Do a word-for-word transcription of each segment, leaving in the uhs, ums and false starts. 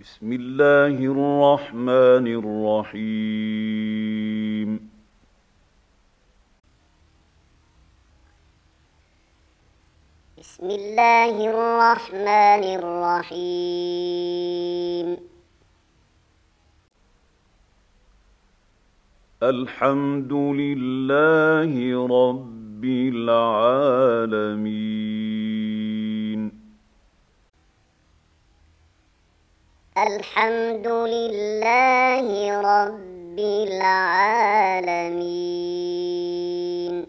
بسم الله الرحمن الرحيم بسم الله الرحمن الرحيم الحمد لله رب العالمين الحمد لله رب العالمين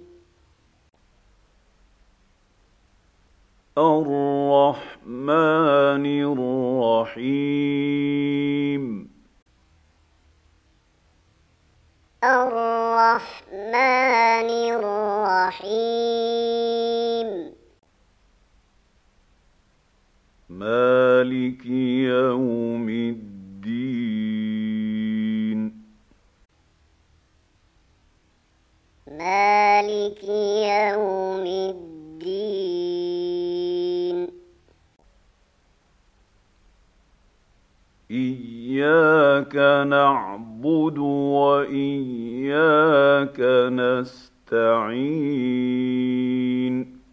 الرحمن الرحيم الرحمن الرحيم مالك يوم الدين مالك يوم الدين إياك نعبد وإياك نستعين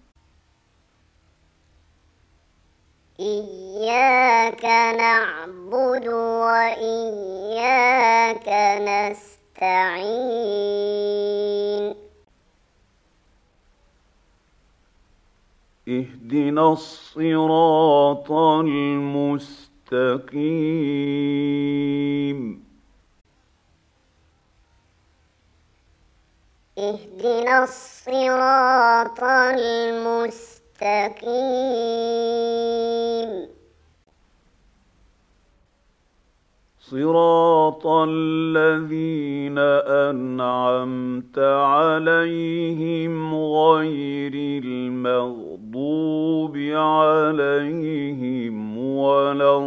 إياك نعبد وإياك نستعين اهدنا الصراط المستقيم اهدنا الصراط المستقيم صراط الذين أنعمت عليهم غير المغضوب عليهم ولا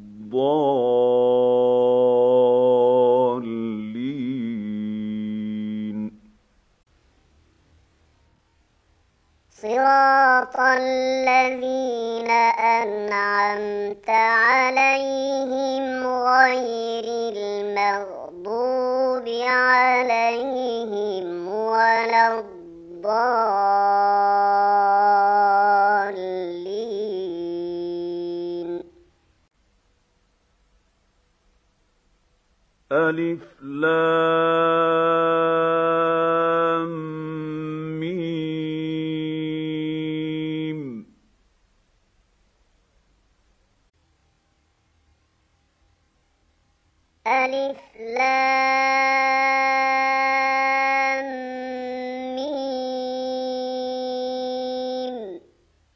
الضالين صراط الذين أنعمت عليهم غير المغضوب عليهم ولا الضالين ألف لام ميم ألف لام ميم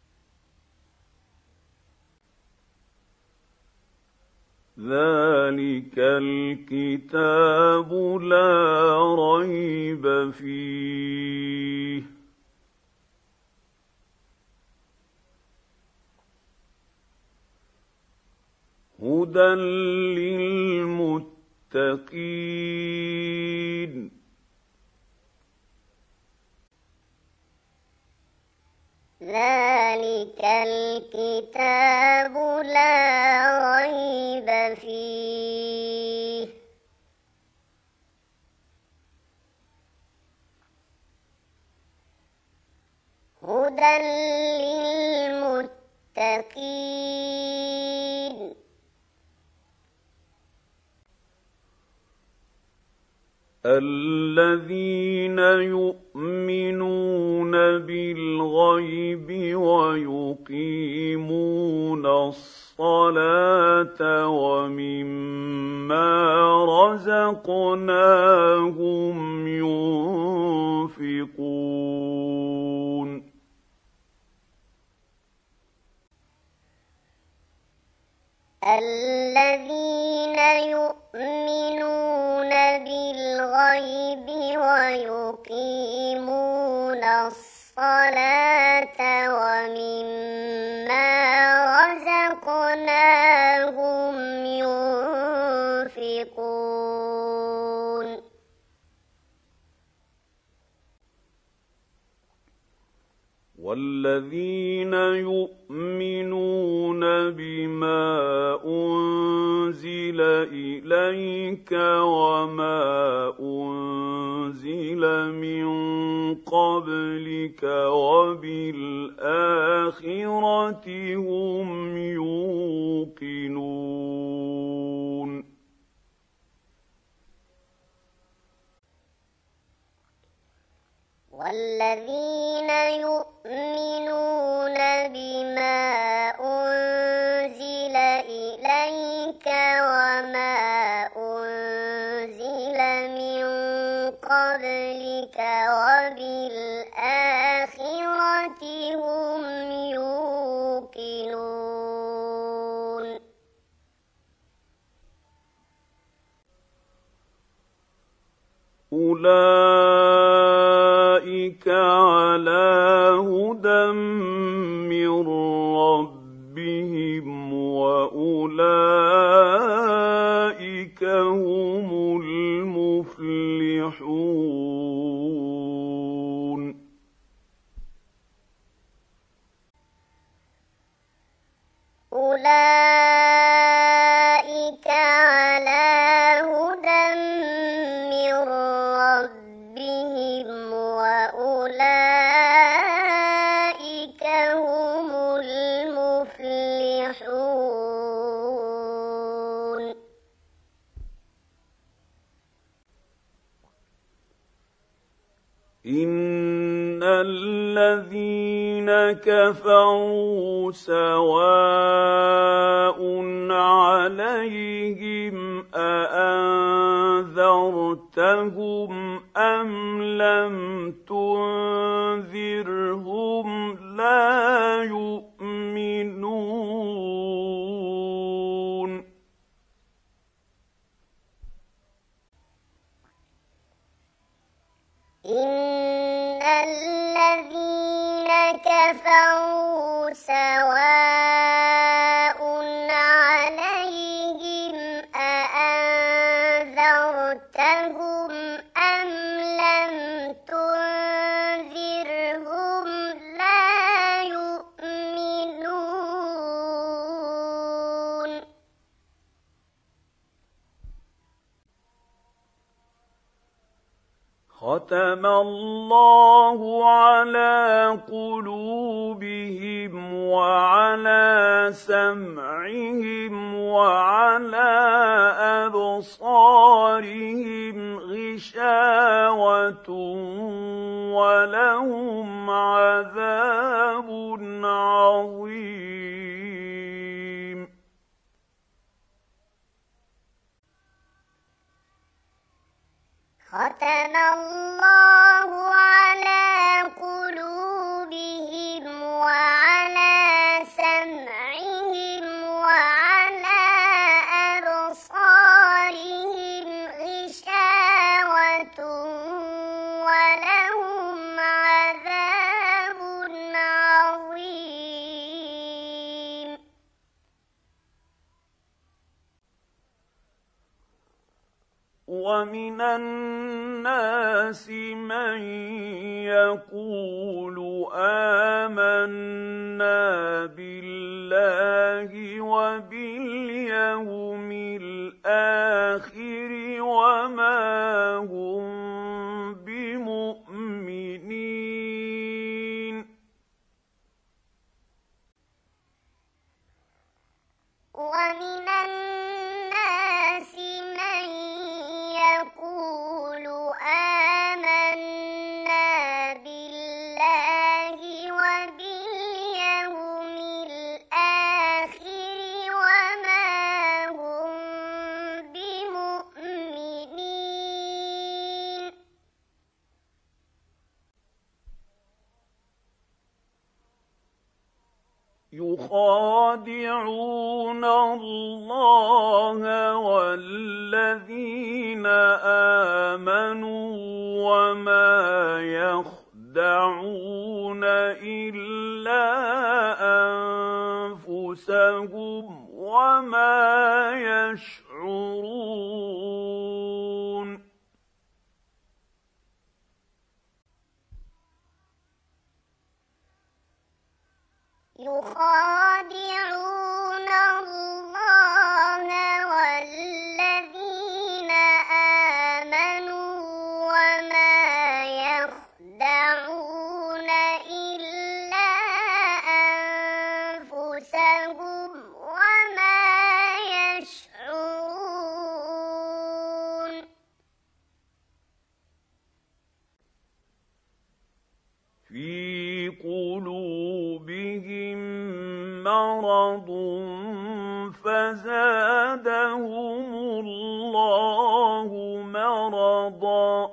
ذلك الكتاب لا ريب فيه هدى للمتقين ذلك الكتاب لا ريب فيه هدى للمتقين الذين يؤمنون بالغيب ويقيمون الصلاة ومما رزقناهم ينفقون الذين يؤمنون بالغيب ويقيمون الصلاة ومما رزقناهم ينفقون والذين يؤمنون بما أنزل إليك وما أنزل من قبلك وبالآخرة هم يوقنون والذين يؤمنون بما أنزل إليك وما أنزل من قبلك وبالآخرة هم يوقنون أولئك على هدى من ربهم وأولئك هم المفلحون أولئك على هدى من ربهم وأولئك هم المفلحون إن الذين كفروا سواء عليهم أأنذرتهم أم لم تنذرهم لا يؤمنون إن الذين كفروا سواء عليهم أأنذرتهم أم لم تنذرهم لا يؤمنون ختم الله على قلوبهم وعلى سمعهم وعلى أبصارهم غشاوة ولهم عذاب عظيم ختم الله على قلوبهم وعلى سمعهم وعلى أبصارهم غشاوة ولهم عذاب عظيم ومن الناس من يقول آمنا بالله وباليوم الآخر وما هم بمؤمنين ومن الناس من يقول آمنا بالله وباليوم الآخر وما هم بمؤمنين يخادعون الله والذين آمنوا وما يخدعون إلا أنفسهم وما يشعرون يخادعون الله والذين مرض فزادهم الله مرضا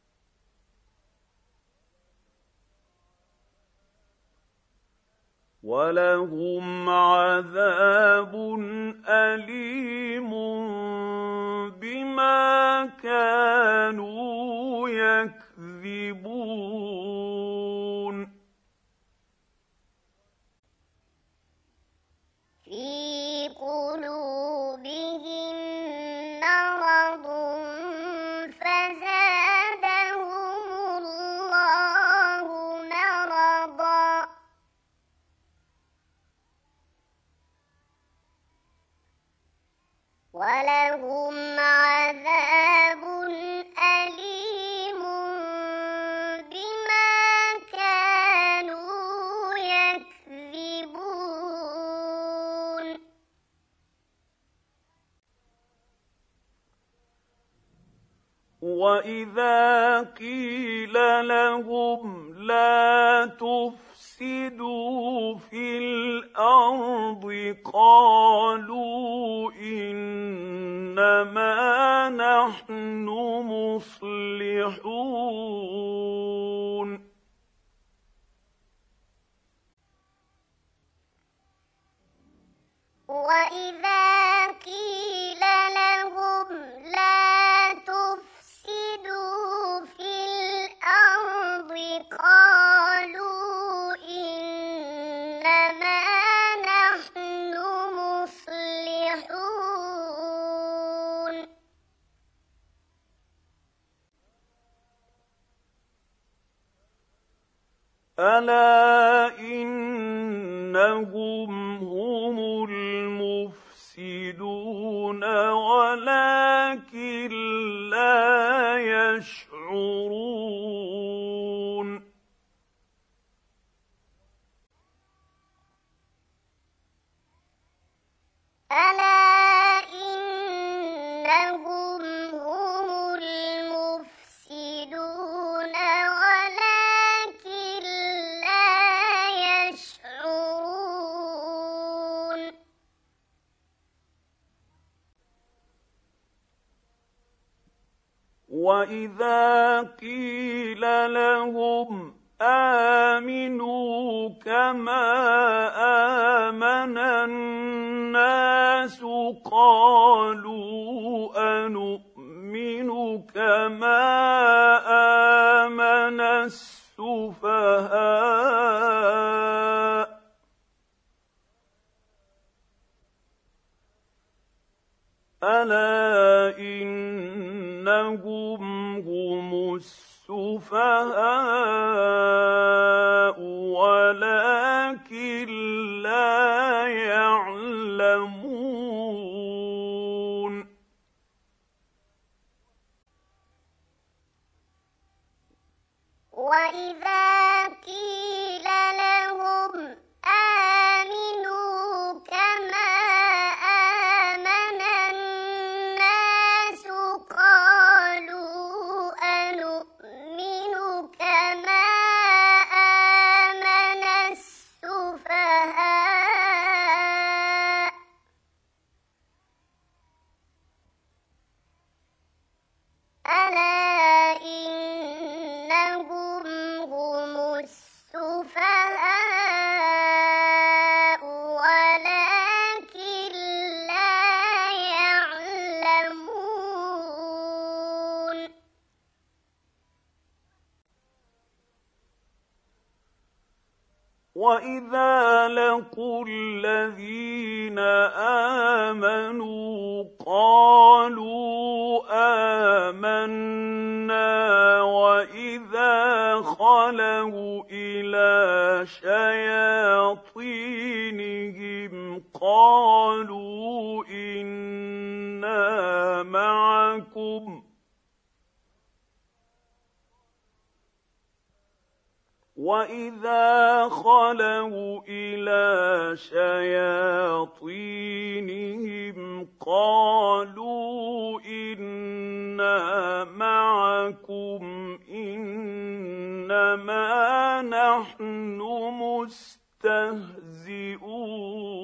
ولهم عذاب أليم بما كانوا يكذبون في قلوبهم مرض فزادهم الله مرضا ولهم عذاب أليم بما كانوا يكذبون وإذا قيل لهم لا تفسدوا في الأرض قالوا إنما نحن مصلحون وإذا قيل لهم لا تفسدوا في الأرض قالوا إنما نحن مصلحون ألا إنهم هم المفسدون ولكن لا يشعرون ألا إنهم هم المفسدون ولكن لا يشعرون وإذا قيل لهم آمنوا كما آمن الناس قالوا أنؤمن كما آمن السفهاء ألا إنهم هم السفهاء ولكن لا يعلمون وإذا قيل لهم آمنوا كما آمن الناس قالوا أنؤمن كما آمن السفهاء ألا إنهم هم السفهاء ولكن لا يعلمون وإذا لقوا الذين آمنوا قالوا آمنا وإذا خلوا إلى شياطينهم قالوا إنا معكم وإذا خلوا إلى شياطينهم قالوا إنا معكم إنما نحن مستهزئون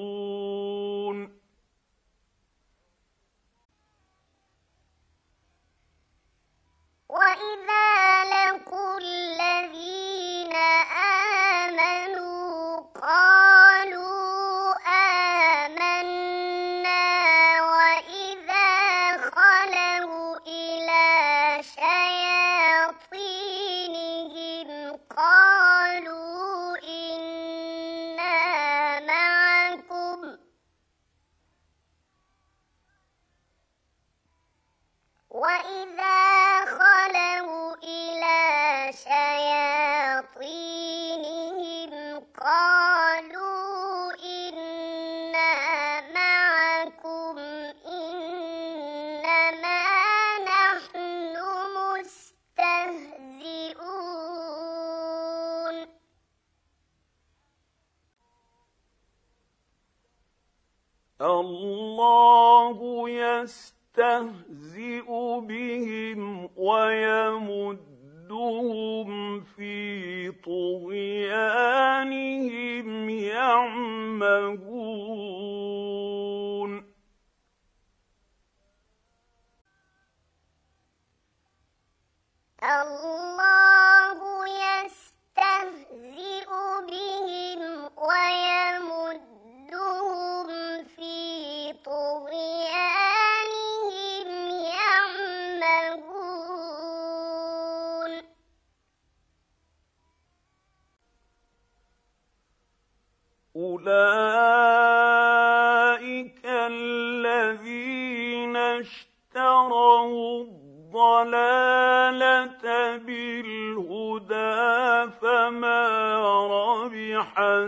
الله يستهزئ بهم ويمدهم في طغيانهم يعمهون الله يستهزئ بهم ويمدهم في طغيانهم يعمهون أولئك الذين اشتروا الضلالة بالهدى فما ربحت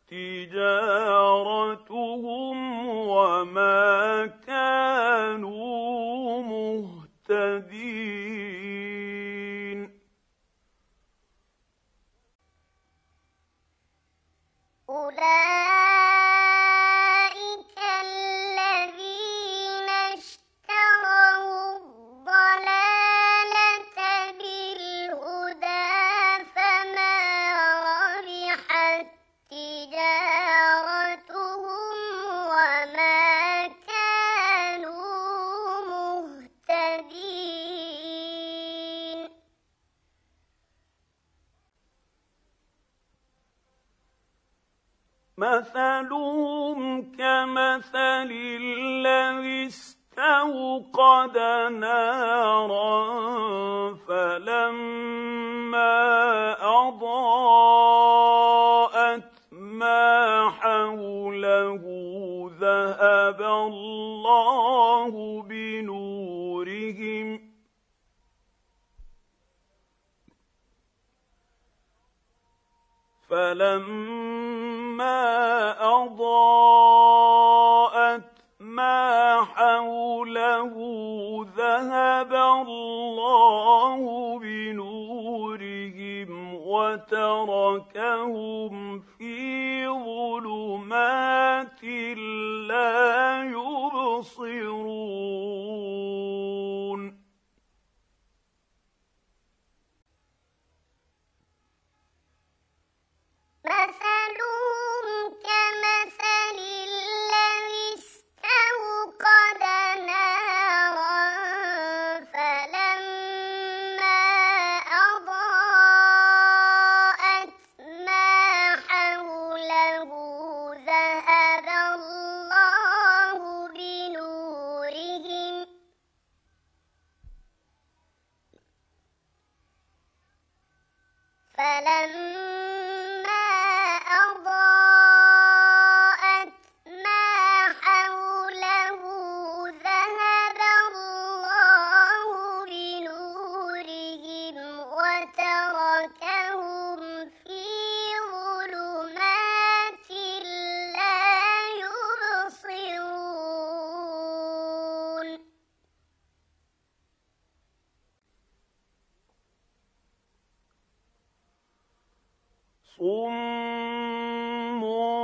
تجارتهم وما كانوا مهتدين أولئك الذين اشتروا الضلالة بالهدى فما ربحت تجارتهم وما كانوا مهتدين مثلهم كمثل الذي استوقد نارا فلما أضاءت ما حوله ذهب الله بنورهم فلما أضاءت ما حوله ذهب الله بنورهم وتركهم في ظلمات لا يبصرون مثلهم كمثل الذي استوقد نارا فلما أضاءت ما حوله ذهب الله بنورهم فلما أضاءت ما حوله ذهب الله بنورهم وتركهم في ظلمات لا يبصرون صم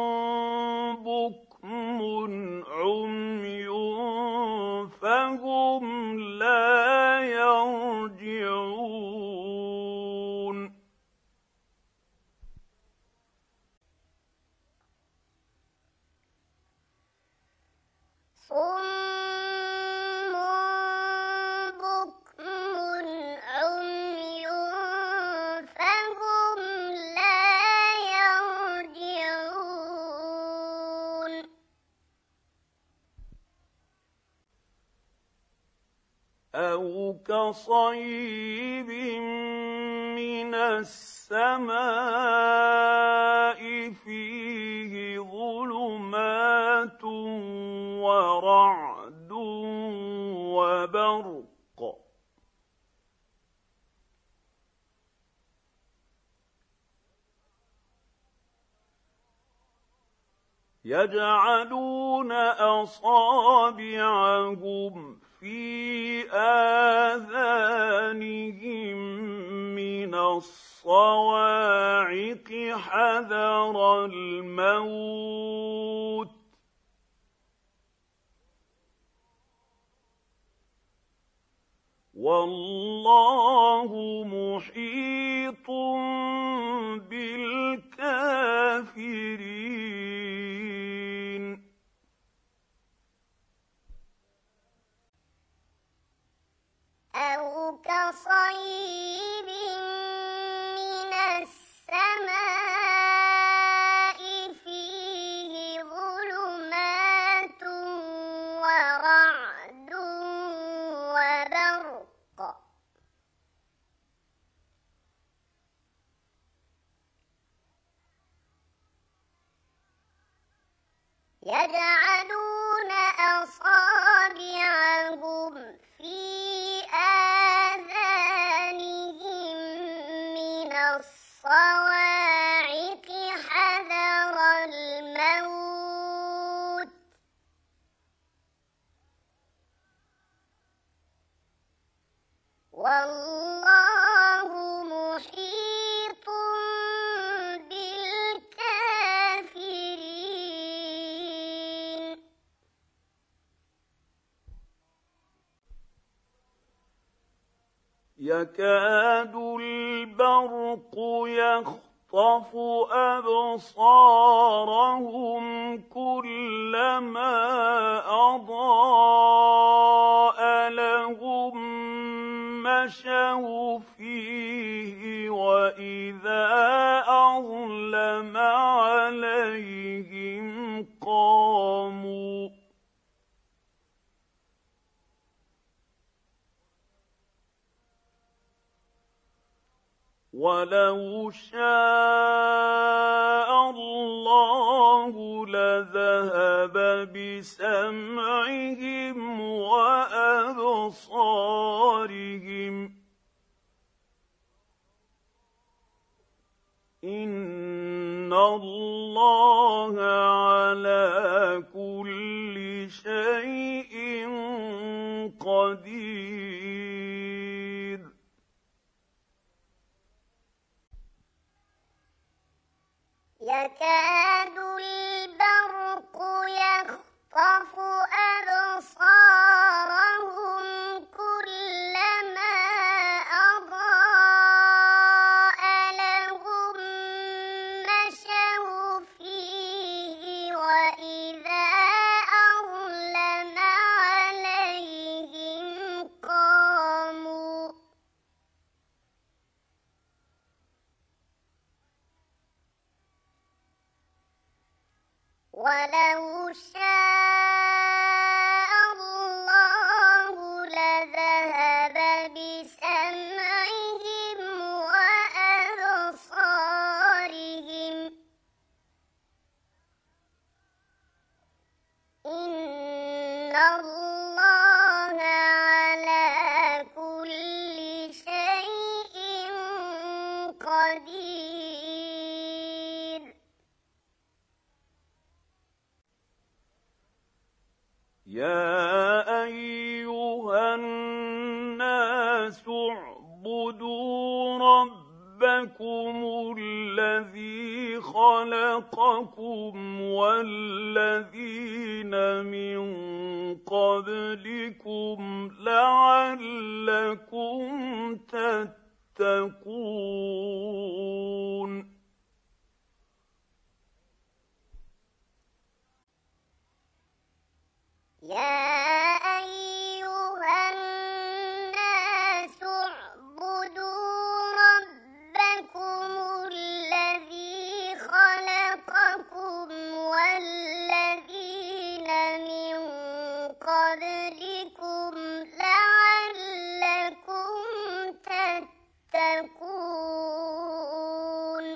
بكم عمي فهم لا يرجعون صم بكم عمي فهم لا يرجعون أو كصيب من السماء فيه ظلمات ورعد وبرق يجعلون أصابعهم في آذانهم من الصواعق حذر الموت والله محيط بالكافرين. أو كصيب من السماء فيه ظلمات ورعد وبرق يجعلون أصابعهم في آذانهم من الصواعق حذر الموت والله محيط بالكافرين. يكاد البرق يخطف أبصارهم كلما أضاء لهم مشوا فيه وإذا أظلم عليهم قاموا ولو شاء الله لذهب بسمعهم وأبصارهم إن الله على كل شيء قدير. يكاد البرق يخطف أبصارهم كلما أضاء لهم مشوا فيه وإذا أظلم عليهم قاموا ولو شاء الله لذهب بسمعهم وأبصارهم إن الله على كل شيء قدير. يا أيها الناس اعبدوا ربكم الذي خلقكم والذين من قبلكم لعلكم تتقون. يا أيها الناس اعبدوا ربكم الذي خلقكم والذين من قبلكم لعلكم تتقون.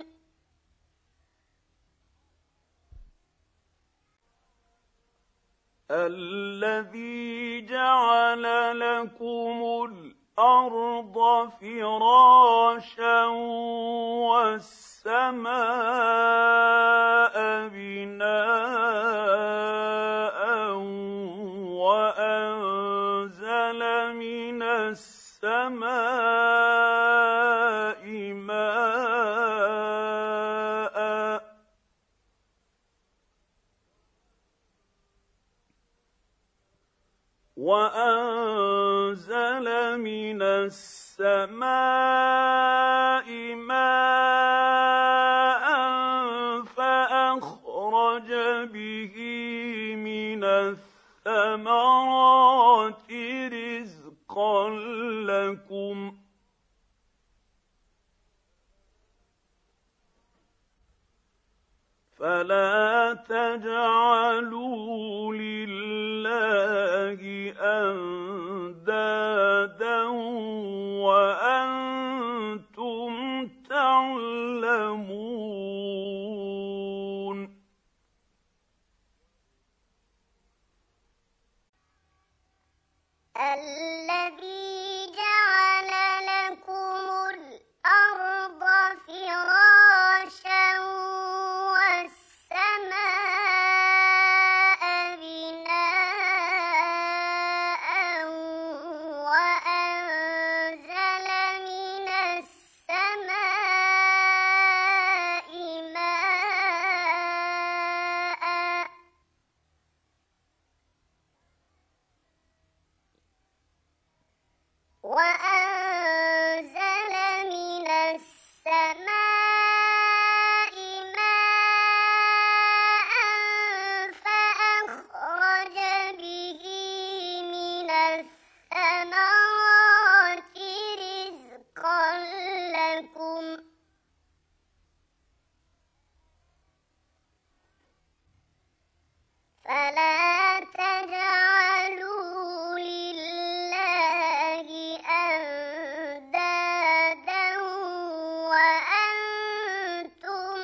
الذي جعل لكم الأرض فراشا والسماء بناء وأنزل من السماء ماء وأنزل من السماء ماء فأخرج به من الثمرات رزقا لكم فلا تجعلوا لله أندادا وأنتم تعلمون الذي جعل لكم الأرض فراشا والسماء بناء وأنزل من السماء ماء وأنزل من السماء ماء فأخرج به من الثمرات رزقا لكم فلا تجعلوا لله أندادا وأنتم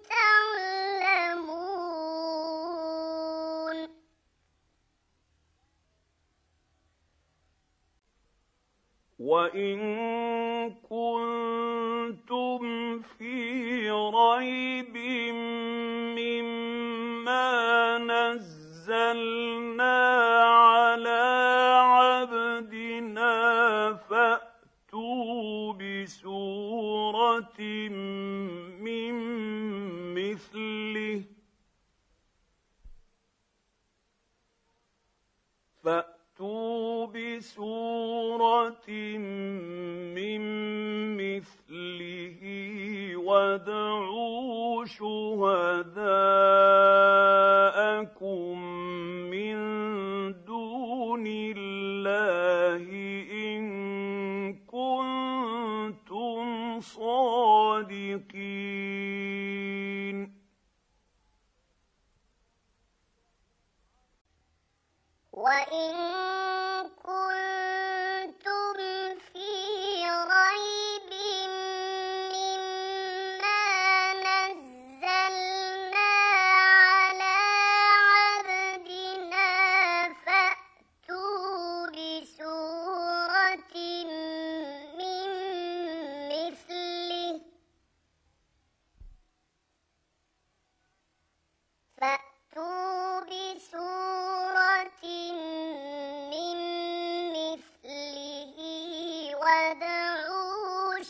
تعلمون وإن كنتم في ريب مما نزلنا على عبدنا فأتوا بسورة من مثله فأتوا بسورة من مثله وادعوا شهداءكم من دون الله إن كنتم صادقين وإن كنتم في ريب مما نزلنا على عبدنا فأتوا بسورة من مثله فأتوا بسورة من مثله وادعوا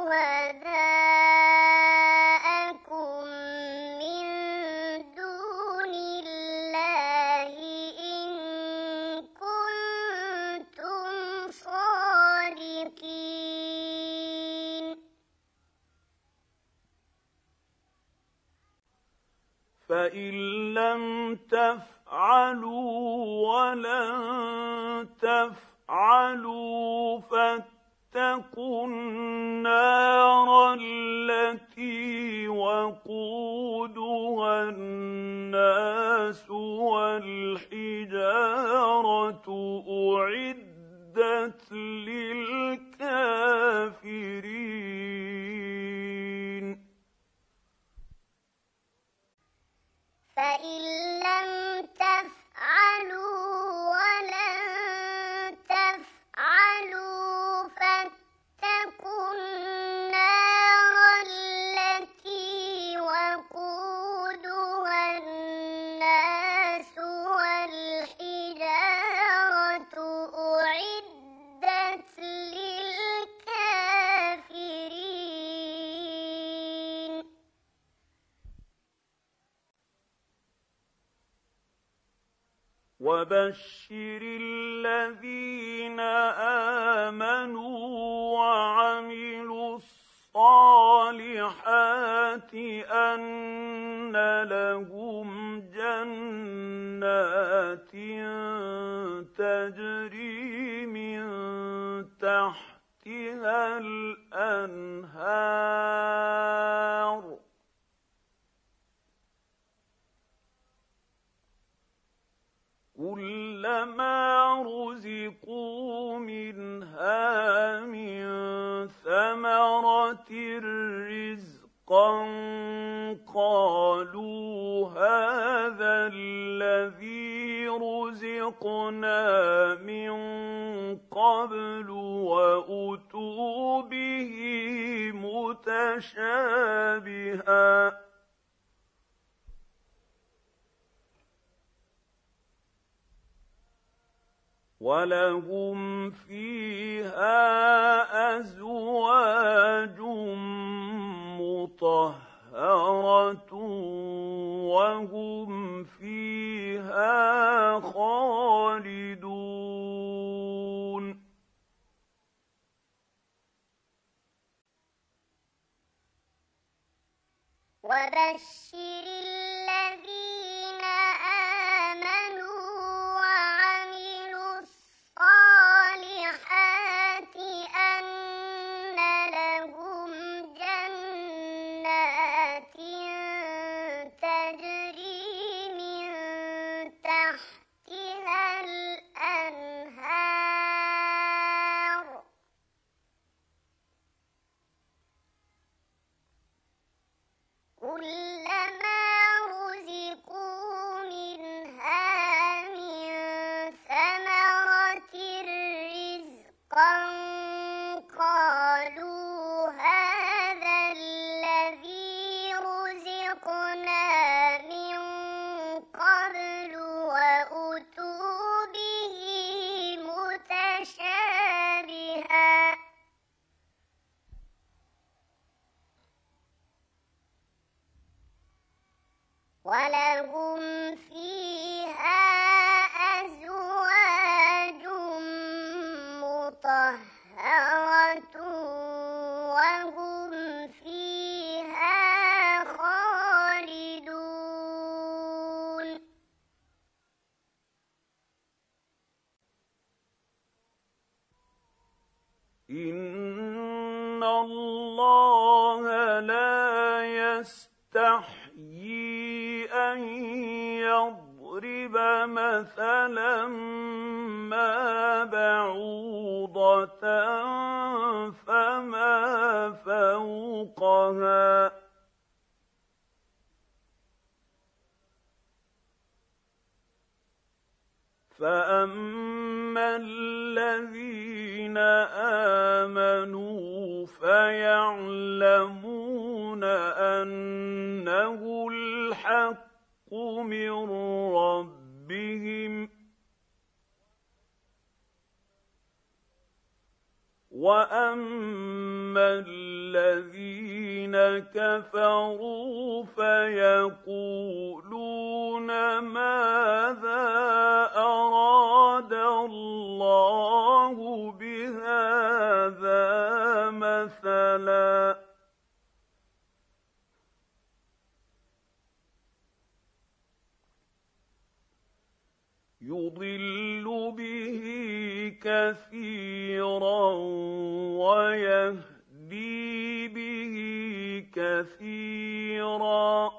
شهداءكم من دون الله إن كنتم صادقين فإن لم تفعلوا ولن تفعلوا فاتقوا النار التي وقودها الناس والحجارة أعدت للكافرين فإن لم تفعلوا ولن تفعلوا فاتقوا النار التي وقودها الناس والحجارة أعدت للكافرين وبشر الذين آمنوا وعملوا الصالحات أن لهم جنات تجري من تحتها الأنهار كلما رزقوا منها من ثمرة رزقا قالوا هذا الذي رزقنا من قبل وأتوا به متشابها ولهم فيها أزواج مطهرة وهم فيها خالدون وبشر الذين آمنوا وعملوا الصالحات أن لهم جنات تجري من تحتها الأنهار كلما رزقوا منها من ثمرة رزقا قالوا هذا الذي رزقنا من قبل وأتوا به متشابها ولهم فيها أزواج مطهرة وهم فيها خالدون إن الله لا يستحيي أن يضرب مثلا ما بعوضة فما فوقها فأما الذين آمنوا فيعلمون أنه الحق من ربهم وأما الذين كفروا فيقولون ماذا أراد الله بهذا مثلا يضل به كثيرا ويهدي به كثيرا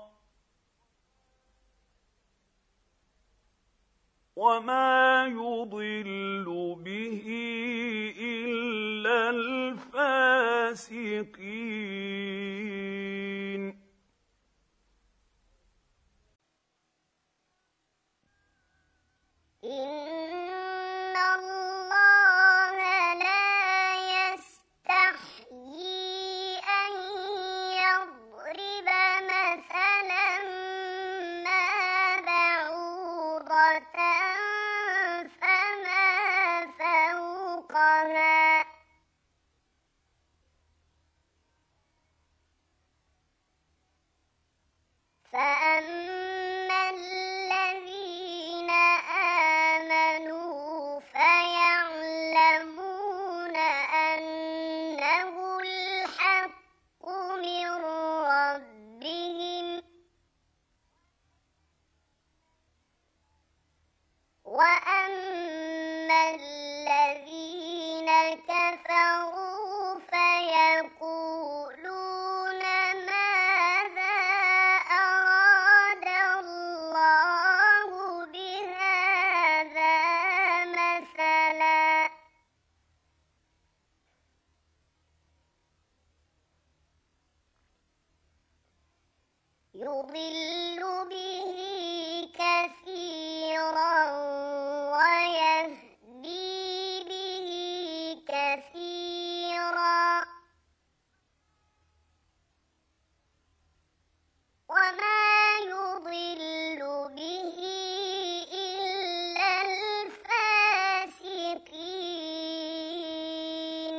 وما يضل به إلا الفاسقين إن الله لا يستحيي أن يضرب مثلا ما بعوضة فما فوقها فأما الذين الذين كفروا فيقولون ماذا أراد الله بهذا مثلا يضل به كثيرا ويهدي به كثيرا وما يضل به إلا الفاسقين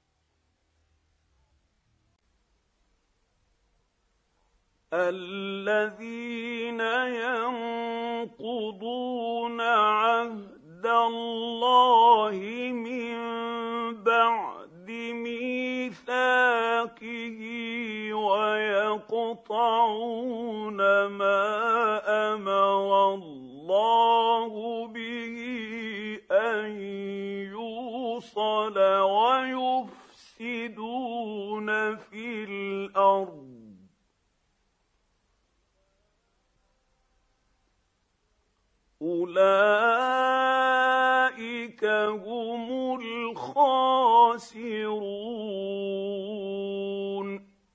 الذين ينقضون عهد الله من بعد ميثاقه ويقطعون ما أمر الله به أن يوصل ويفسدون في الأرض أولئك هم الخاسرون.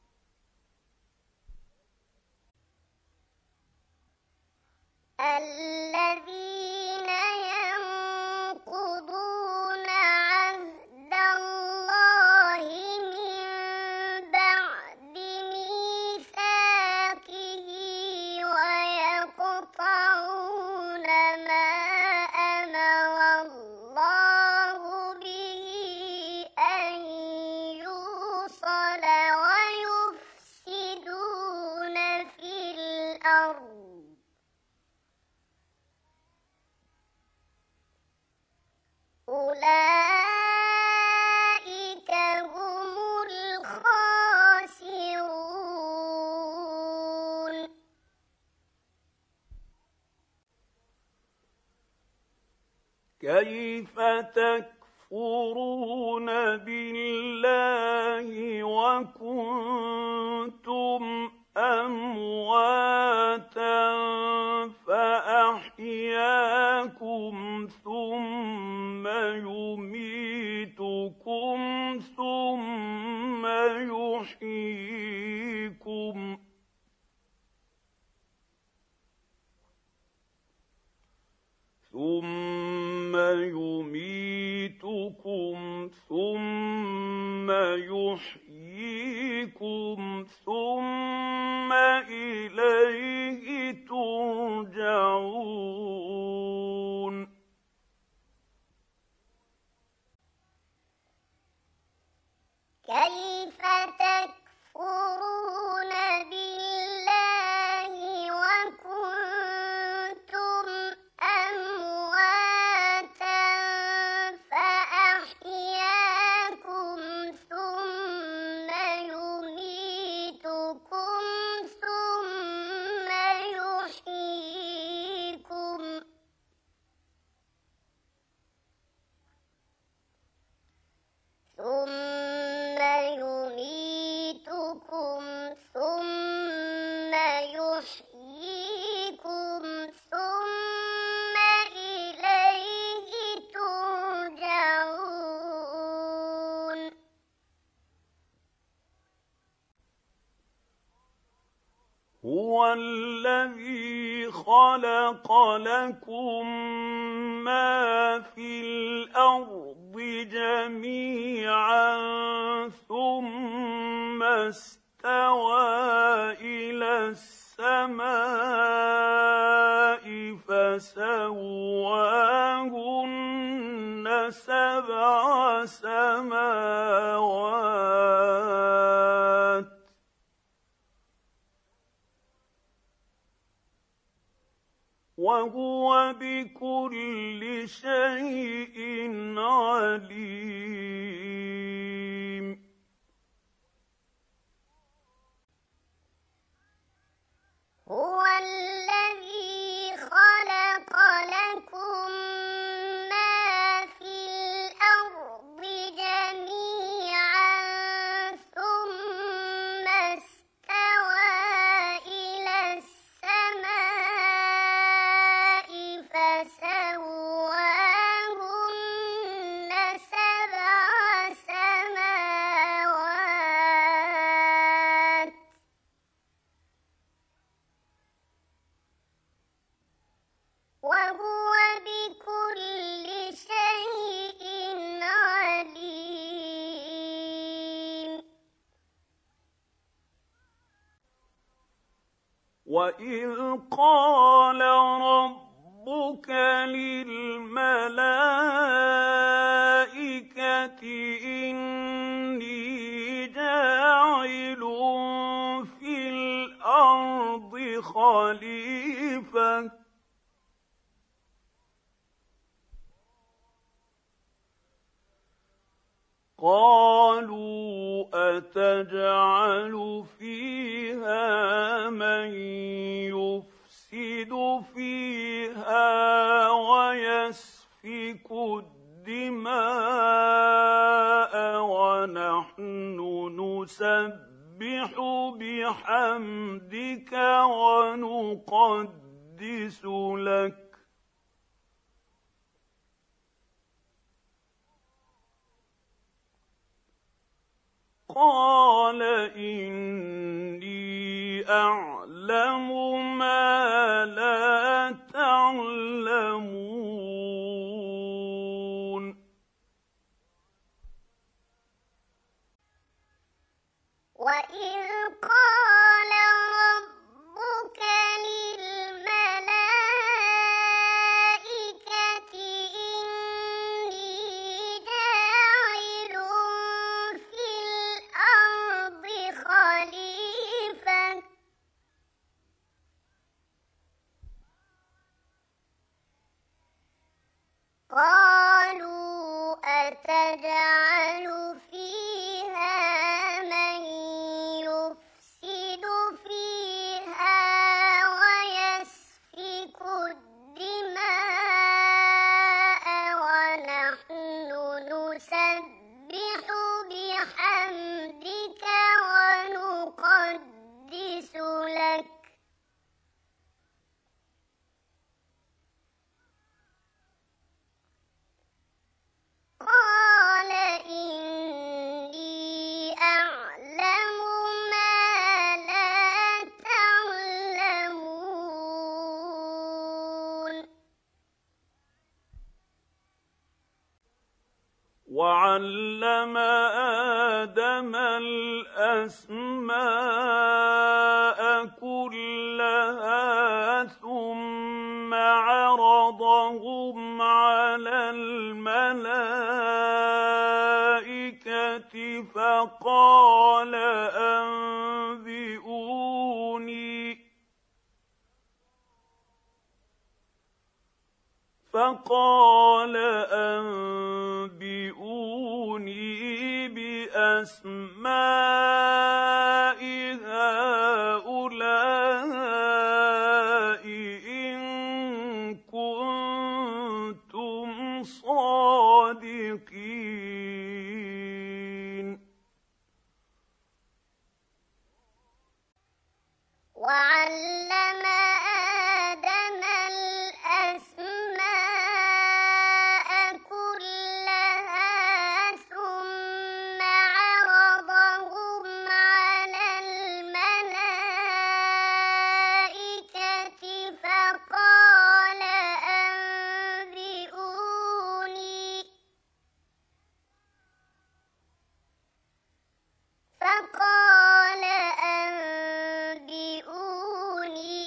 الذين ينقضون عهد الله من بعد ميثاقه ويقطعون ما أمر الله به أن يوصل ويفسدون في الأرض أولئك هم الخاسرون. كيف تكفرون بالله وكنتم أمواتا فأحياكم ثم يميتكم ثم يحييكم ثم يميتكم ثم يحييكم ثم إليه ترجعون. كيف تكفرون بالله وكنتم أمواتا فأحياكم ثم يميتكم ثم يحييكم ثم يميتكم ثم يحييكم ثم إليه ترجعون. هو الذي خلق لكم ما في الأرض جميعا ثم استوى إلى السماء فسواهن سبع سماوات وهو بكل شيء عليم. هو الذي خلق لكم ما في فسواهن سبع سماوات وهو بكل شيء عليم وإذ قال ربك للملائكة إني جاعل في الأرض خليفة قالوا أتجعل فيها من يفسد فيها ويسفك الدماء ونحن نسبح بحمدك ونقدس لك قال إني أعلم ما لا تعلمون وإذ قال ربك للملائكة إني جاعل في الأرض خليفة قالوا أتجعل فيها من يفسد فيها ويسفك الدماء ونحن نسبح بحمدك ونقدس لك قال إني أعلم ما لا تعلمون وعلم آدم الأسماء كلها ثم عرضهم على الملائكة فقال أنبئوني فقال أنبئوني بأسماء هؤلاء إن كنتم صادقين وعلم آدم الأسماء كلها ثم عرضهم على الملائكة فقال أنبئوني فقال أنبئوني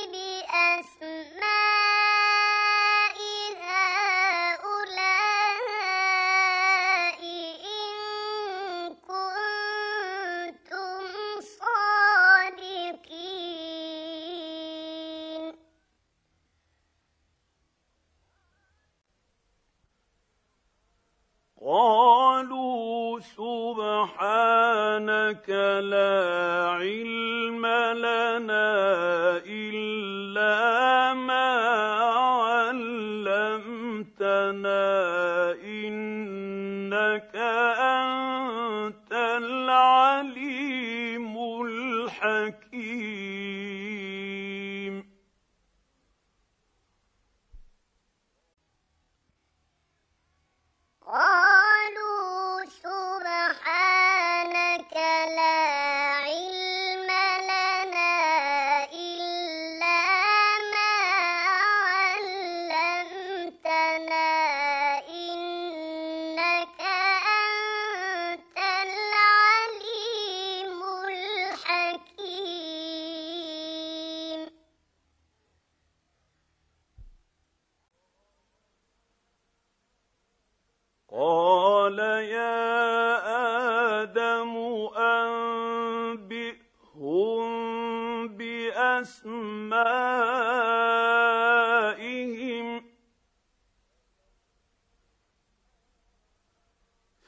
بأسماء هؤلاء إن كنتم صادقين قالوا سبحانك لا علم لنا إلا ما علمتنا إنك أنت العليم الحكيم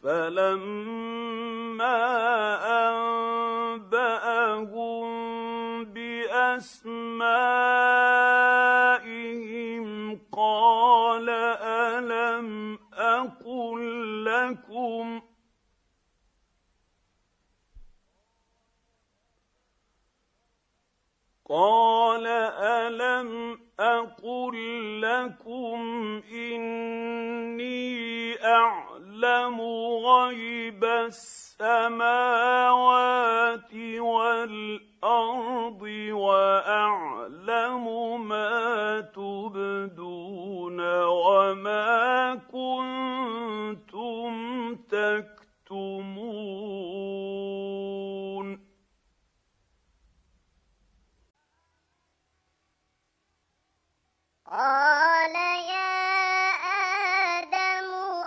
فلما أنبأهم بأسمائهم قال ألم أقل لكم قال ألم أقل لكم إني أعلم غيب السماوات والأرض وأعلم ما تبدون وما كنتم تكتمون قال يا آدم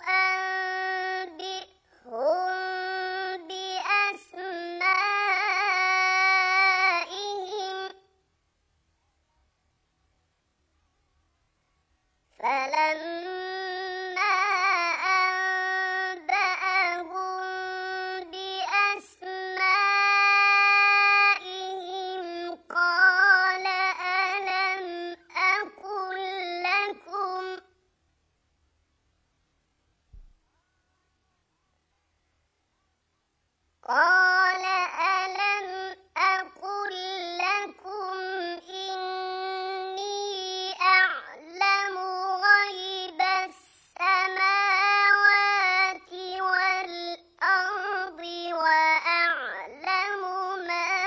أنبئهم بأسمائهم فلما أنبأهم بأسمائهم قال ألم أقل لكم قال ألم أقل لكم إني أعلم غيب السماوات والأرض وأعلم ما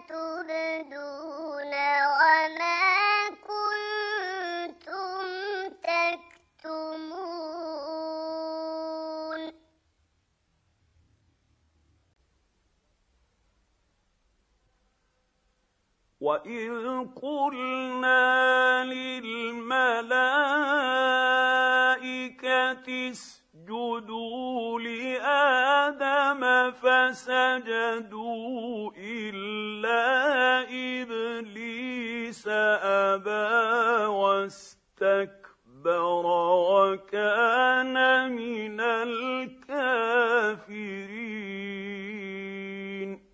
تبدون وما كنتم تكتمون وإذ قلنا للملائكة اسجدوا لآدم فسجدوا إلا إبليس أبى واستكبر وكان من الكافرين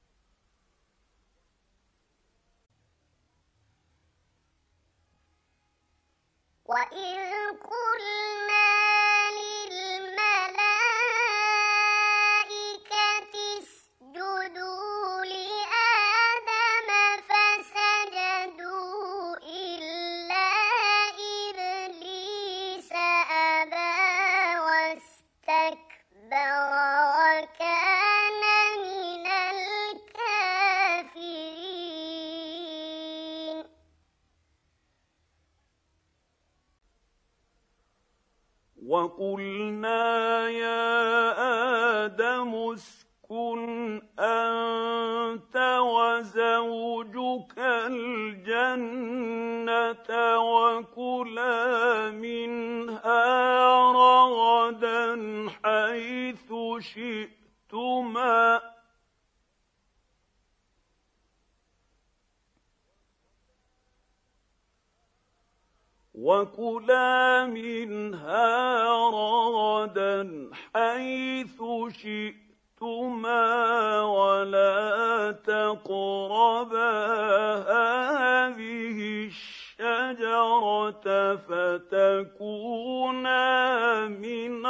وإذ قلنا للملائكة اسجدوا لآدم فسجدوا إلا إبليس أبى واستكبر وكان من الكافرين وقلنا يا آدم اسكن أنت وزوجك الجنة وكلا منها رغدا حيث شئتما وكلا منها رغدا حيث شئتما ولا تقربا هذه الشجرة فتكونا من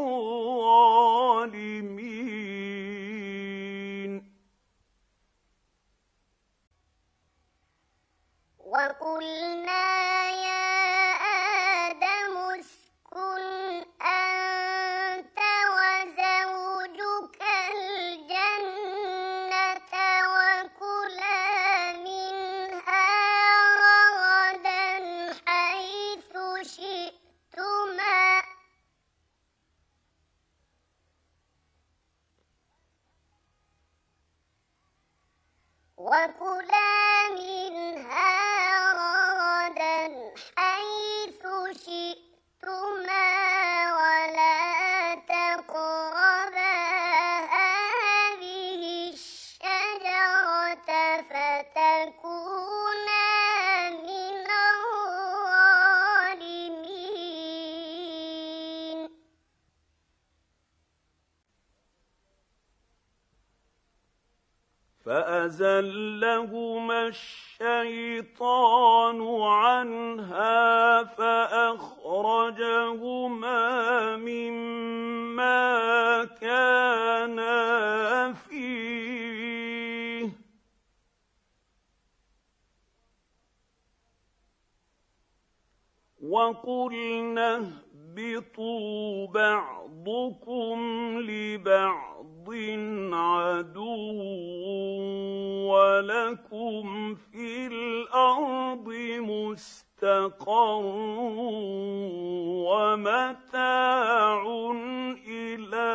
الظالمين وقلنا يا آدم اسكن أنت وزوجك الجنة وكلا منها رغدا حيث شئتما وكلا منها رغدا حيث شئتما ولا تقربا هذه الشجرة فتكونا من الظالمين فأزلهما الشيطان عنها فأخرجهما مما كانا فيه وقلنا اهبطوا بعضكم لبعض عدو ولكم في الأرض مستقر ومتاع إلى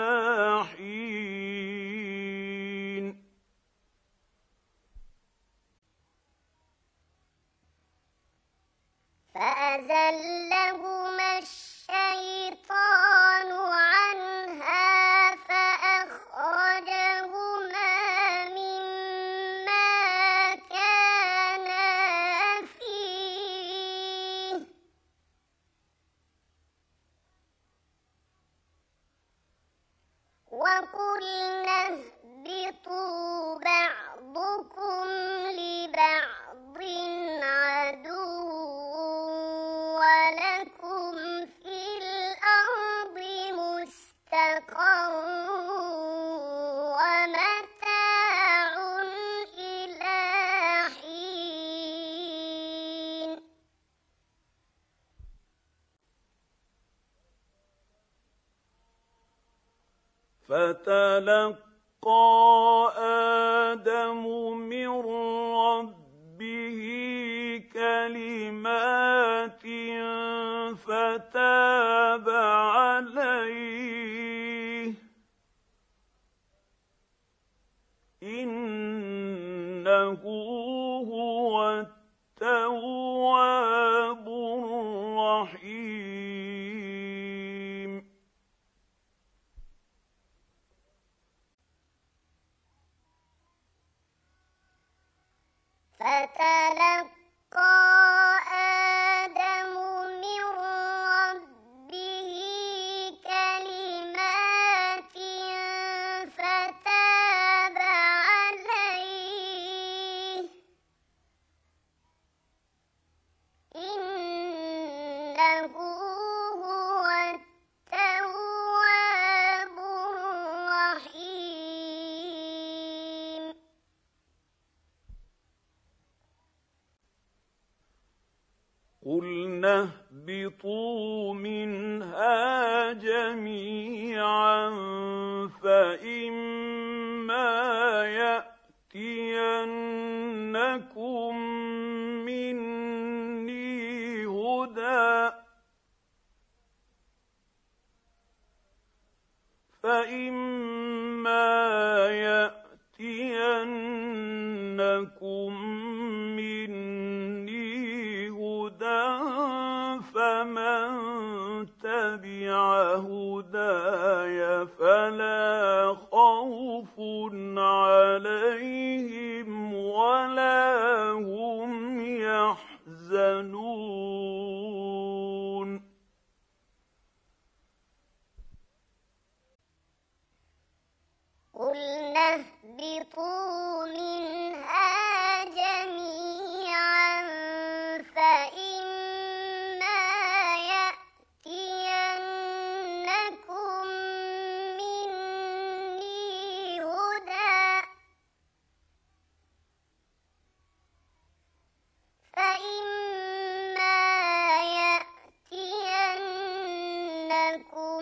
حين فأزلهما الشيطان عنها فأخرجهما مما كانا فيه وقلنا اهبطوا بعضكم لبعض عدو ولكم في الأرض مستقر ومتاع إلى حين فتلقى آدم من ربه كلمات فتاب عليه إنه هو التواب الرحيم فتلقى آدم من ربه كلمات فتاب عليه إنه هو التواب الرحيم قلنا اهبطوا منها جميعا فإما يأتينكم مني هدى فإما يأتينكم مني هدى فمن تبع هداي فلا خوف عليهم ولا هم يحزنون قلنا اهبطوا منها جميعا فإما يأتينكم مني هدى فإما يأتينكم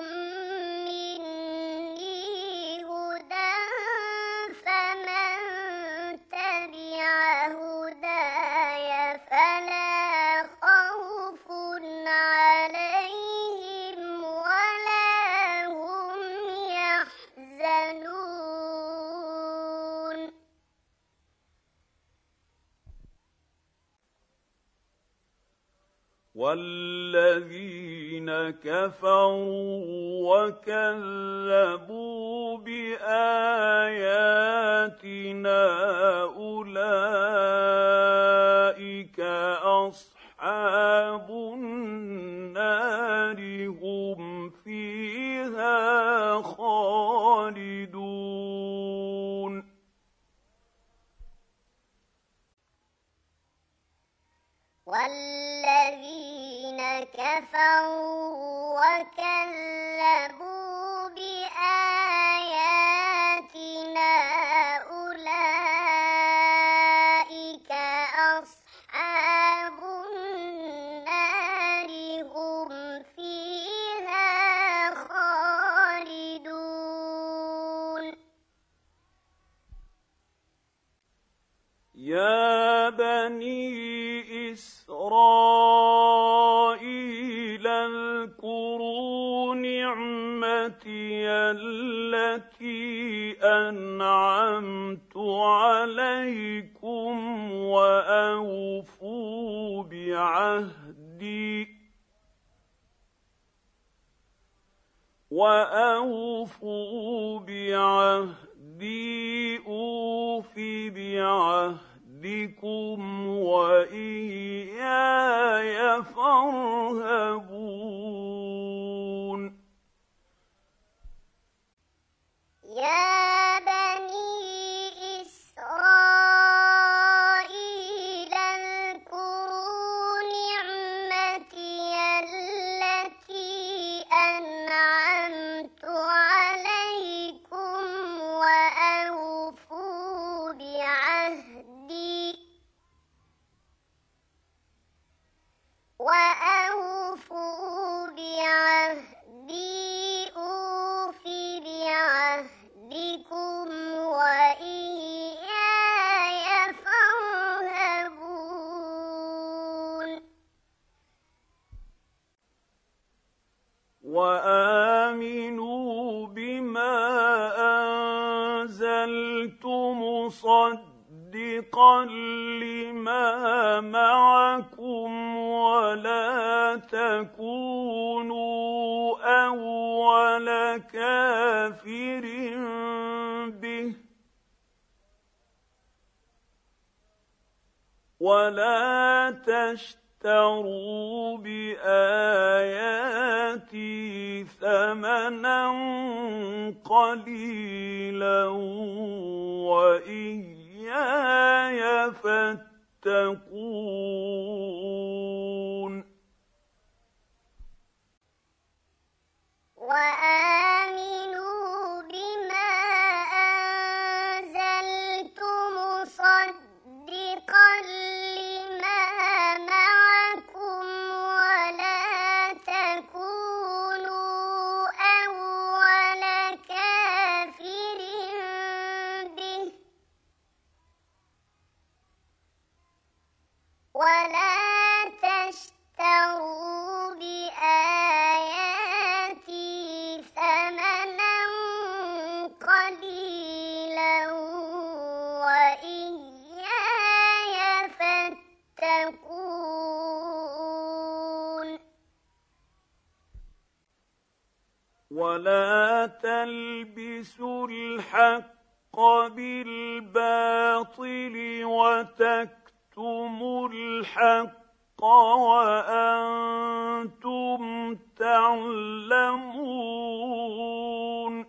مني هدى فمن تبع هداي فلا خوف عليهم ولا هم يحزنون والذين كفروا وكذبوا بآياتنا أولئك أصحاب النار هم فيها خالدون وكذبوا بآياتنا أولئك أصحاب النار هم فيها خالدون. يا بني إسرائيل اذكروا نعمتي التي أنعمت عليكم وأوفوا بعهدي وأوفوا بعهدي أوف بعهدكم وإياي فارهبون. يا بني إسرائيل اذكروا نعمتي التي أنعمت عليكم وأوفوا بعهدي وأوفوا بعهدي أوف بعهدكم وإياي فارهبون. وآمنوا بما أنزلت مصدقا لما معكم ولا تكونوا أول كافر به ولا تشتروا بآياتي ثمنا قليلا وإياي فاتقون. وآمنوا بما أنزلت مصدقا لما معكم ولا تكونوا أول كافر به ولا تشتروا بآياتي ثمنا قليلا وإياي فاتقون. ولا تلبسوا الحق بالباطل وتكتموا الحق وأنتم تعلمون.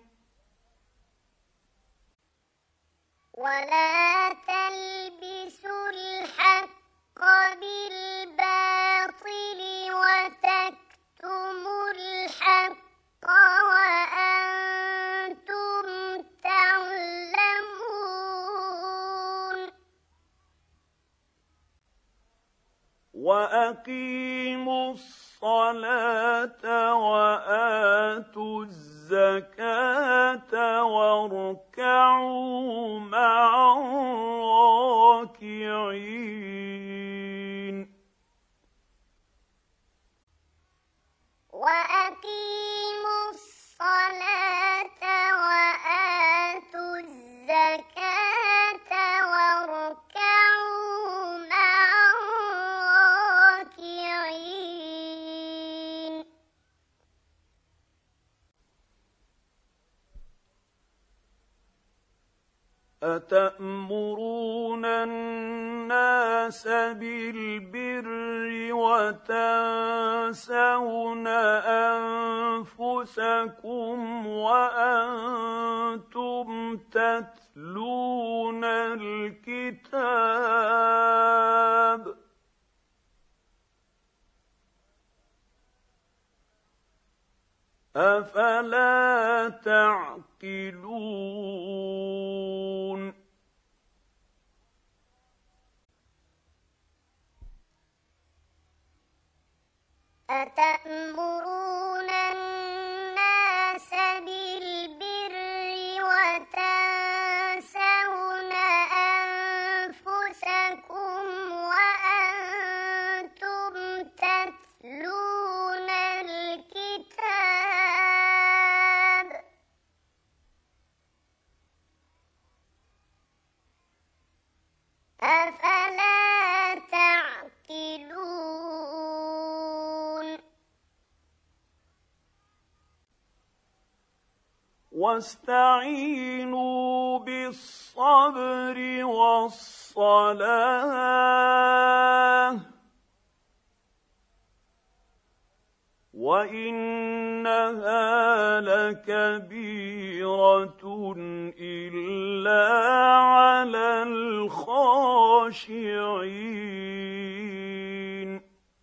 ولا تلبسوا الحق بالباطل وتكتموا الحق وأنتم تعلمون. وأقيموا الصلاة وآتوا الزكاة واركعوا مع الراكعين. وأقيموا الصلاة وآتوا الزكاة واركعوا مع الراكعين. أتأمرون الناس بالبر وتنسون أنفسكم وأنتم تتلون الكتاب أفلا تعقلون أتأمرون الناس بالبر وتنسون أنفسكم وأنتم تتلون الكتاب أفلا تعقلون واستعينوا بالصبر والصلاة وإنها لكبيرة إلا على الخاشعين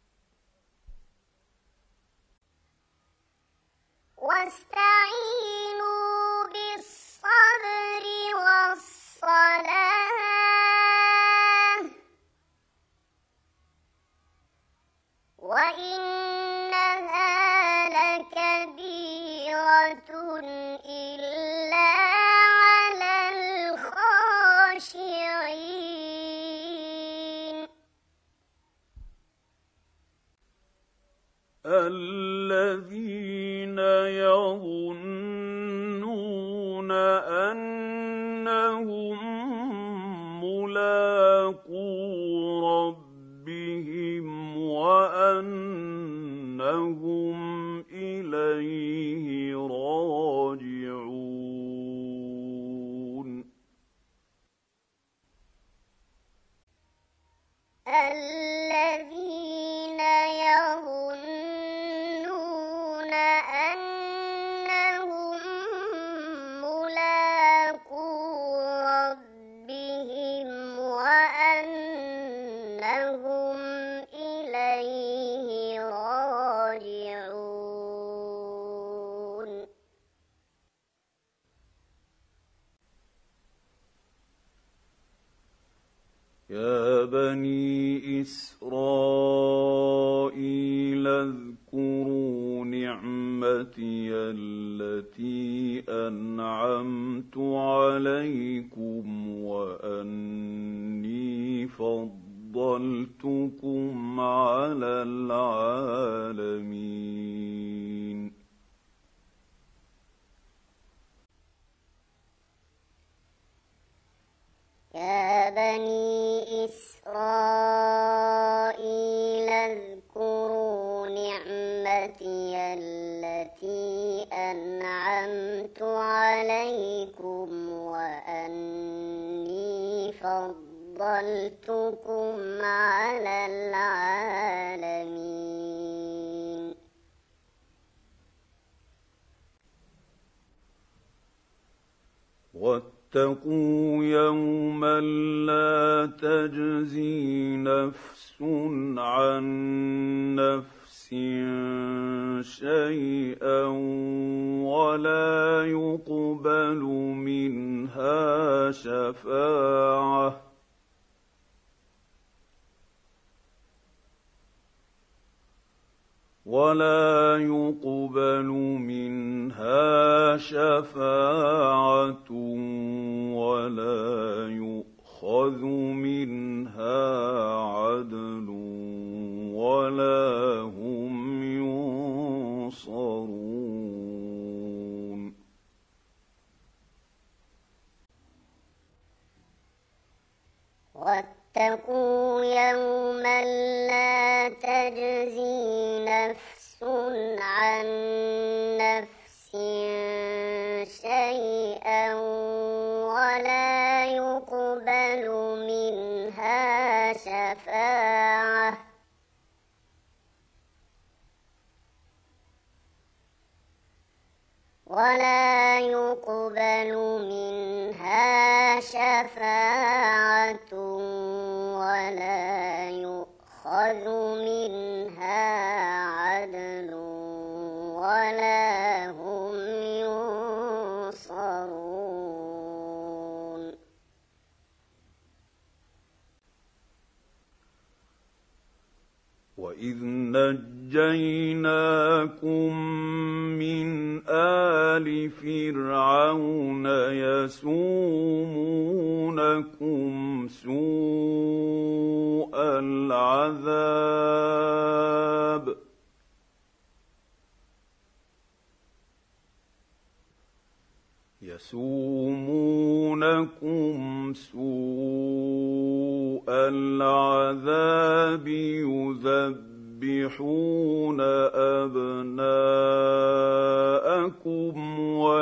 واستعينوا بالصبر والصلاة وإنها لكبيرة إلا على الخاشعين الذين يظنون أنهم ملاقو ربهم وأنهم إليه راجعون الذين يظنون أنهم ملاقو ربهم وأنهم إليه راجعون يا بني إسرائيل اذكروا نعمتي التي أنعمت عليكم وأني فضلتكم على العالمين يا بني إسرائيل اذكروا نعمتي التي أنعمت عليكم وأني فضلتكم على العالمين واتقوا يوما لا تجزي نفس عن نفس شيئا ولا يقبل منها شفاعة ولا يقبل منها شفاعة ولا يؤخذ منها عدل ولا هم ينصرون واتقوا يوما لا تجزي نفس عن نفس شيئا ولا يقبل منها شفاعة ولا يقبل منها شفاعة ولا يؤخذ منها عدل ولا ولا هم ينصرون وإذ نجيناكم من آل فرعون يسومونكم سوء العذاب يسومونكم سوء العذاب يذبحون أبناءكم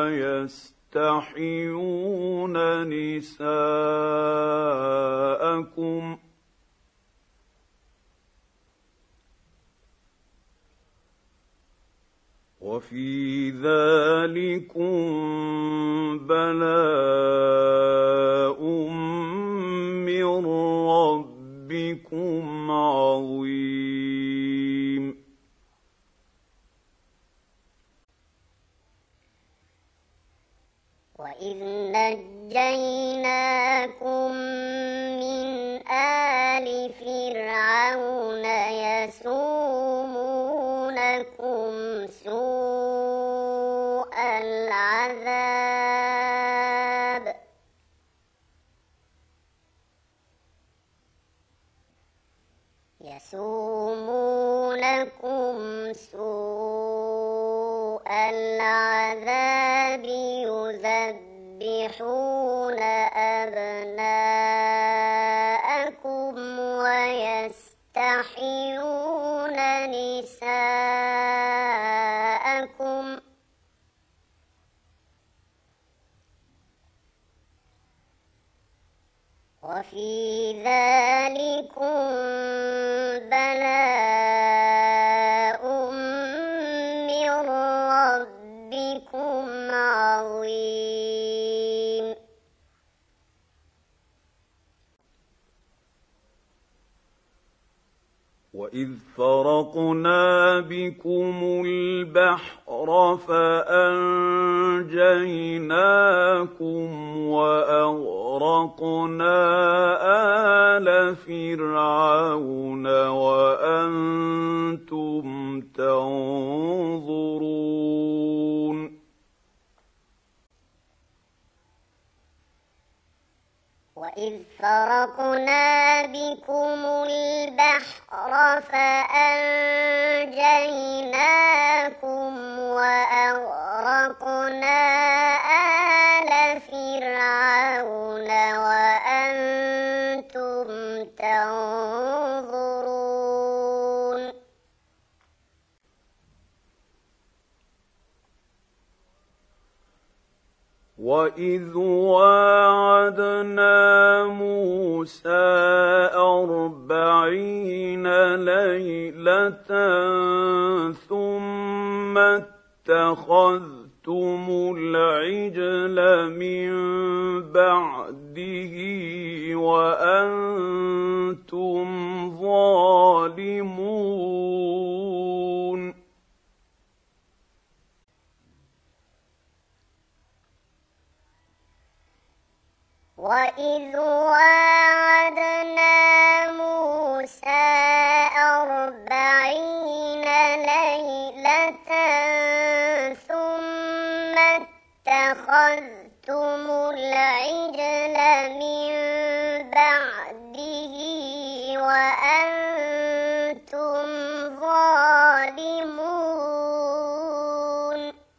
ويستحيون نساءكم وفي ذلكم بلاء من ربكم عظيم وإذ نجيناكم من آل فرعون يسومونكم سوء العذاب يسومونكم سوء العذاب يذبحون أبناءكم ويستحيون نساءكم وفي ذلكم بلاء من ربكم عظيم وإذ فرقنا بكم البحر فأنجيناكم وأغرقنا آل فرعون وأنتم تنظرون وإذ فرقنا بكم البحر فأنجيناكم وأغرقنا آل فرعون وأنتم تنظرون وإذ واعدنا موسى أربعين ليلة ثم اتخذتم العجل من بعده وأنتم ظالمون وإذ واعدنا موسى أربعين ليلة ثم اتخذتم العجل من بعده وأنتم ظالمون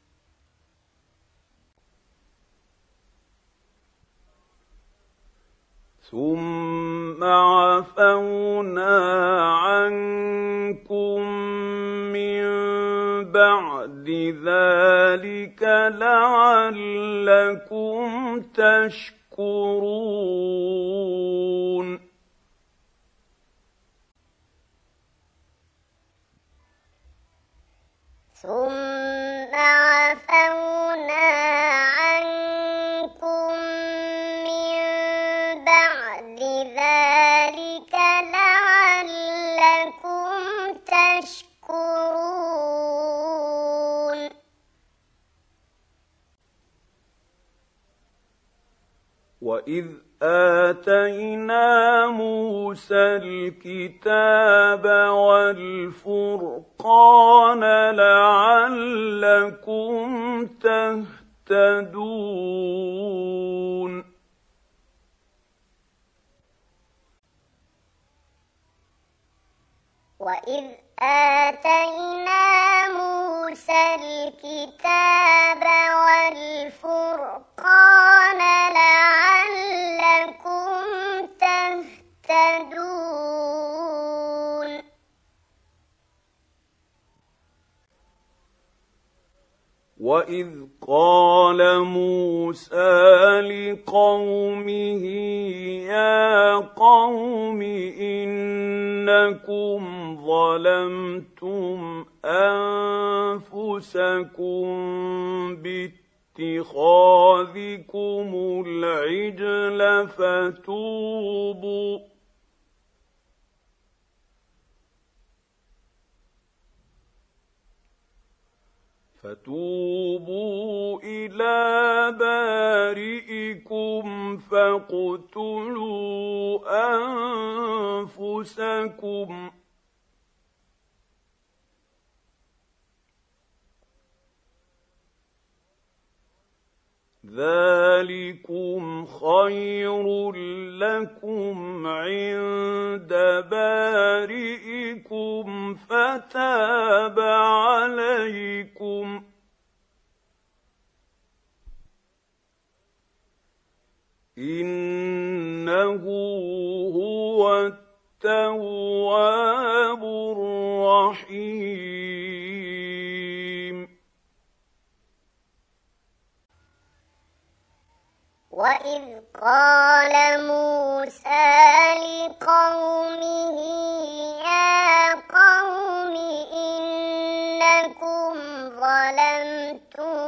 ثم عفونا عنكم من بعد ذلك لعلكم تشكرون ثم عفونا عنكم من بعد ذلك لعلكم تشكرون وإذ آتينا موسى الكتاب والفرقان لعلكم تهتدون وإذ آتينا موسى الكتاب والفرقان لعلكم تهتدون وإذ قال موسى لقومه يا قوم إنكم ظلمتم أنفسكم باتخاذكم العجل فتوبوا فتوبوا إلى بارئكم فاقتلوا أنفسكم ذلكم خير لكم عند بارئكم فتاب عليكم إنه هو التواب الرحيم وإذ قال موسى لقومه يا قوم إنكم ظلمتم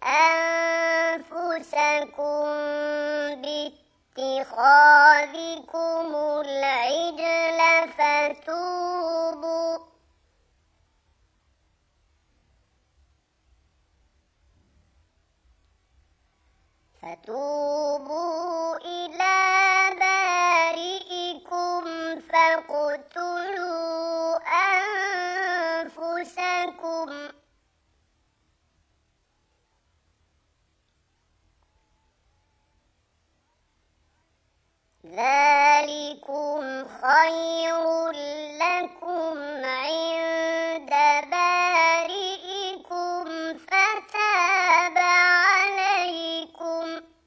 أنفسكم باتخاذكم العجل فتوبوا فتوبوا إلى بارئكم فاقتلوا أنفسكم ذلكم خير لكم عند بارئكم فتاب عليكم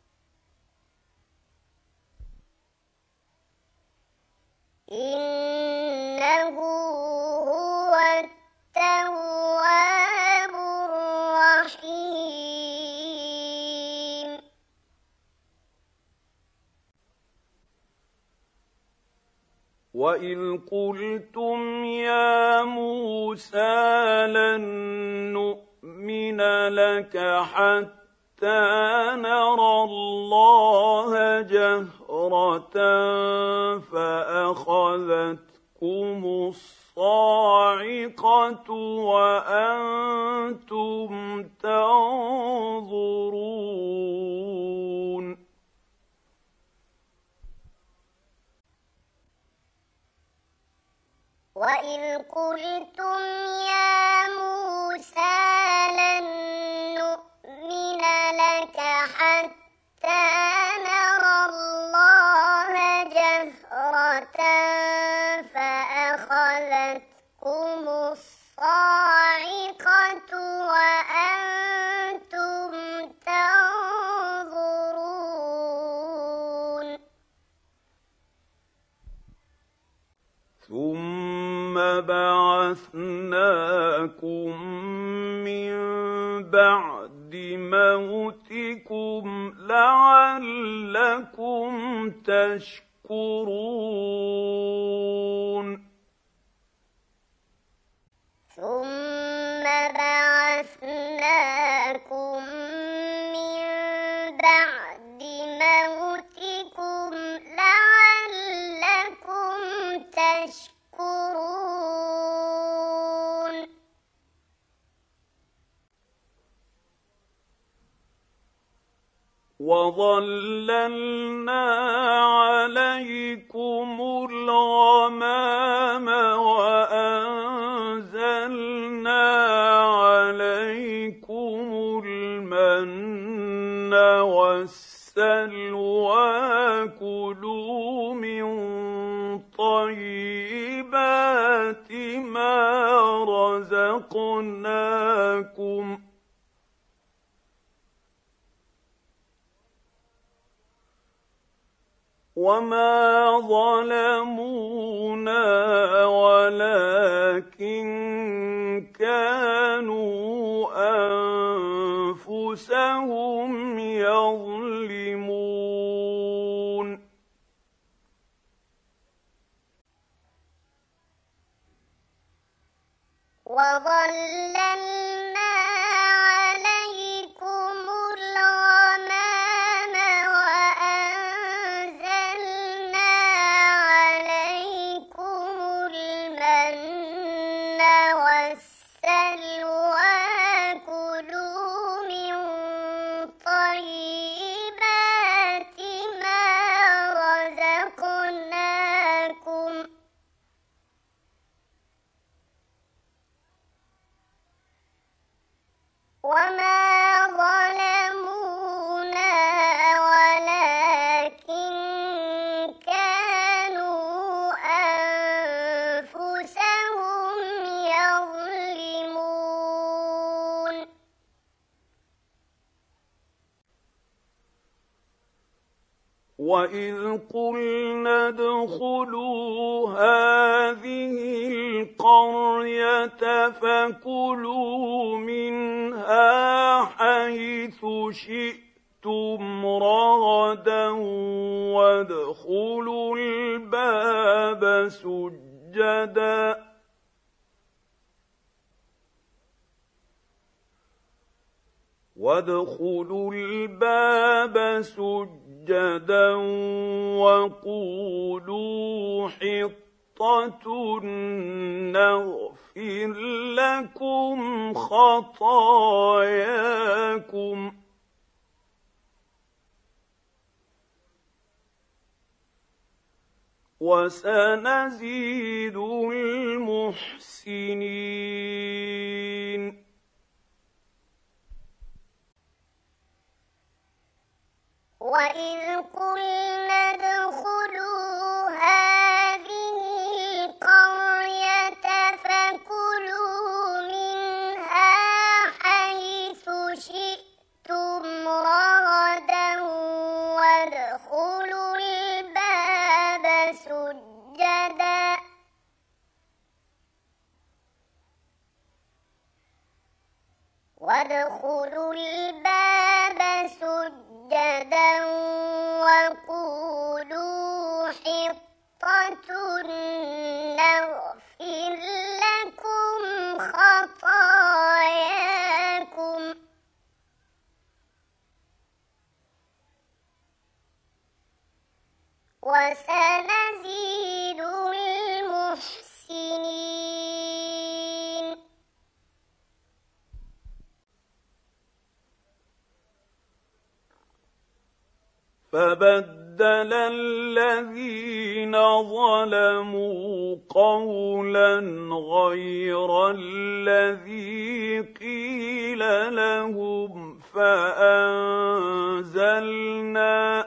إنه هو التواب الرحيم وإذ قلتم يا موسى لن نؤمن لك حتى نرى الله جهرة فأخذتكم الصاعقة وأنتم تنظرون وإذ قلتم يا موسى لن نؤمن لك حتى نرى الله جهرة فأخذتكم الصاعقة وأنتم تنظرون ثم بعثناكم من بعد موتكم لعلكم تشكرون ثم بعثناكم من بعد موتكم لعلكم تشكرون وظللنا عليكم الغمام وأنزلنا عليكم المن والسلوى كلوا من طيبات ما رزقناكم وما ظلمونا ولكن كانوا أنفسهم يظلمون وظللنا عليكم الغمام وأنزلنا عليكم المن والسلوى كلوا من طيبات ما رزقناكم وما ظلمونا ولكن كانوا أنفسهم يظلمون وإذ قلنا ادخلوا هذه القرية فكلوا منها حيث شئتم رغدا وادخلوا الباب سجدا وادخلوا الباب سجدا وقولوا حطة نغفر لكم خطاياكم وسنزيد المحسنين وإذ قلنا ادخلوا هذه القرية فكلوا منها حيث شئتم رغدا وادخلوا الباب سجدا وادخلوا الباب سجدا وقولوا حطة نغفر لكم خطاياكم وسنزيد المحسنين فبدل الذين ظلموا قولا غير الذي قيل لهم فأنزلنا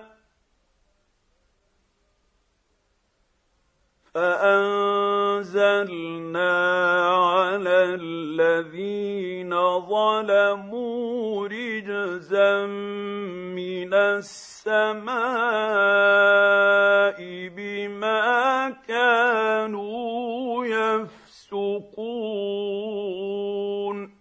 فأنزلنا على الذين ظلموا رجزا من السماء بما كانوا يفسقون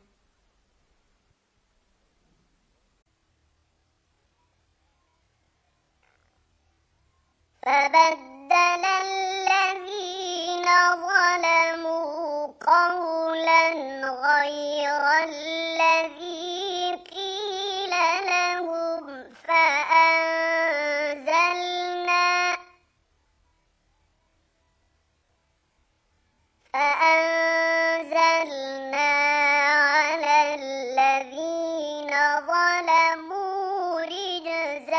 فبدل الذين ظلموا قولا غير الذي قيل لهم فأنزلنا فأنزلنا على الذين ظلموا رجزا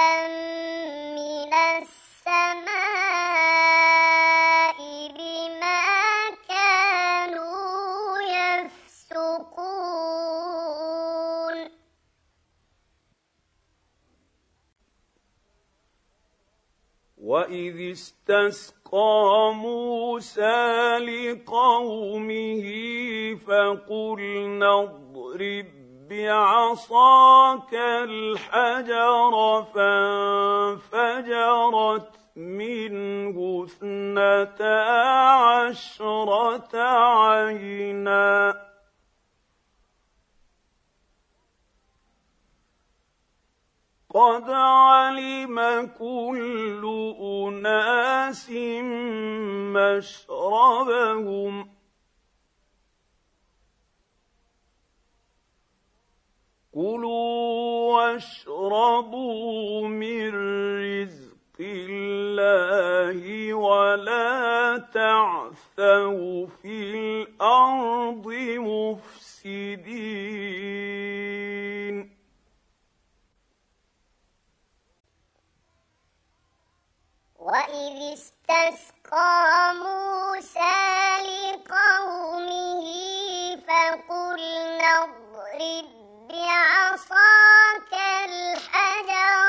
وإذ استسقى موسى لقومه فقلنا اضرب بعصاك الحجر فانفجرت منه اثنتا عشرة عينا قد علم كل أناس مشربهم كلوا واشربوا من رزق الله ولا تعثوا في الأرض مفسدين وإذ استسقى موسى لقومه فقلنا اضرب بعصاك الحجر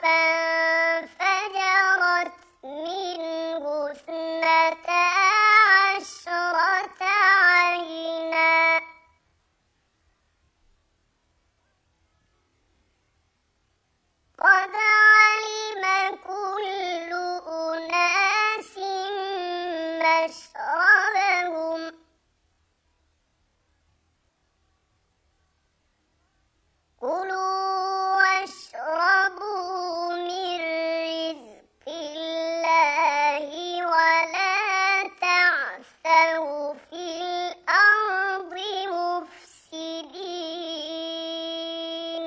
فانفجرت منه اثنتا عشرة عينا قد علم كل أناس مشربهم كلوا واشربوا من رزق الله ولا تعثوا في الأرض مفسدين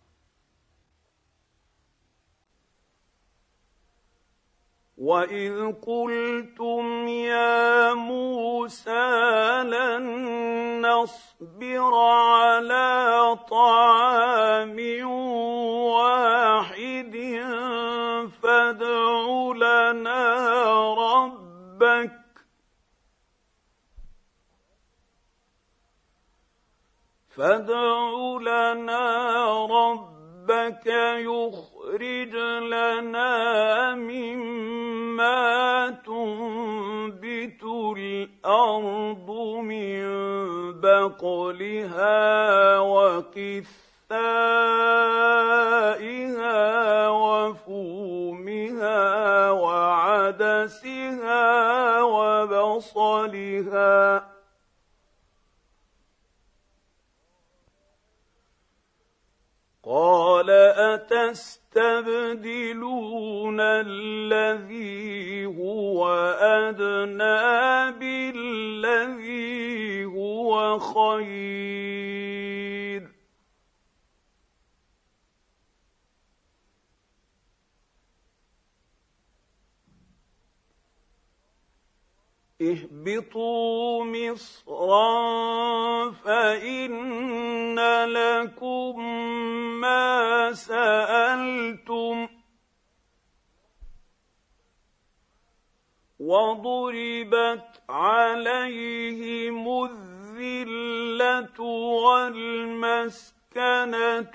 وإذ قلتم يا موسى لن نصبر على طعام واحد فادع لنا ربك فادع لنا ربك يخرج لنا مما تنبت الأرض من بقلها وقثائها وفومها وعدسها وبصلها قال أتستبدلون الذي هو أدنى بالذي هو خير اهبطوا مصرا فإن لكم ما سألتم وضربت عليهم الذلة والمسكنة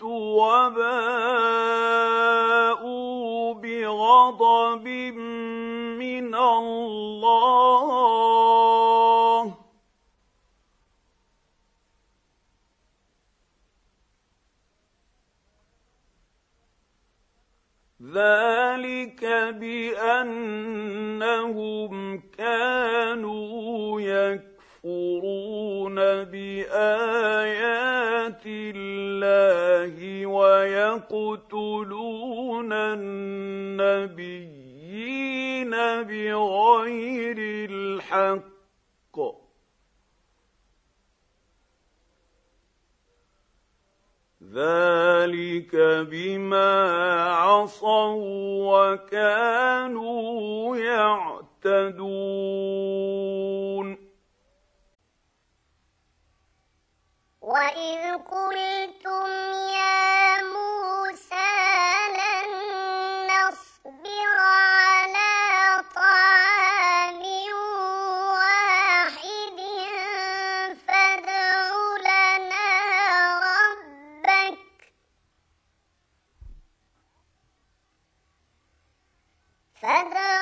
وباءوا بغضب من الله ذلك بأنهم كانوا يكفرون بآيات الله ويقتلون النبيين بغير الحق ذلك بما عصوا وكانوا يعتدون وإذ قلتم يا موسى لن نصبر على طعام واحد فادع لنا ربك فادع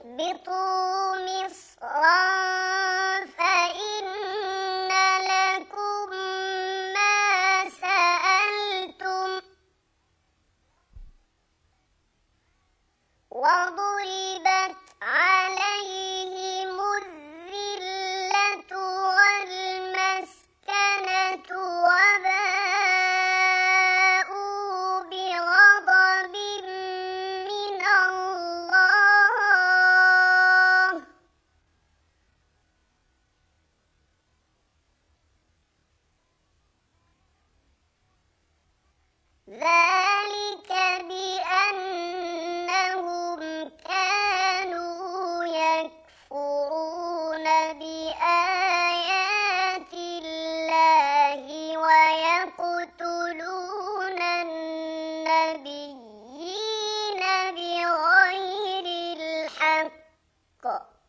اهبطوا مصرا فإن لكم ما سألتم وضربت عليهم الذلة والمسكنة وباءوا بغضب من الله ذلك بأنهم كانوا يكفرون بآيات الله ويقتلون النبيين بغير الحق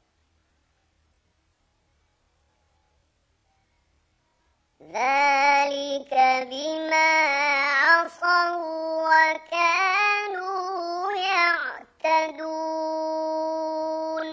ذلك بما عصوا وكانوا يعتدون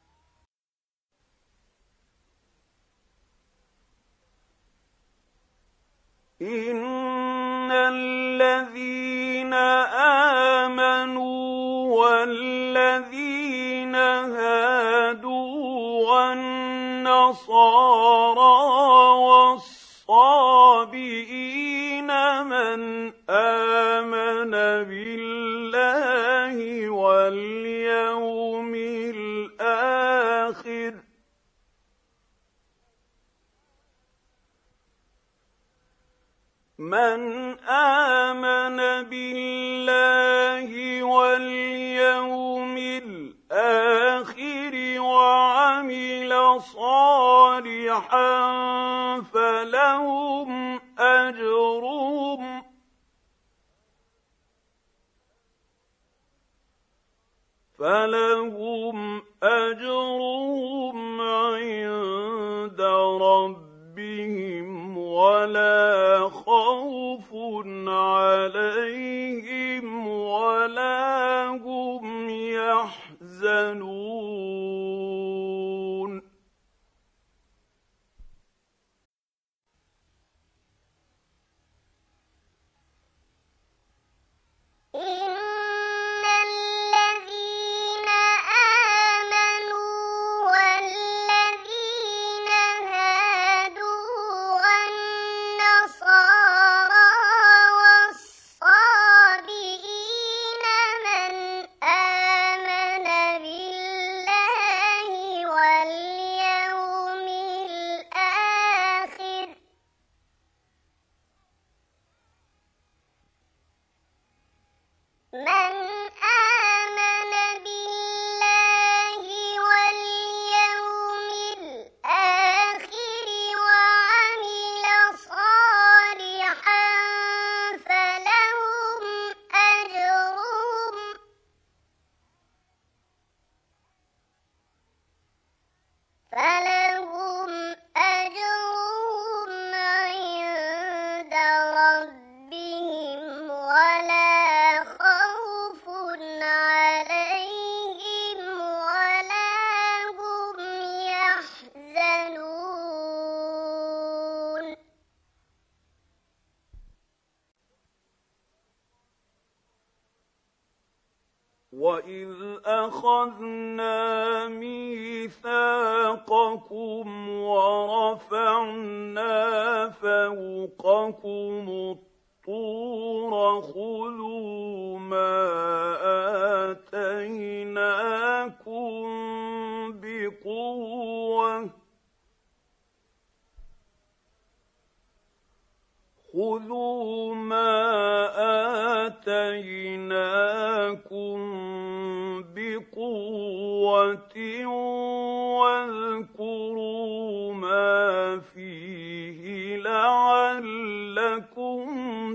إن الذين آمنوا والذين هادوا والنصارى والصابئين من آمن بالله واليوم الآخر من آمن بالله واليوم الآخر وعمل صالحا فلهم أجرهم فلهم أجرهم عند ربهم ولا خوف عليهم ولا هم يحزنون إن الذين آمنوا والذين هادوا والنصارى والصابئين من آمن بالله واليوم الآخر من آمن بالله واليوم الآخر وعمل صالحا فلهم أجرهم فلهم أجرهم عند ربهم ولا خوف عليهم ولا هم يحزنون وَإِذْ أَخَذْنَا مِيثَاقَكُمْ وَرَفَعْنَا فَوْقَكُمُ الطُّورَ خُذُوا مَا آتَيْنَاكُمْ بِقُوَّةٍ خُذُوا مَا آتَيْنَاكُمْ بِقُوَّةٍ وَاذْكُرُوا مَا فِيهِ لَعَلَّكُمْ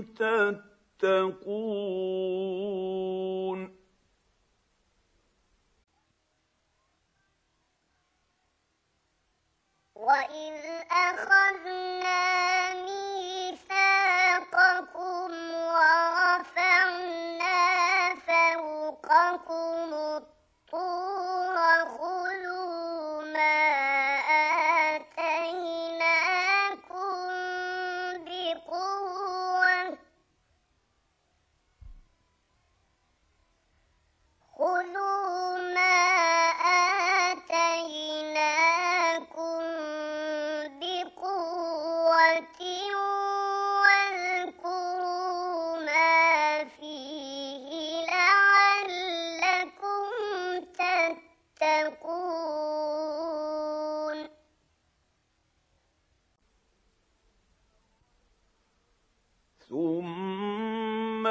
تَتَّقُونَ وَإِذْ أَخَذْنَا مِيثَاقَكُمْ وَرَفَعْنَا فَوْقَكُمُ الطُّورَ تتقون ثم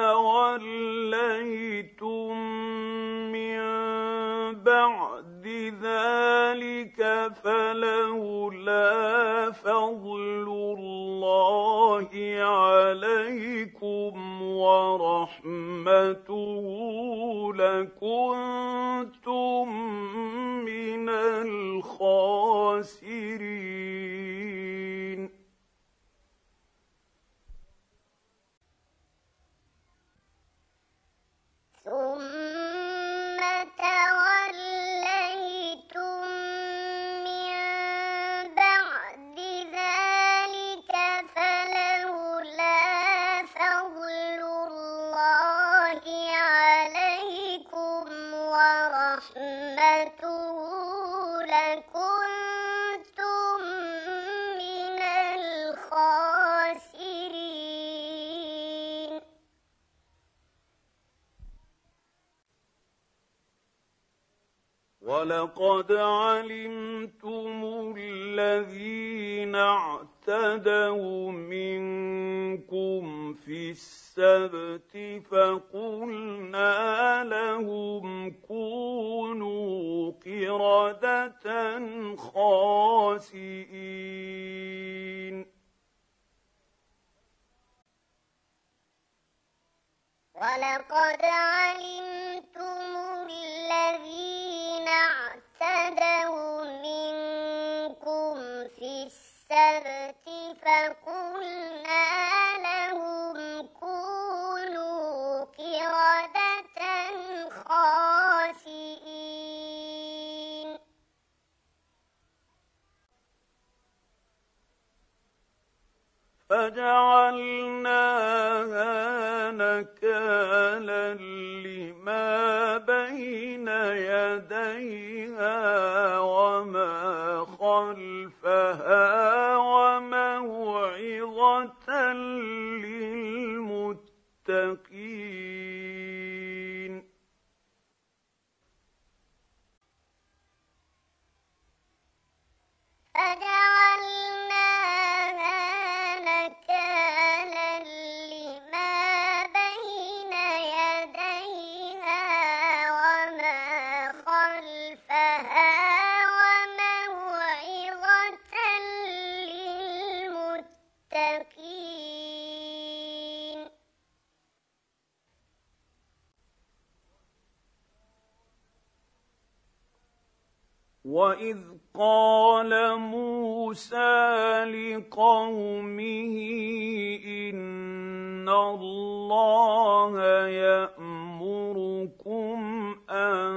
توليتم من بعد ذلك فلولا فضل الله عليكم ورحمته لكنتم من الخاسرين ثم توليتم من بعد ذلك فلولا فضل الله عليكم ورحمته لكنتم من الخاسرين ولقد علمتم الذين اعتدوا منكم في السبت فقلنا لهم كونوا قردة خاسئين ولقد علمتم الذين اعتدوا منكم في السبت فقلنا لهم كونوا قردة خاسئين فجعلناها نكالا لما بين يديها وما خلفها وموعظة للمتقين فجعلناها نكالا لما بين يديها وما خلفها وموعظة للمتقين وإذ قال موسى لقومه إن الله يأمركم أن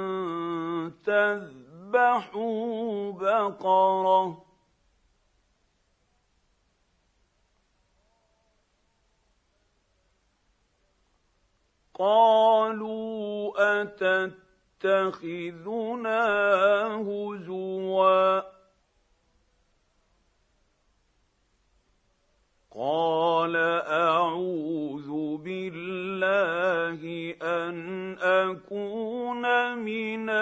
تذبحوا بقرة قالوا أتت تتخذنا هزوا قال أعوذ بالله أن أكون من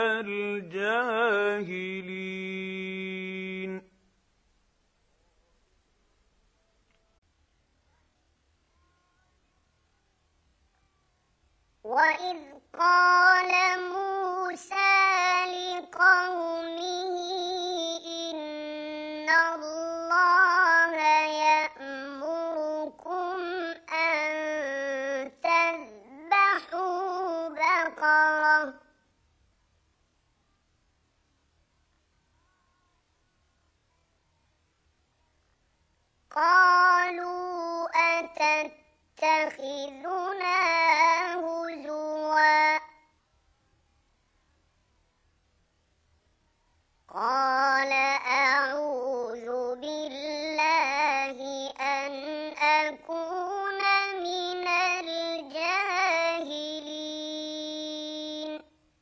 الجاهلين وإذ قال موسى لقومه إن الله يأمركم أن تذبحوا بقرة قالوا أتتخذنا هزوا قال أعوذ بالله أن أكون من الجاهلين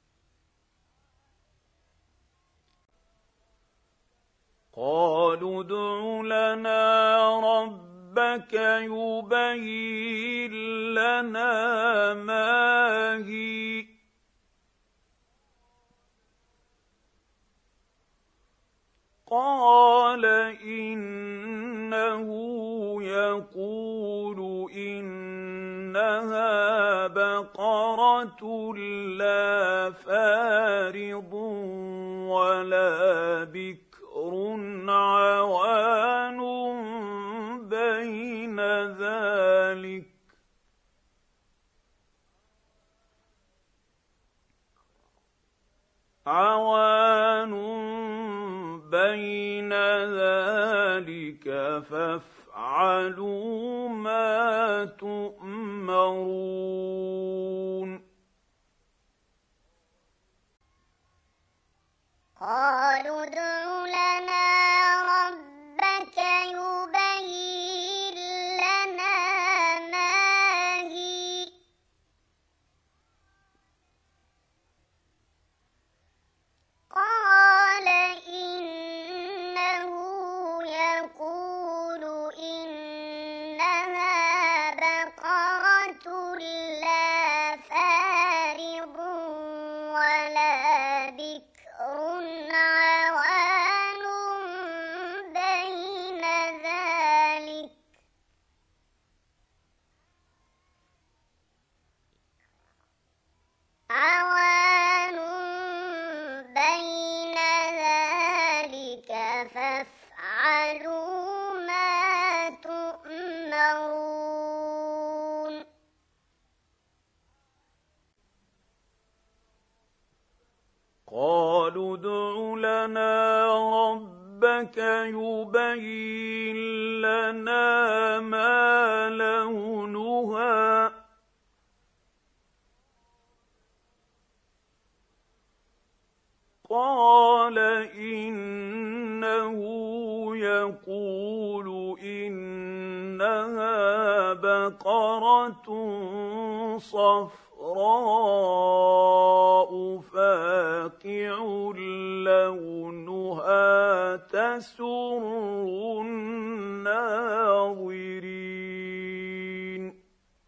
قالوا ادع لنا ربك يبين لنا ما هي قال إنه يقول إنها بقرة لا فارض ولا بكر عوان بين ذلك عوان بين ذلك فافعلوا ما تؤمرون قالوا ادع لنا ربك يبين لنا ما هي قال إنه يقول إنها بقرة لا فارض ولا بكر عوان بين ذلك عوان بين ذلك فافعلوا ما تؤمرون قالوا ادع لنا ربك يبين لنا ما لونها قال إنه يقول إنها بقرة صفراء فاقع لونها تسر الناظرين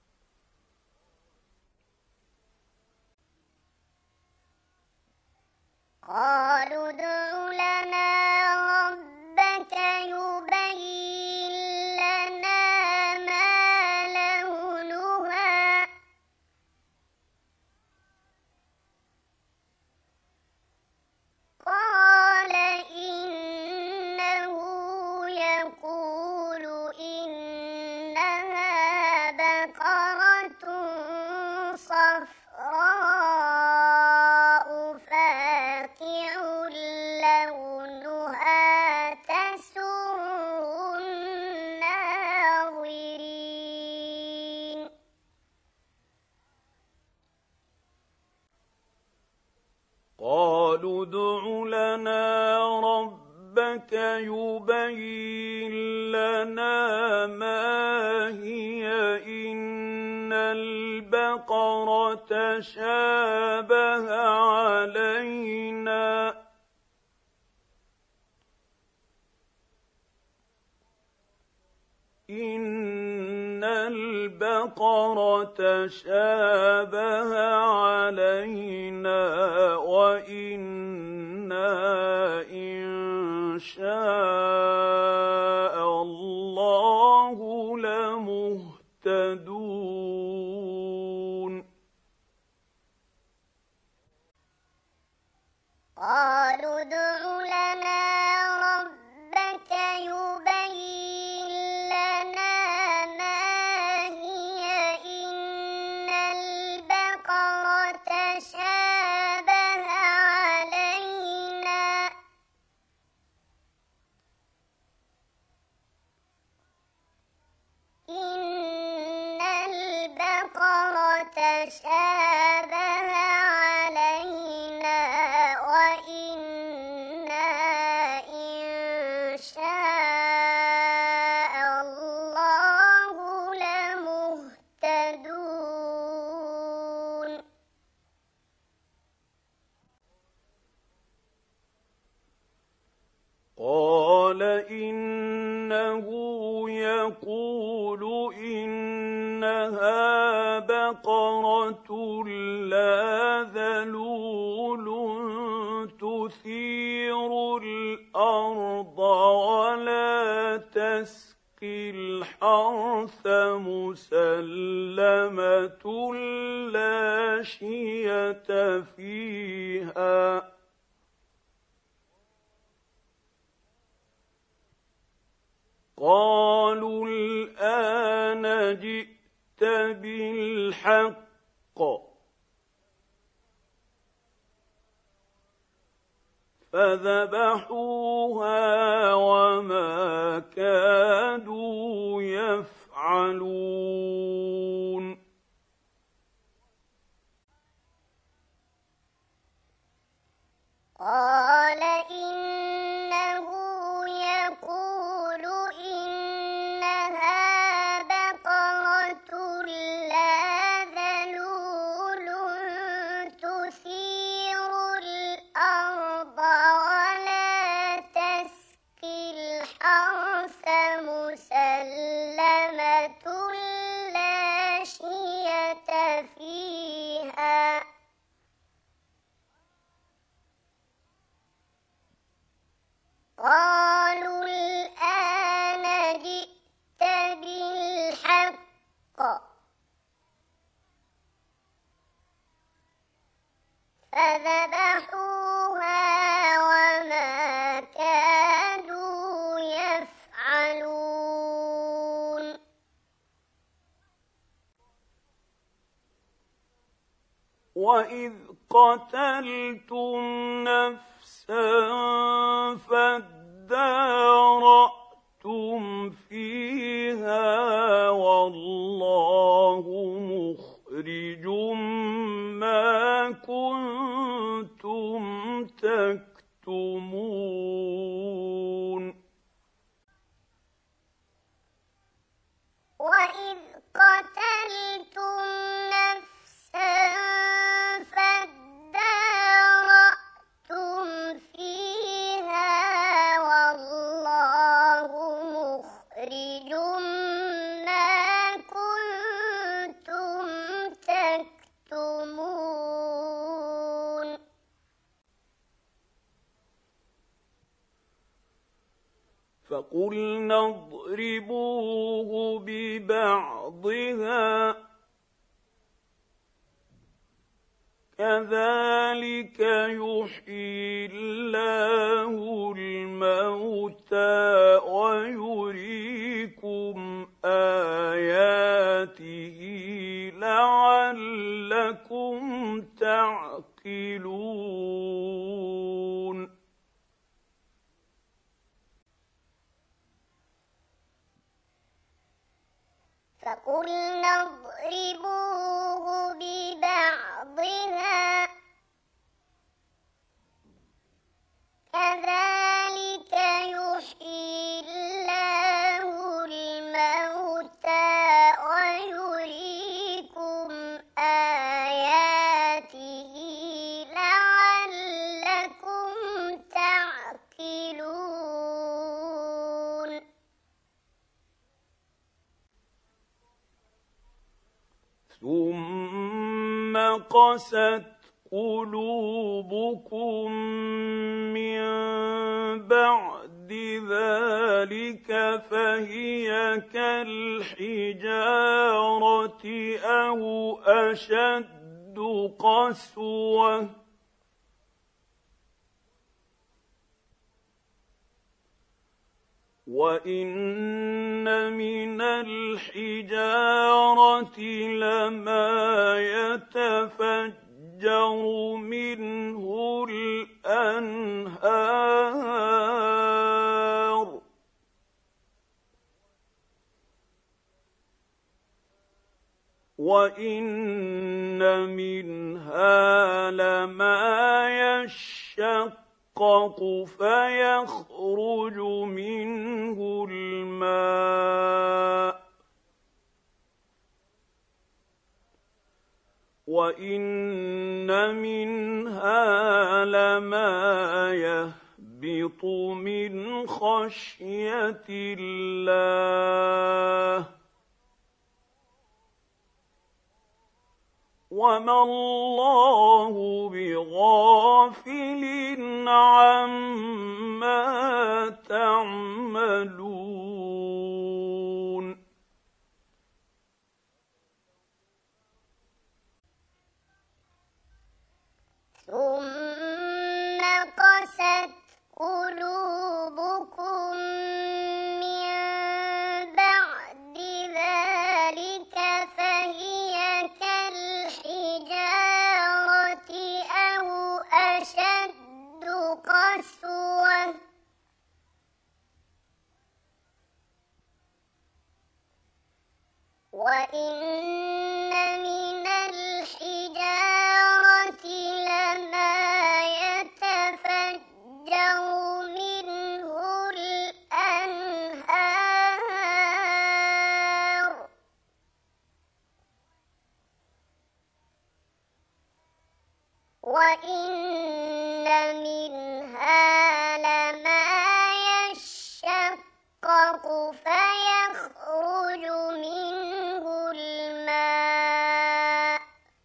قالوا ادع لنا ربك يبين لنا ما لونها قال إنه يقول إنها بقرة صفراء فاقع لونها تسر الناظرين قالوا ادع لنا ربك يبين لنا ما هي إن البقرة شابه علينا إن البقرة شابه علينا وإنا إن شاء الله لمهتدون قالوا ادع لنا ربك يبين لنا ما هي إن البقرة شابه علينا إن البقرة شابه علينا وإنا إن شاء الله لمهتدون قال إنه يقول إنها بقرة لا ذلول تثير الأرض قالوا الآن جئت بالحق فذبحوها وما كادوا يفعلون قال إنه يقول إنها بقرة لا ذلول تثير الأرض ولا تسقي الحرث مسلمة لا شية فيها قالوا الآن جئت بالحق فذبحوها وما كادوا يفعلون وإذ قتلتم نفسا فادارأتم فيها والله مخرج ما كنتم تكتمون وإذ قتلتم نفسا فادارأتم فيها والله مخرج ما كنتم تكتمون فقلنا اضربوه ببعضها كذلك يحيي الله الموتى ويريكم آياته لعلكم تعقلون فقلنا اضربوه ببعضها كذلك يحيي الله الموتى ويريكم آياته لعلكم تعقلون ثم قست قلوبكم من بعد ذلك فهي كالحجارة أو أشد قسوة وإن من الحجارة لما يتفجر منه الأنهار وإن منها لما يشقق فيخرج منه الماء وإن منها لما يهبط من خشية الله وما الله بغافل عما تعملون ثم قست قلوبكم من قسوة وإن من الحجارة لما يتفجر منه الأنهار وإن منها لما يشقق فيخرج منه الماء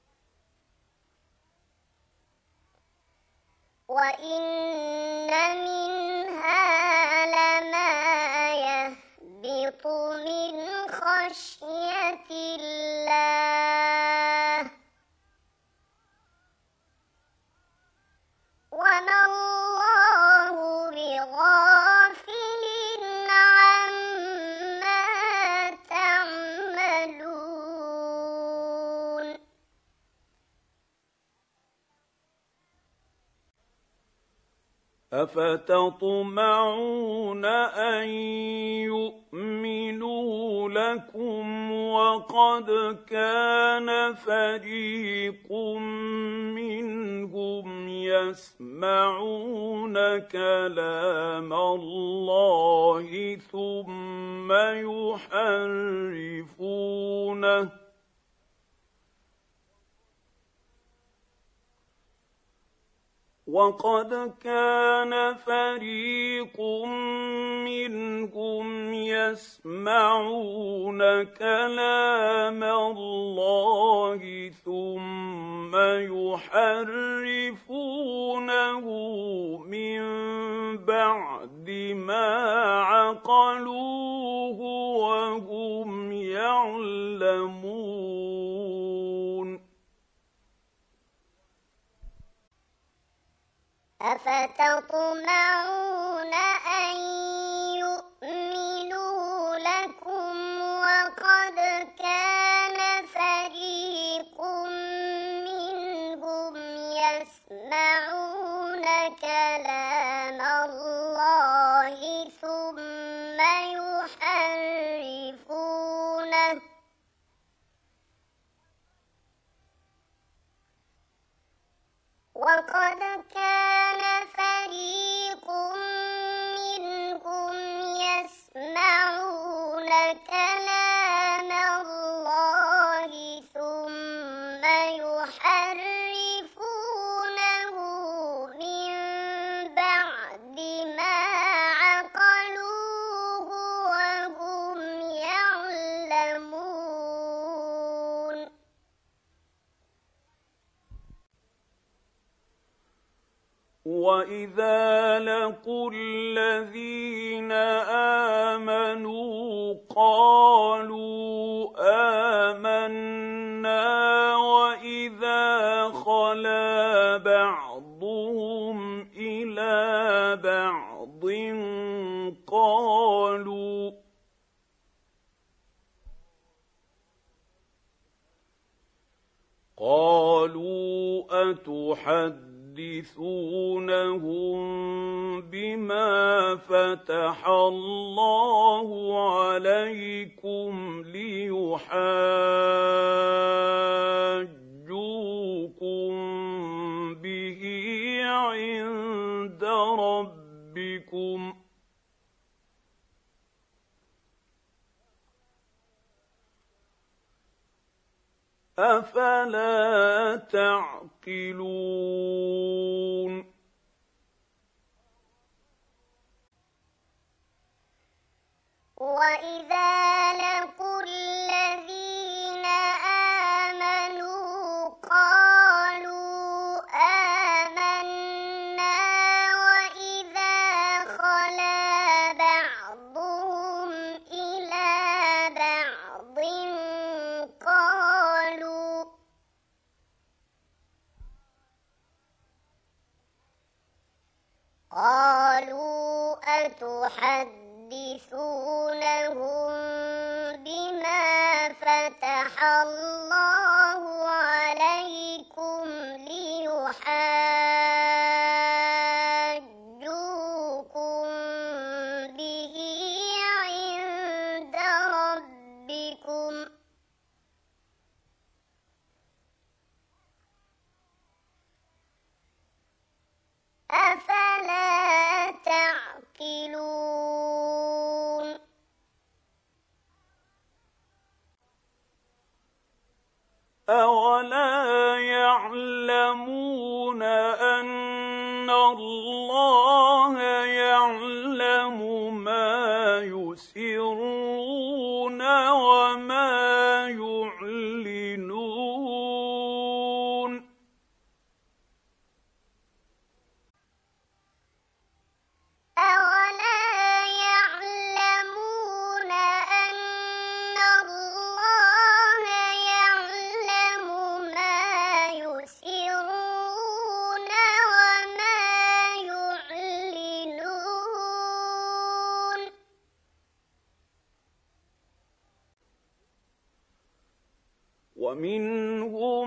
وإن منها لما يهبط من خشية الله وما الله بغافل عما تعملون أفتطمعون أن يؤمنوا لكم وقد كان فريق منهم يسمعون كلام الله ثم يحرفونه وقد كان فريق منهم يسمعون كلام الله ثم يحرفونه من بعد ما عقلوه وهم يعلمون أفتطمعون أن يؤمنوا لكم وقد كان فريق منهم يسمعون كلام الله ثم يحرفونه وقد كان فريق منهم يسمعون كلام الله ثم يحرفونه من بعد ما عقلوه وهم يعلمون وَإِذَا لَقُوا الَّذِينَ آمَنُوا قَالُوا آمَنَّا وَإِذَا خَلَا بَعْضُهُمْ إِلَىٰ بَعْضٍ قَالُوا قَالُوا أَتُحَدِّثُونَهُم بما فتح الله عليكم ليحاجوكم به عند ربكم أفلا تعقلون وَإِذَا لَقُوا الَّذِينَ آمَنُوا قَالُوا آمَنَّا وَإِذَا خَلَا بَعْضُهُمْ إِلَىٰ بَعْضٍ قَالُوا قَالُوا أتحدثونهم بما فتح الله عليكم ليحاجوكم يعقلون أولا يعلمون أن الله يعلم ما يسرون وما يعلنون أولا يعلمون أن الله يعلم ما يسرون وما يعلنون ومنهم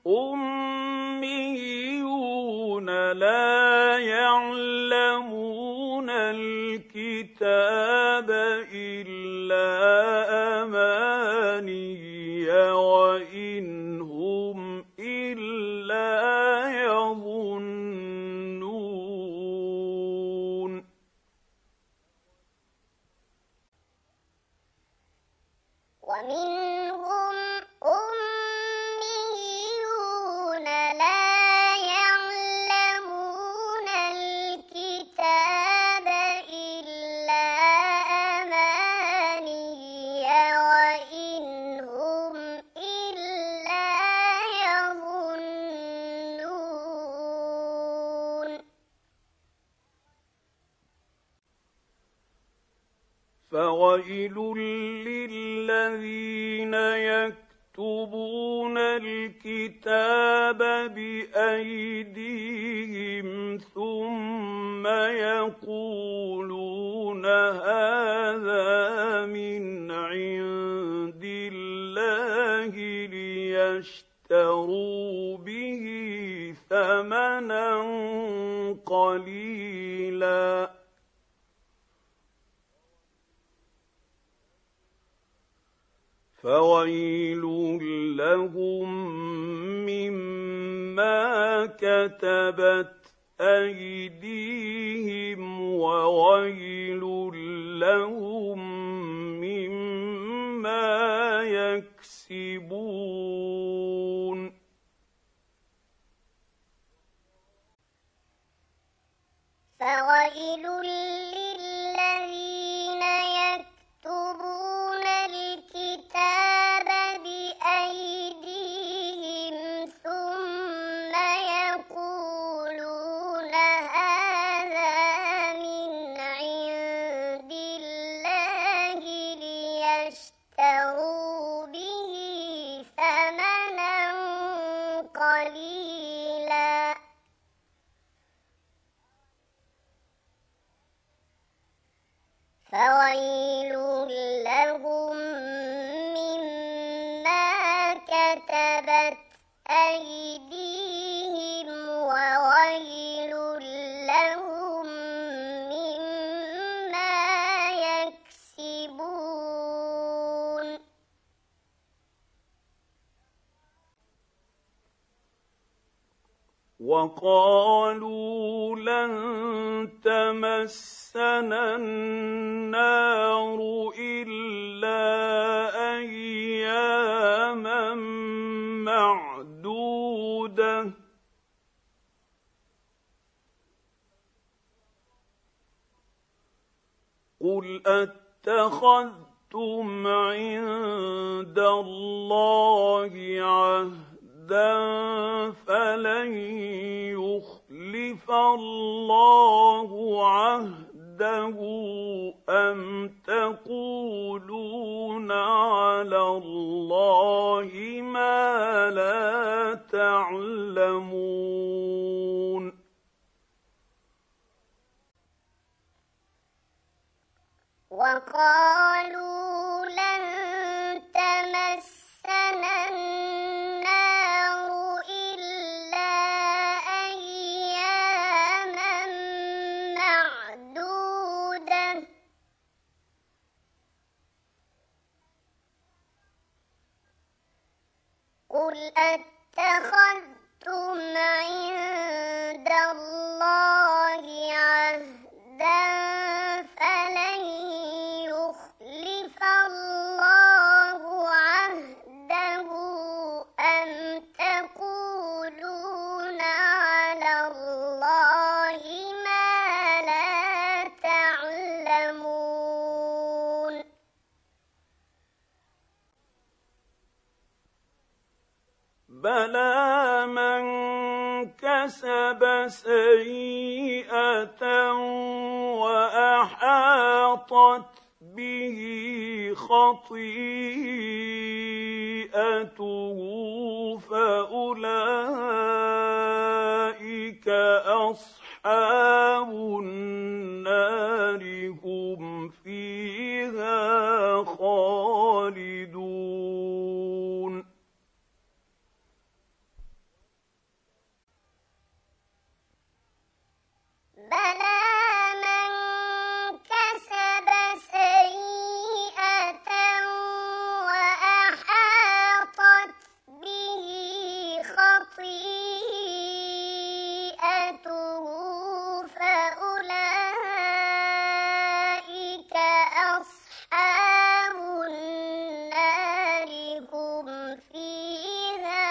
أميون لا يعلمون الكتاب إلا أماني وإن هم إلا يظنون ومنهم أميون لا يعلمون الكتاب إلا أماني وإن هم إلا يظنون فويل للذين يكتبون الكتاب بأيديهم ثم يقولون هذا من عند الله ليشتروا به ثمنا قليلا فويل لهم مما كتبت أيديهم وويل لهم مما يكسبون فويل للذين يكتبون الكتاب بأيديهم ثم يقولون هذا من عند الله ليشتروا به ثمنا قليلا فويل لهم مما كتبت أيديهم وويل لهم مما يكسبون وقالوا لن تمسنا النار إلا أياما معدودة قل أتخذتم عند الله عهدا فلن يخلف الله عهده أم تقولون على الله ما لا تعلمون وقالوا لن تمسنا النار إلا أياما معدودة قل أتخذتم عند الله عهدا بلى من كسب سيئة وأحاطت به خطيئته فأولئك أصحاب النار هم فيها خالدون بلى من كسب سيئة وأحاطت به خطيئته فأولئك أصحاب النار هم فيها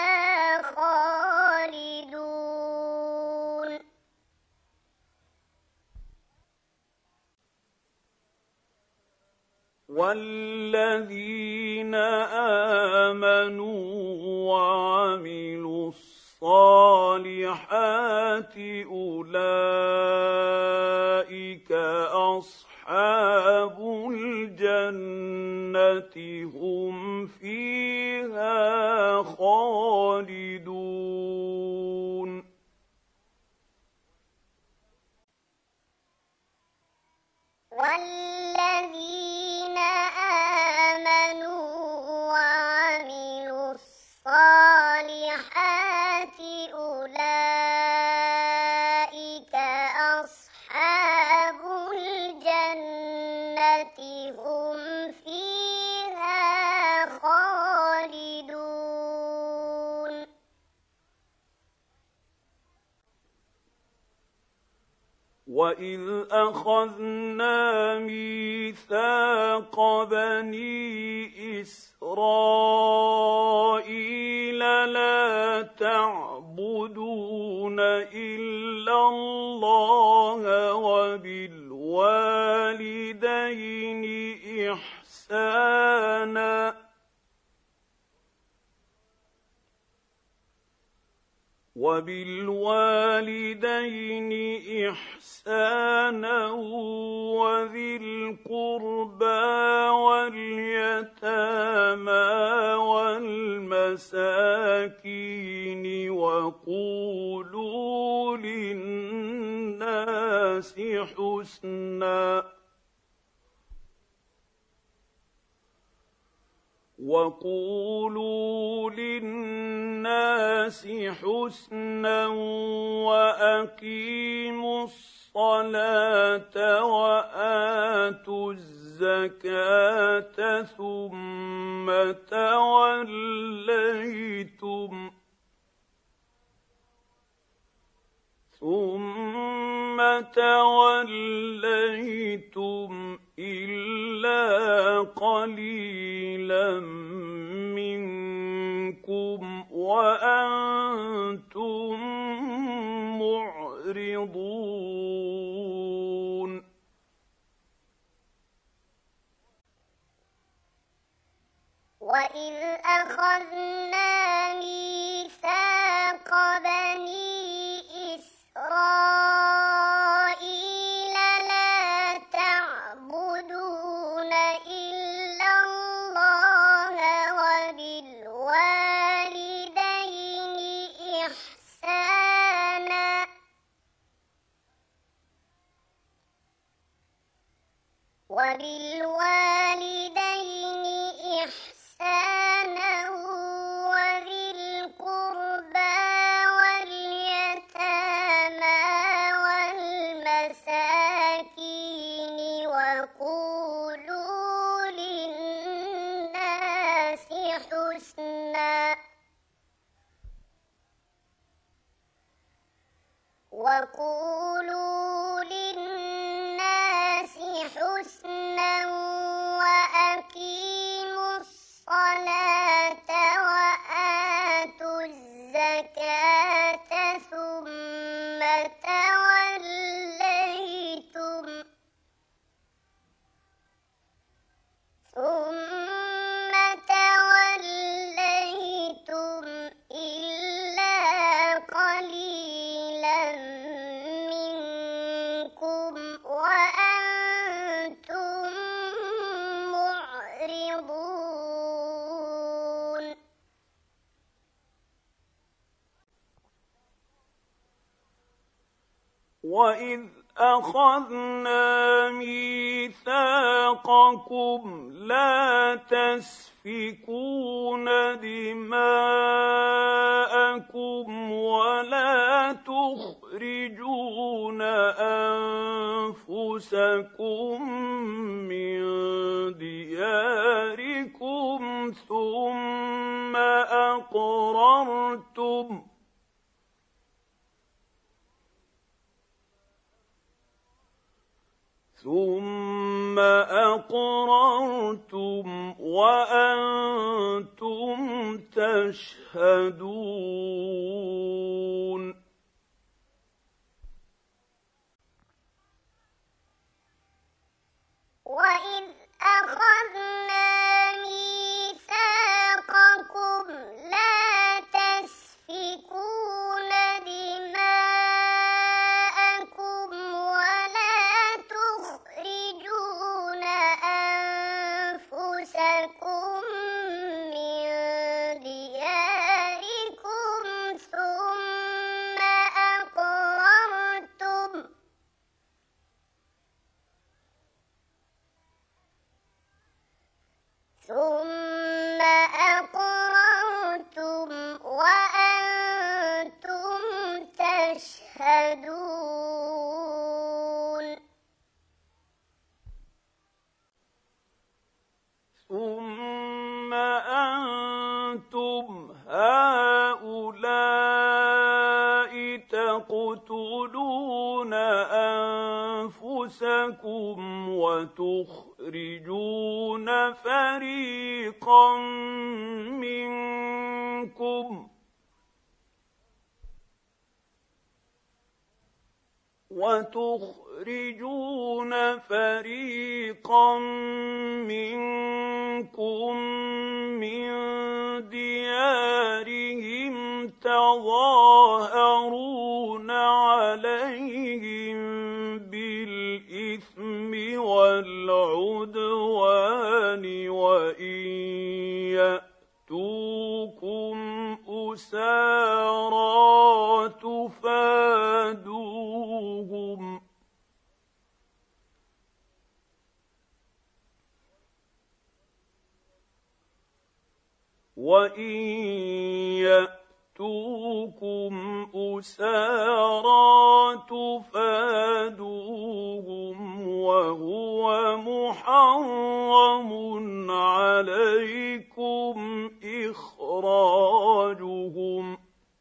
خالدون والذين آمنوا وعملوا الصالحات أولئك أصحاب الجنة هم فيها خالدون والذين آمنوا وعملوا الصالحات أولئك أصحاب الجنة هم فيها خالدون وإذ أخذنا ميثاق بني إسرائيل لا تعبدون إلا الله وبالوالدين إحسانا وبالوالدين إحسانا وذي القربى واليتامى والمساكين وقولوا للناس حسنا وقولوا للناس حسنا وأقيموا الصلاة وآتوا الزكاة ثم توليتم ثم توليتم إلا قليلا منكم وأنتم معرضون وإذ أخذنا ميثاق بني إسرائيل لا تعبدون إلا الله وبالوالدين إحسانا وبالوالدين إحسانا وذي القربى واليتامى والمساكين وقولوا للناس حسنا وقولوا للناس حسنا وأقيموا الصلاة وآتوا الزكاة ثم توليتم ثم توليتم إلا وإذ أخذنا ميثاقكم لا تسفكون دماءكم ولا تخرجون أنفسكم من دياركم ثم أقررتم ثم أقررتم وأنتم تشهدون وإذ أخذنا ميثاقكم لا تسفكون دماءكم ولا تخرجون أنفسكم من دياركم ثم أقررتم ثم أقررتم وأنتم تشهدون ثم أنتم هؤلاء تقتلون أنفسكم وتخرجون فريقا منكم وتخرجون فريقا منكم من ديارهم تظاهرون عليهم بالإثم والعدوان وإن يأتوكم أسارى تفادوهم وإن يأتوكم أسارى تفادوهم وهو محرم عليكم إخراجهم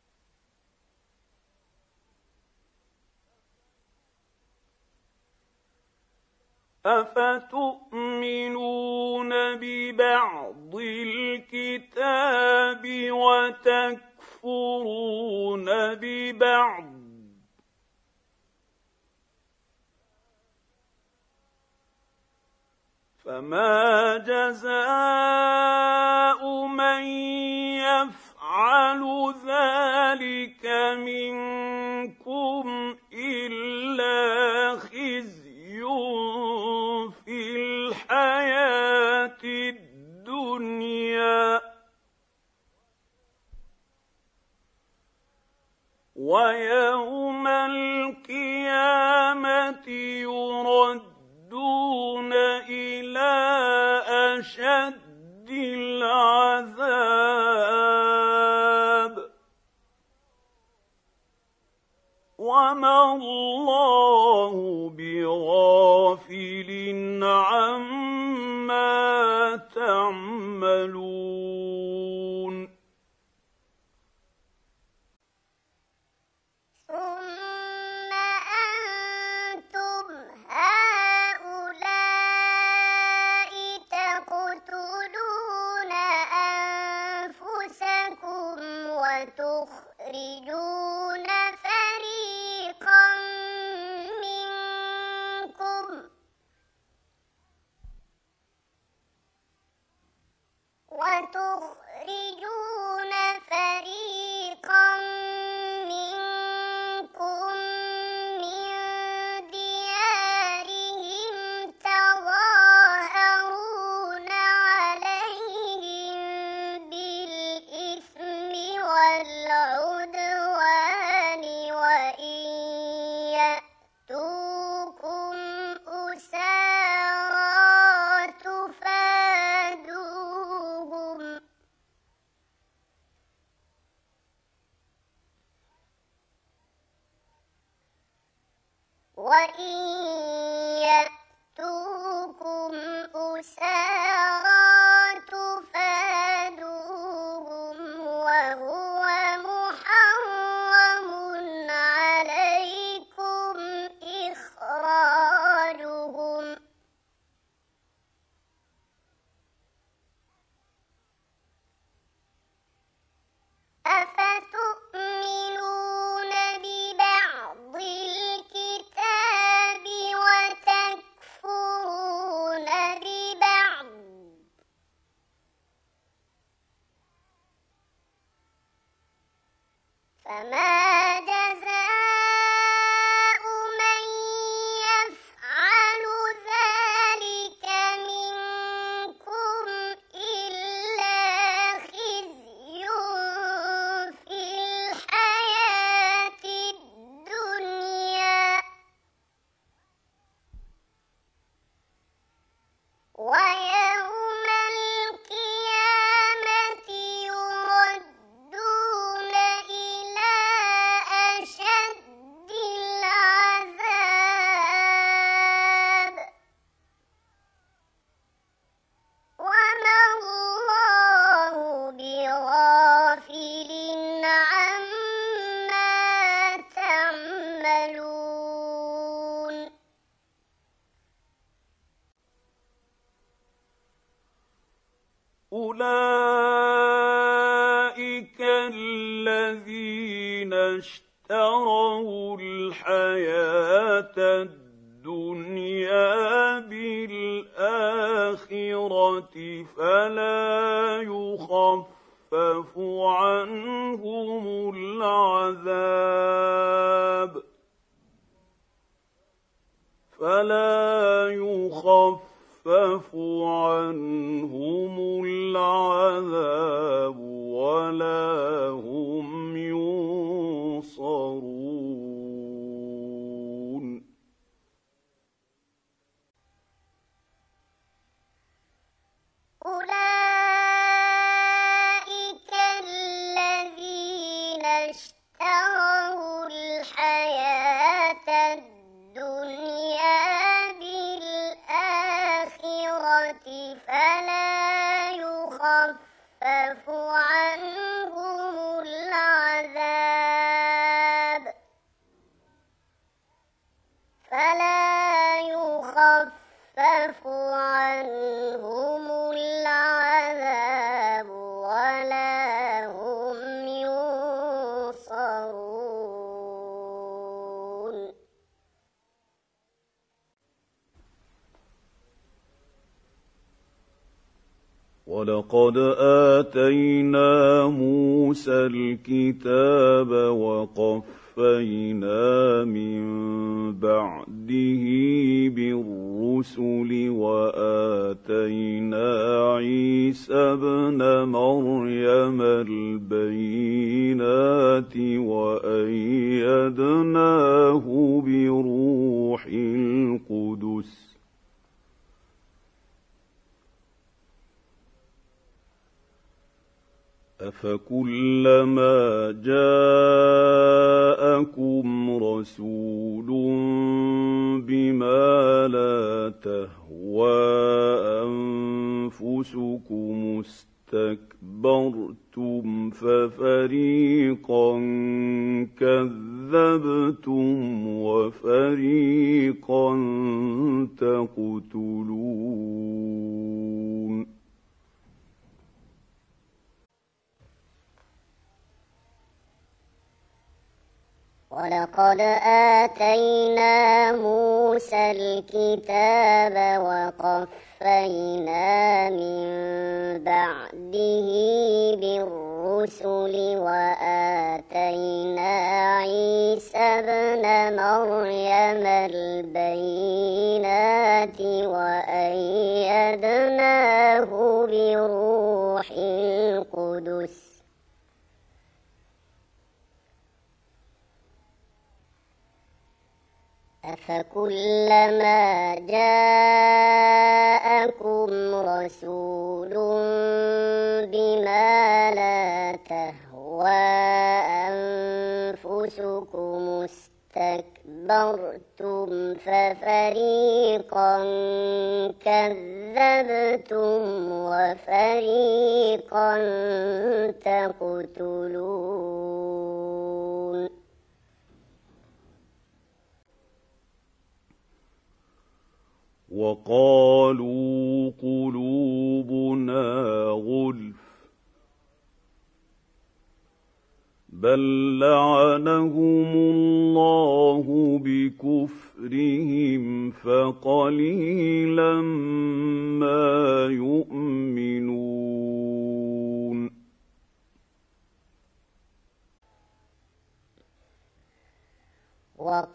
أفتؤمنون ببعض الكتاب وتكفرون ببعض فما جزاء من يفعل ذلك منكم إلا خزي في الحياة الدنيا ويوم القيامة يردون إلى أشد العذاب وما الله بغافل عما تعملون ثم أنتم هؤلاء تقتلون أنفسكم وتخرجون فريقا منكم فما جزاء من يفعل ذلك منكم إلا خزي في الحياة الدنيا ويوم القيامة يردون إلى أشد العذاب وما الله بغافل عما تعملون أولئك الذين اشتروا الحياة الدنيا بالآخرة فلا يخفف عنهم العذاب فلا يخفف يخفف عنهم العذاب ولا هم ينصرون أولئك الذين اشتروا الحياة الدنيا فلا يخفف عنهم العذاب فلا يخفف عنهم العذاب ولا هم ينصرون ولقد آتينا موسى الكتاب وقفينا من بعده بالرسل وآتينا عيسى ابن مريم البينات وأيدناه بروح القدس أفكلما جاءكم رسول بما لا تهوى أنفسكم استكبرتم ففريقا كذبتم وفريقا تقتلون ولقد آتينا موسى الكتاب وقفينا من بعده بالرسل وآتينا عيسى ابن مريم البينات وأيدناه بروح القدس أفكلما جاءكم رسول بما لا تهوى أنفسكم استكبرتم ففريقا كذبتم وفريقا تقتلون وقالوا قلوبنا غلف بل لعنهم الله بكفرهم فقليلا ما يؤمنون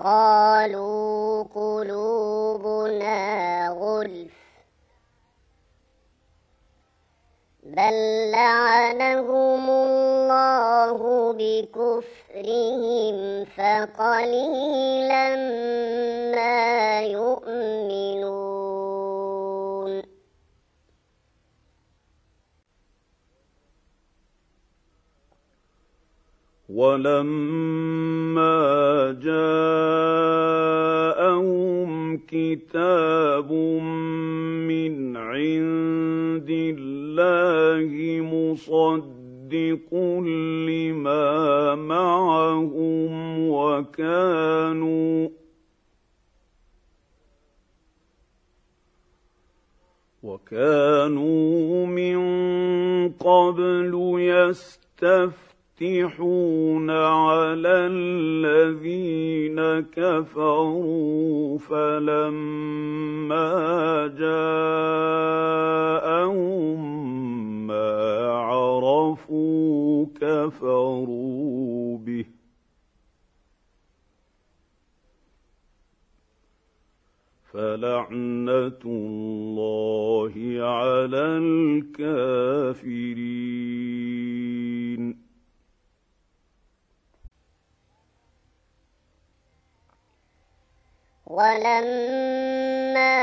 وقالوا قلوبنا غلف بل لعنهم الله بكفرهم فقليلا ما يؤمنون ولما جاءهم كتاب من عند الله مصدق لما معهم وكانوا وكانوا من قبل يستفتحون على الذين كفروا فلما جاءهم ما عرفوا كفروا به فلعنة الله على الكافرين ولما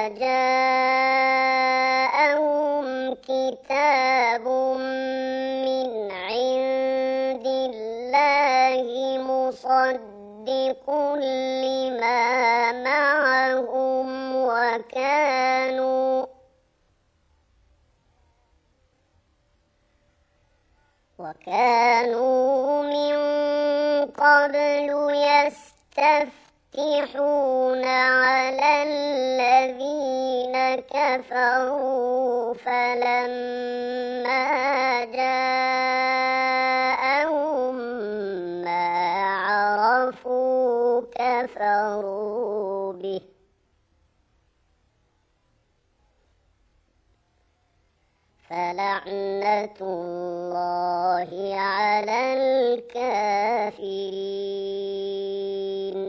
جاءهم كتاب من عند الله مصدق لما معهم وكانوا وكانوا من قبل يستفتحون على الذين كفروا فلما جاءهم ما عرفوا كفروا به فلعنة الله على الكافرين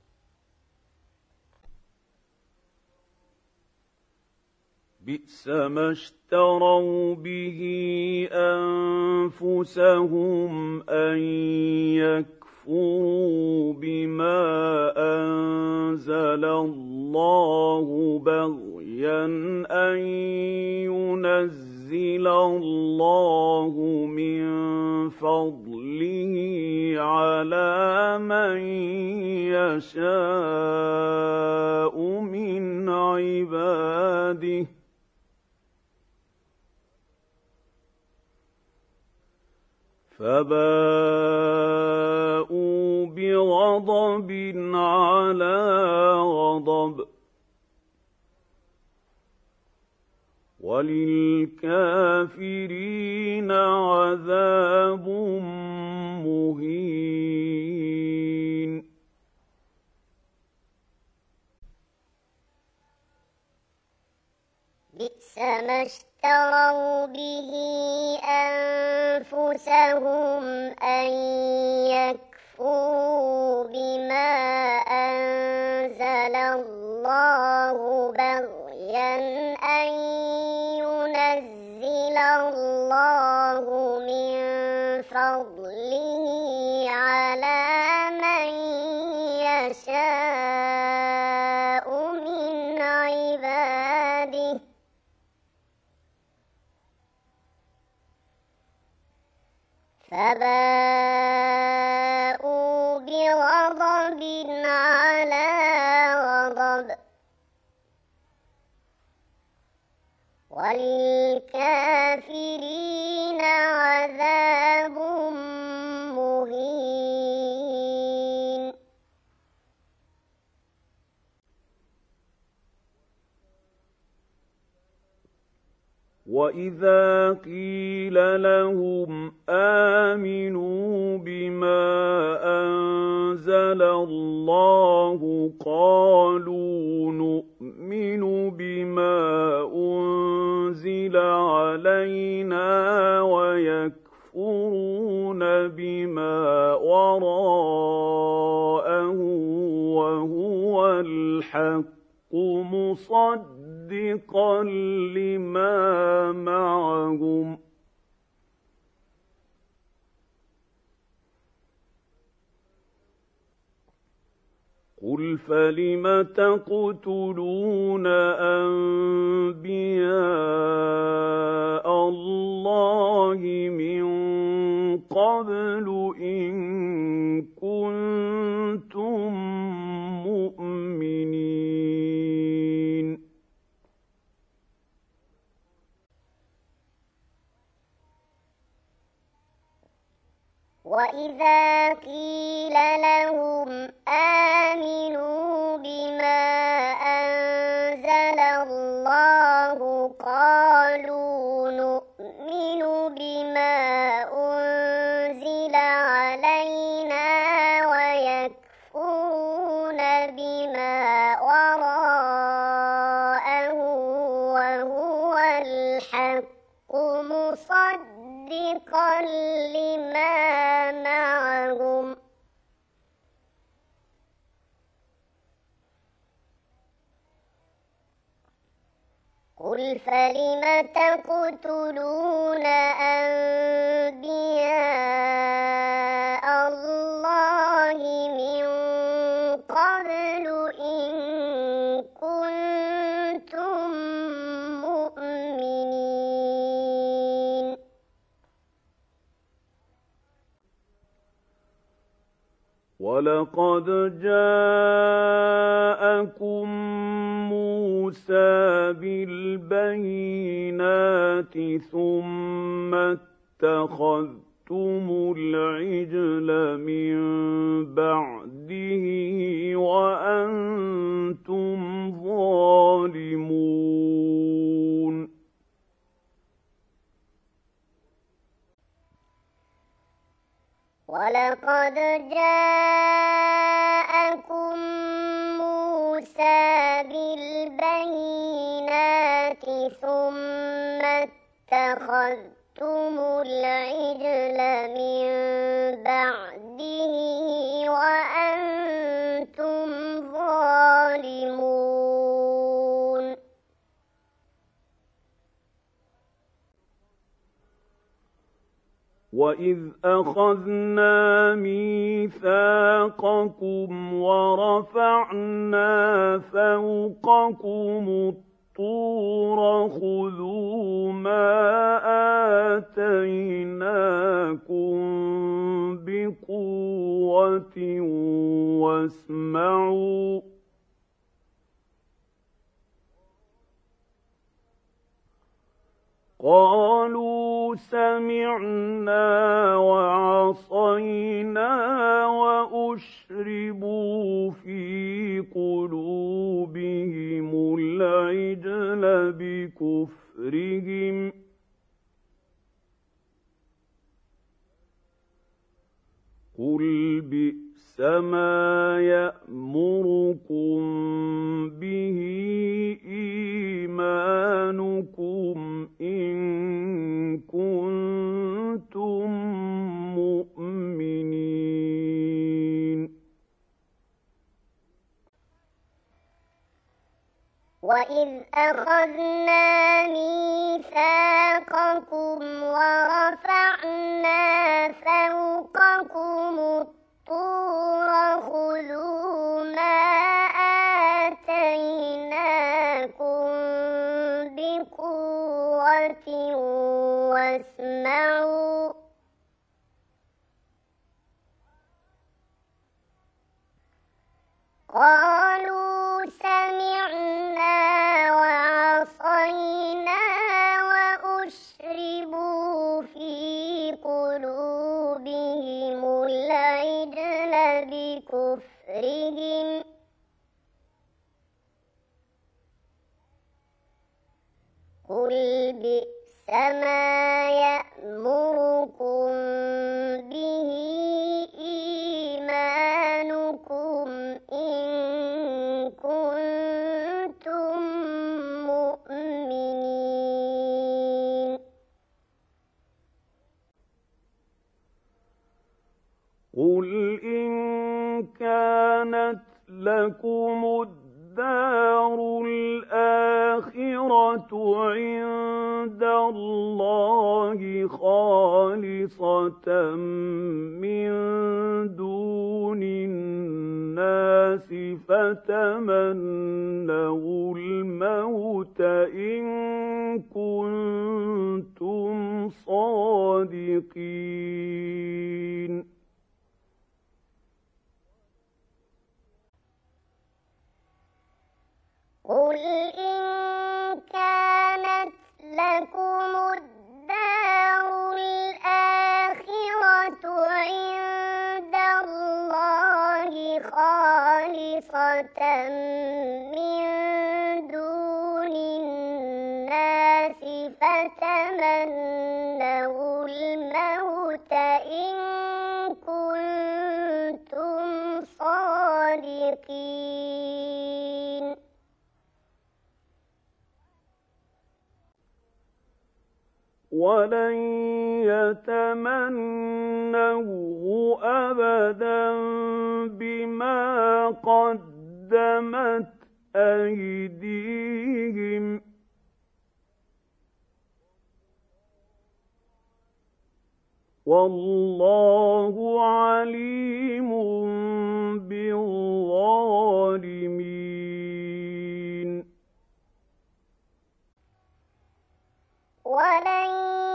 بئس ما اشتروا به أنفسهم أن يكفروا بما أنزل الله بغيا أن ينزل الله من فضله على من يشاء من عباده فباءوا بغضب على غضب وللكافرين عذاب مهين بئس ما اشتروا به أنفسهم أن يكفروا بما أنزل الله بغيا أن ينزل الله من فضله على من يشاء من عباده فباءوا بغضب على غضب وللكافرين عذاب مهين وإذا قيل لهم آمنوا بما أنزل الله قالوا نؤمن بما أنزل علينا ويكفرون بما وراءه الحق مصدقا لما معهم قل فلم تقتلون أنبياء الله من قبل إن كنتم مؤمنين وإذا قيل لهم آمنوا بما أنزل الله قالوا نؤمن بما أنزل علينا ويكفرون بما وراءه وهو الحق مصدقا لما معهم قل فلم تقتلون أنبياء الله من قبل إن كنتم مؤمنين ولقد جاءكم موسى بالبينات ثم اتخذتم العجل من بعده وأنتم ظالمون ولقد جاءكم موسى بالبينات ثم اتخذتم العجل من بعده وأنتم ظالمون وَإِذْ أَخَذْنَا مِيثَاقَكُمْ وَرَفَعْنَا فَوْقَكُمُ الطُّورَ خُذُوا مَا آتَيْنَاكُمْ بِقُوَّةٍ وَاسْمَعُوا قالوا سمعنا وعصينا وأشربوا في قلوبهم العجل بكفرهم قل بئس ما يأمركم به إيمانكم إن كنتم مؤمنين وَإِذْ أَخَذْنَا مِيثَاقَكُمْ وَرَفَعْنَا فَوْقَكُمُ الطُّورَ خُذُوا مَا آتَيْنَاكُمْ بِقُوَّةٍ وَاسْمَعُوا قالوا سمعنا وعصينا وأشربوا في قلوبهم العجل بكفرهم قل بئس ما يأمركم به إيمانكم إن كنتم مؤمنين قل إن كانت لكم الدار الدَّارُ الْآخِرَةُ عِندَ اللَّهِ خَالِصَةً مِّن دُونِ النَّاسِ فَتَمَنَّوُا الْمَوْتَ إِن كُنتُمْ صَادِقِينَ قُلْ إِن كَانَتْ لَكُمُ الدَّارُ الْآخِرَةُ عِندَ اللَّهِ خَالِصَةً مِّن دُونِ النَّاسِ فَتَمَنَّوُا الْمَوْتَ إِن كُنتُمْ صَادِقِينَ وَلَن يَتَمَنَّوْهُ أَبَدًا بِمَا قَدَّمَتْ أَيْدِيهِمْ ۗ وَاللَّهُ عَلِيمٌ بِالظَّالِمِينَ وَلَن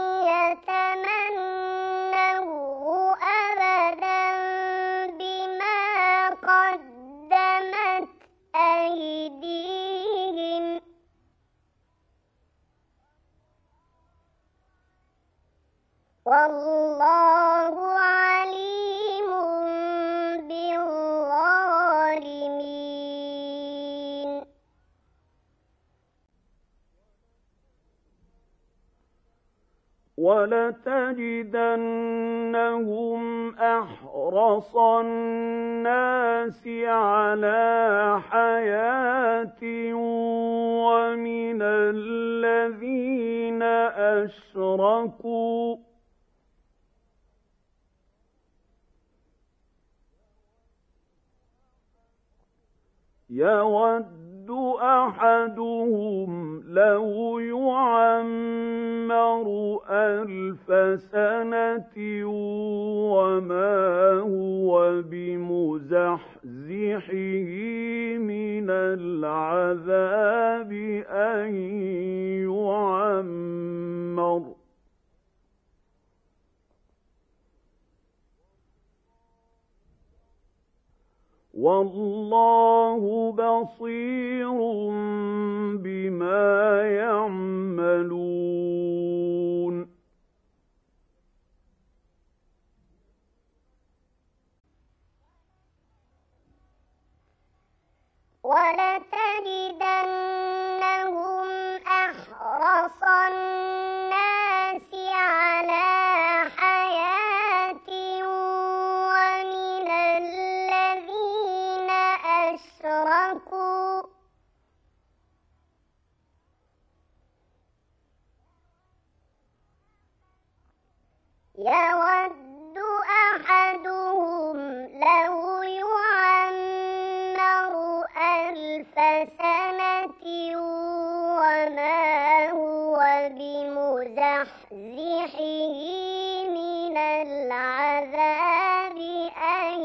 يَتَمَنَّوْهُ أَبَدًا بِمَا قَدَّمَتْ أَيْدِيهِمْ ۗ وَاللَّهُ عَلِيمٌ بِالظَّالِمِينَ وَلَتَجِدَنَّهُمْ أَحْرَصَ النَّاسِ عَلَىٰ حَيَاةٍ وَمِنَ الَّذِينَ أَشْرَكُوا يَوَدُّ أَحَدُهُمْ لَوْ يُعَمَّرُ أَلْفَ سَنَةٍ وَمَا هُوَ بِمُزَحْزِحِهِ مِنَ الْعَذَابِ أَن يُعَمَّرَ ۗ وَاللَّهُ بَصِيرٌ بِمَا يَعْمَلُونَ وَلَتَجِدَنَّهُمْ أَحْرَصَ النَّاسِ عَلَىٰ حَيَاةٍ وَمِنَ الَّذِينَ أَشْرَكُوا يَوَدُّ أَحَدُهُمْ لَوْ يُعَمَّرُ أَلْفَ سَنَةٍ وَمَا هُوَ بِمُزَحْزِحِهِ مِنَ الْعَذَابِ أَن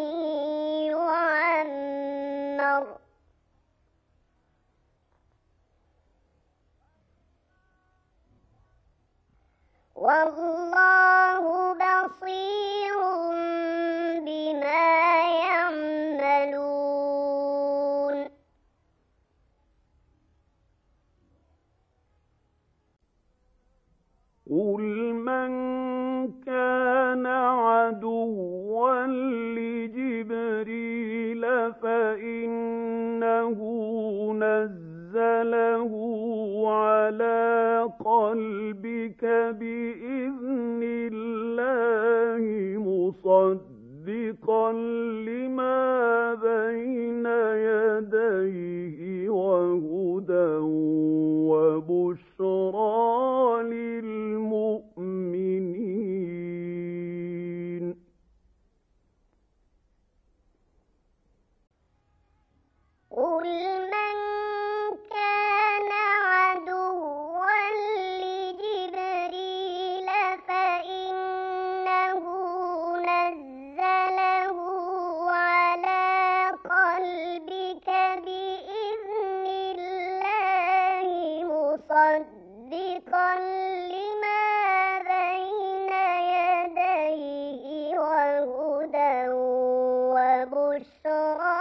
يُعَمَّرَ ۗ وَاللَّهُ بَصِيرٌ بِمَا يَعْمَلُونَ قُلْ مَن كَانَ عَدُوًّا لِّجِبْرِيلَ فَإِنَّهُ نَزَّلَهُ عَلَىٰ قَلْبِكَ بِإِذْنِ اللَّهِ مُصَدِّقًا لِّمَا بَيْنَ يَدَيْهِ وَهُدًى وَبُشْرَىٰ لِلْمُؤْمِنِينَ قُلْ مَن مصدقا لما بين يديه وهدى وبشرى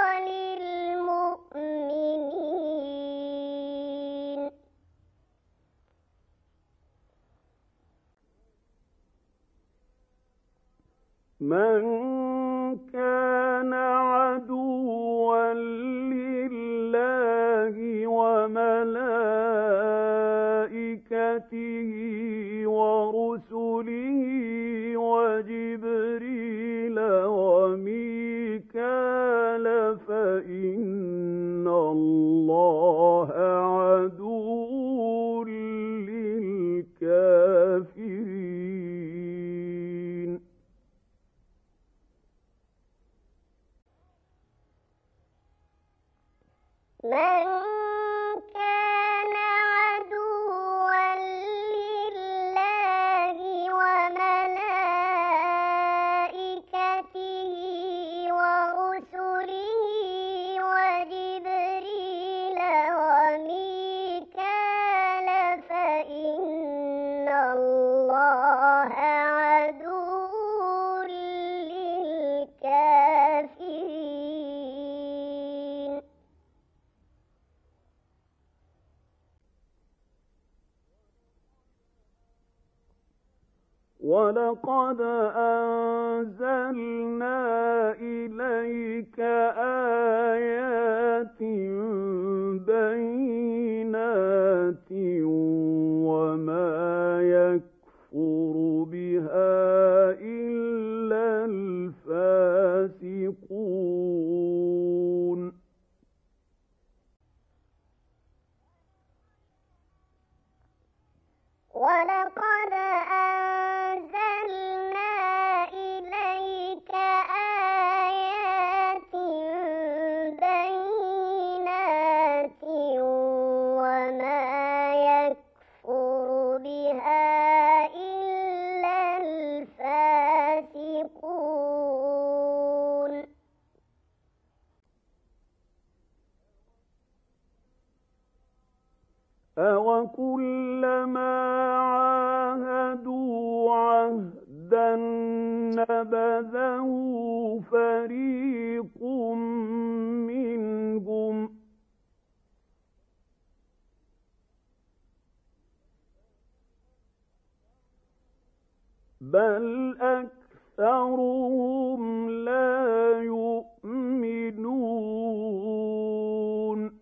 للمؤمنين. من كان عدوا لله وملائكته ورسله وجبريل وميكال فإن الله عدو للكافرين. من كان عدوا لله وملائكته ورسله وجبريل وميكال فإن الله عدو للكافرين. ولقد أنزلنا إليك آيات بينات وما يكفر بها إلا الفاسقون. ولقد أنزلنا إليك آيات بينات وما يكفر بها إلا الفاسقون. أَوَكُلَّمَا عَاهَدُوا عَهْدًا نَّبَذَهُ فَرِيقٌ مِّنْهُمْ ۚ بَلْ أَكْثَرُهُمْ لَا يُؤْمِنُونَ.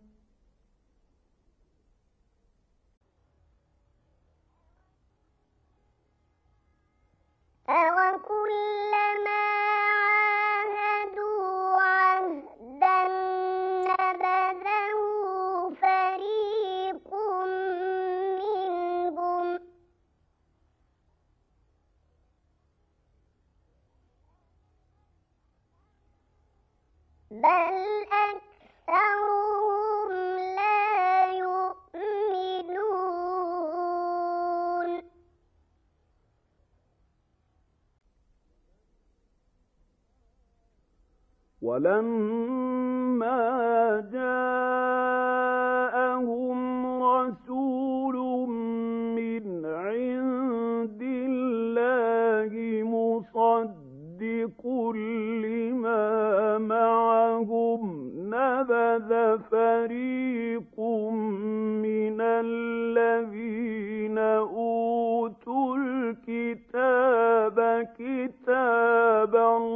أَوَكُلَّمَا عَاهَدُوا عَهْدًا نَّبَذَهُ فَرِيقٌ مِّنْهُمْ ۚ بَلْ أَكْثَرُهُمْ لَا يُؤْمِنُونَ. وَلَمَّا جَاءَهُمْ رَسُولٌ مِّنْ عِندِ اللَّهِ مُصَدِّقٌ لِّمَا مَعَهُمْ نَبَذَ فَرِيقٌ مِّنَ الَّذِينَ أُوتُوا الْكِتَابَ كِتَابَ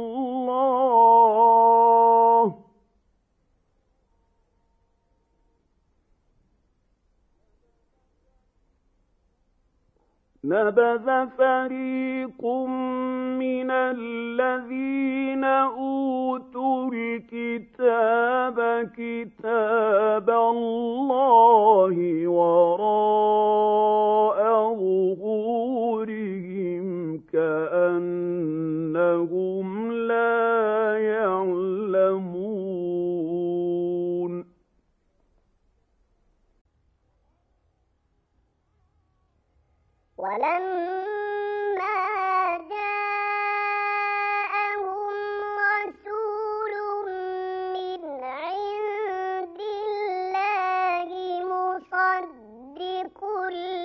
اللَّهِ نَبَذَ فَرِيقٌ مِّنَ الَّذِينَ أُوتُوا الْكِتَابَ كِتَابَ اللَّهِ وَرَاءَ ظُهُورِهِمْ كَأَنَّهُمْ لَا يَعْلَمُونَ. وَلَمَّا جَاءَهُمْ رَسُولٌ مِّنْ عِندِ اللَّهِ مُصَدِّقٌ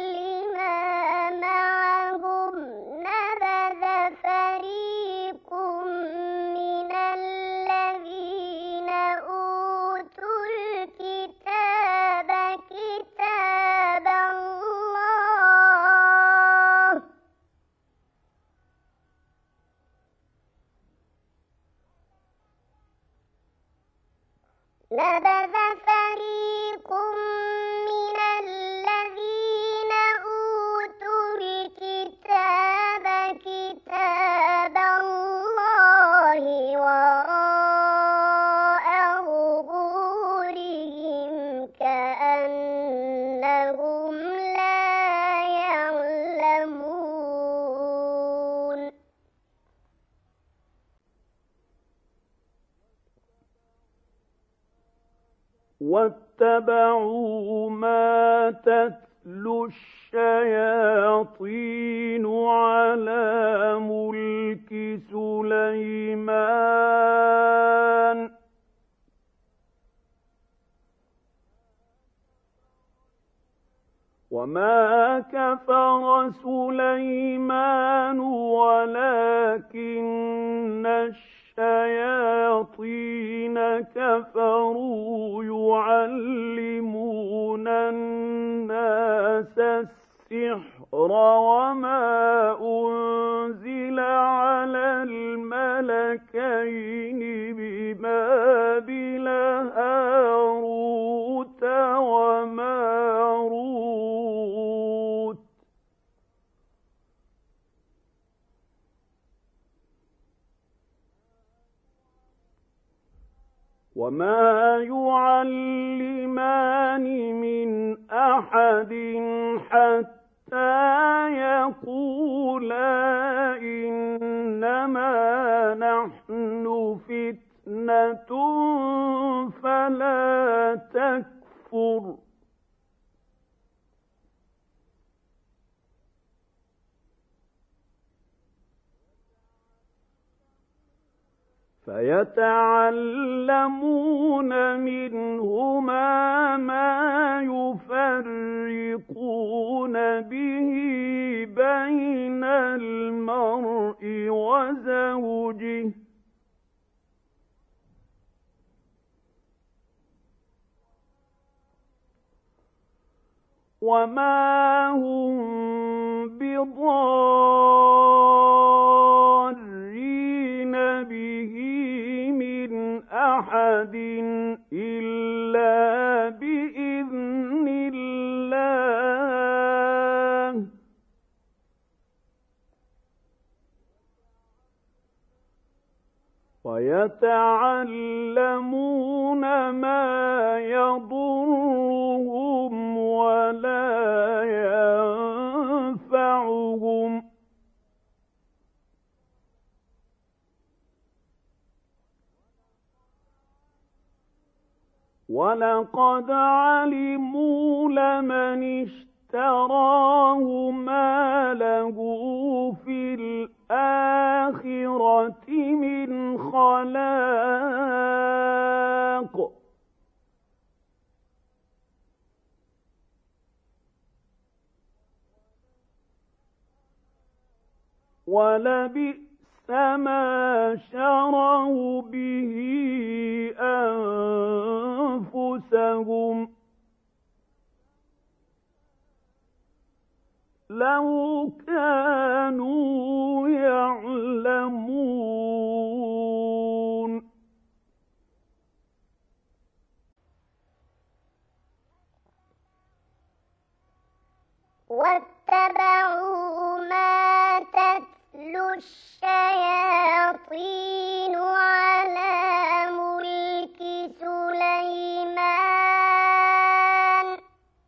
واتبعوا ما تتلو الشياطين على ملك سليمان وما كفر سليمان ولكن الشياطين كفروا يعلمون الناس السحر وما أنزل على الملكين ببابل هاروت وماروت وما يعلمان من أحد حتى يقولا إنما نحن فتنة فلا تكفر فيتعلمون منهما ما يفرقون به بين المرء وزوجه وما هم بضارين به من أحد إلا بإذن الله ويتعلمون ما يضرهم ولا ينفعهم ولقد علموا لمن اشتراه ما له في الآخرة من خلاق ولبئس ما شروا به أنفسهم لو كانوا يعلمون واتبعوا ما تتلو الشياطين على ملك سليمان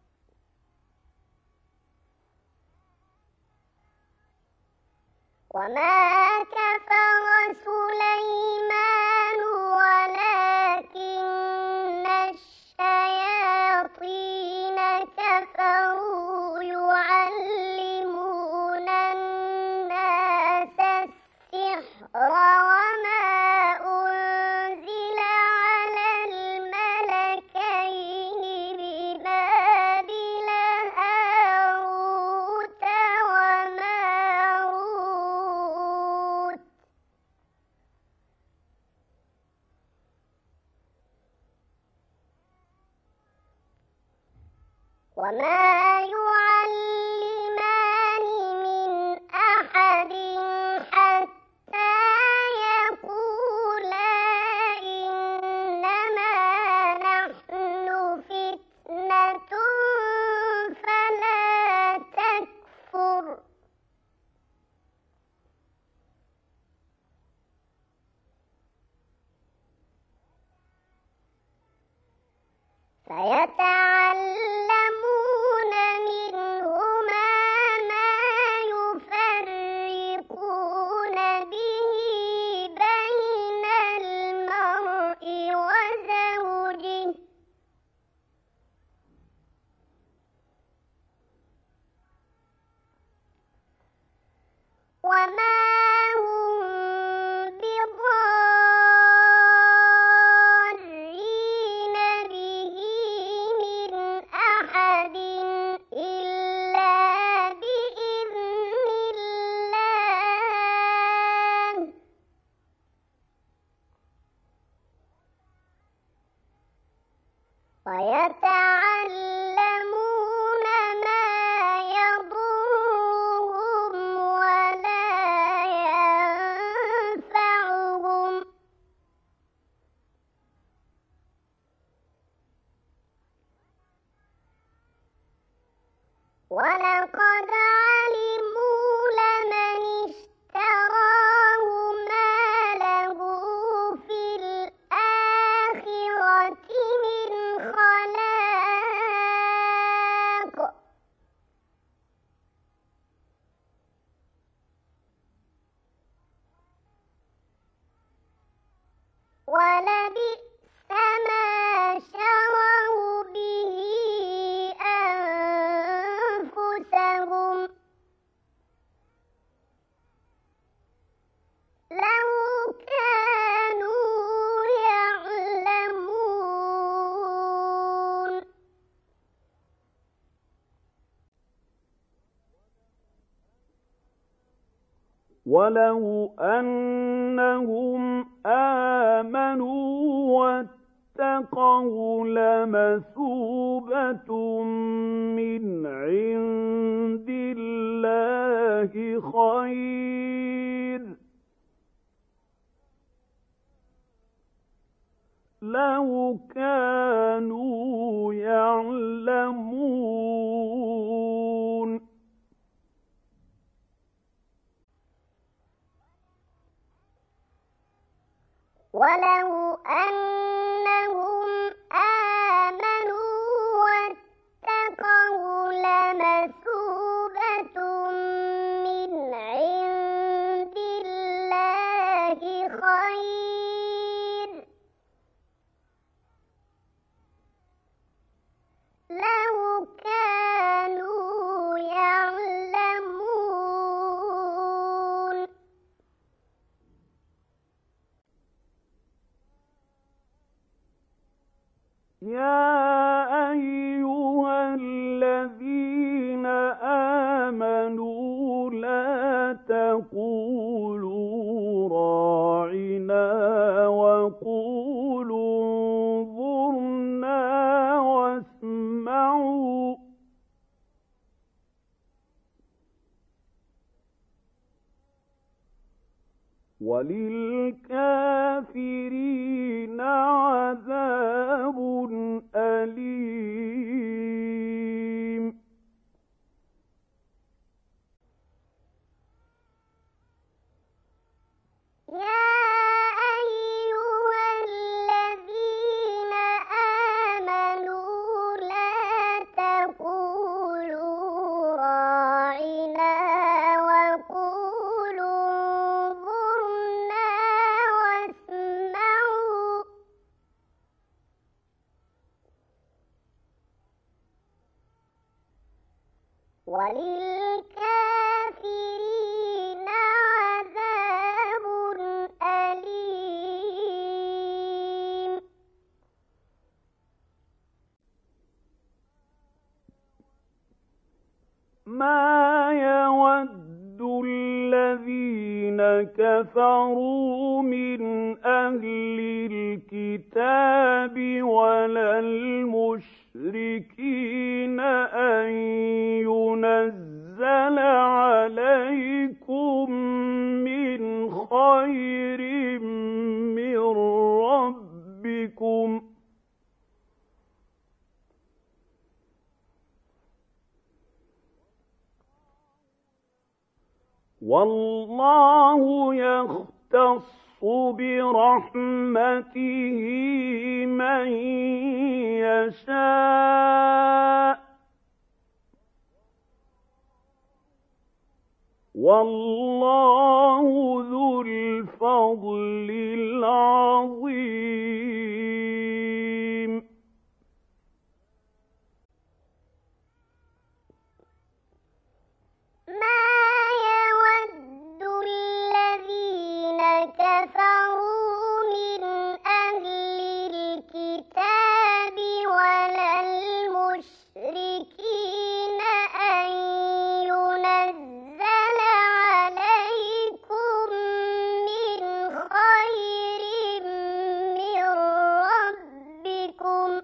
وما كفر سليمان ولكن الشياطين كفروا يعلمون الناس السحر وما أنزل على الملكين ببابل هاروت وماروت وما يعلمان من أحد حتى يقولا إنما نحن فتنة فلا تكفر فيتعلمون منهما ما يفرقون به بين المرء وزوجه وما هم بضارين به من أحد إلا بإذن الله ويتعلمون ما يضرهم ولا ينفعهم ولقد علموا لمن اشتراه ما له في الآخرة من خلاق ولبئس ما شروا به أنفسهم لو كانوا يعلمون ولو أنهم آمنوا واتقوا لمثوبة من عند الله خير لو كانوا يعلمون ولو أنهم آمنوا واتقوا لمثوبة من عند الله خير لو كانوا يعلمون يا أيها الذين آمنوا لا تقولوا راعنا وقولوا انظرنا واسمعوا وللكافرين عذاب أليم يا أيها الذين آمنوا لا تقولوا راعنا وقولوا انظرنا واسمعوا وللكافرين عذاب أليم ما يود الذين كفروا من أهل الكتاب ولا المشركين أن ينزل عليكم من خير من ربكم والله يختص برحمته من يشاء والله ذو الفضل العظيم ما يود مشركين أن ينزل عليكم من خير من ربكم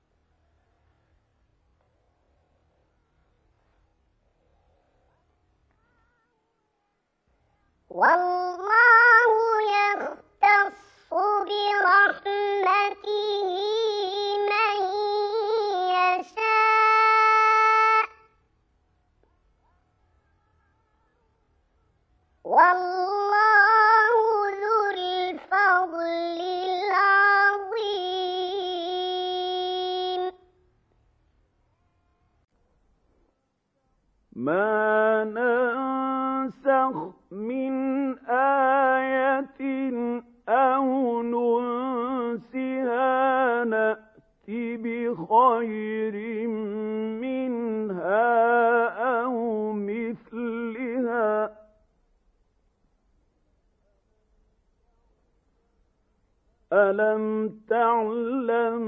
والله يختص برحمته من يشاء والله ذو الفضل العظيم. ما ننسخ من آية أو ننسها نأت بخير منها أو مثلها ألم تعلم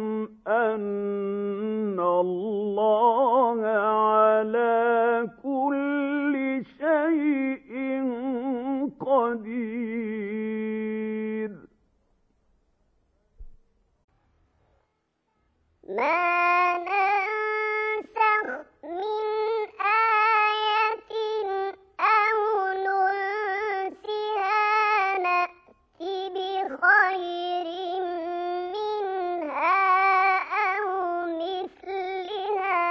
أن الله على كل شيء قدير. ما ننسخ من آية أو ننسها نأت بخير منها أو مثلها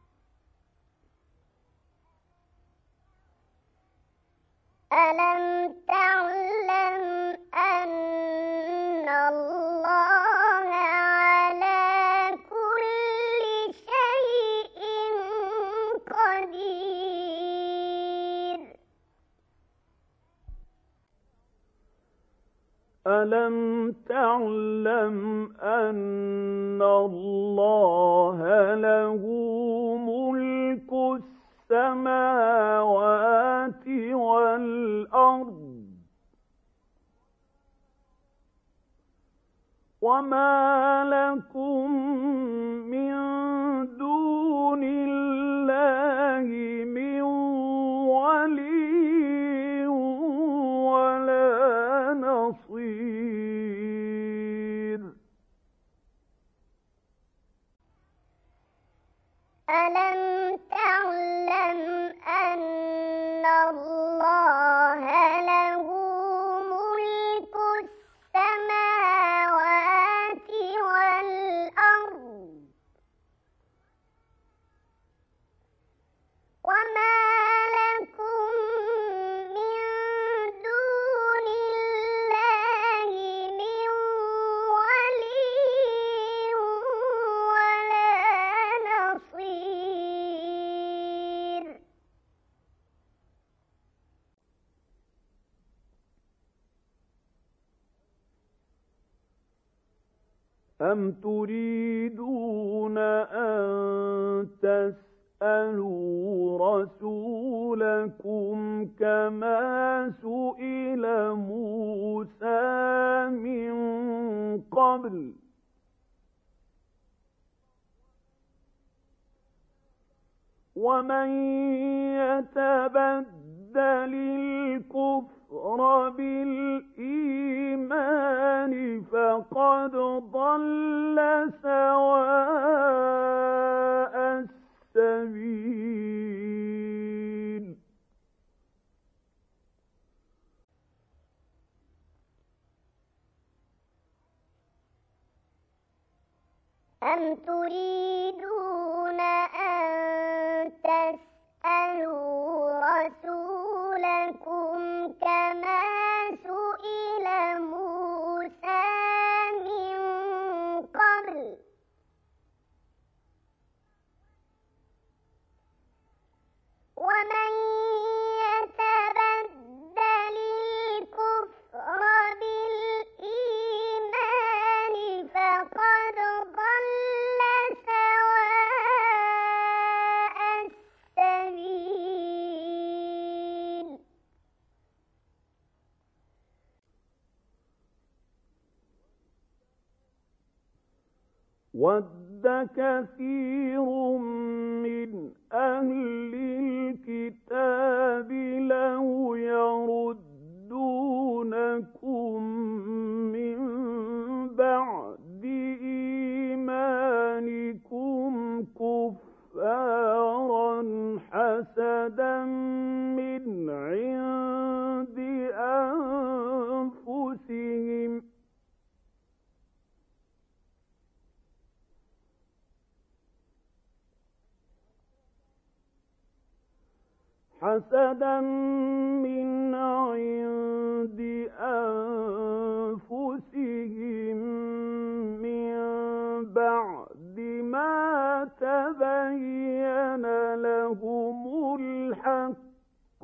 ألم تعلم أن الله على كل شيء قدير. ألم تعلم أن الله له ملك السماوات والأرض وما لكم من دون الله من ولي ولا نصير. ألم تعلم أن الله له ملك السماوات والأرض وما لكم من دون الله من ولي ولا نصير. أم تريدون أن تسألوا رسولكم كما سئل موسى من قبل ومن يتبدل الكفر بالإيمان فقد ضل سواء السبيل. أم تريدون أن تسألوا رسولكم كما سئل موسى من قبل ومن يتبدل الكفر بالإيمان فقد ضل سواء السبيل. ود كثير حسدا من عند أنفسهم حسدا من عند أنفسهم من بعد ما تبين لهم الحق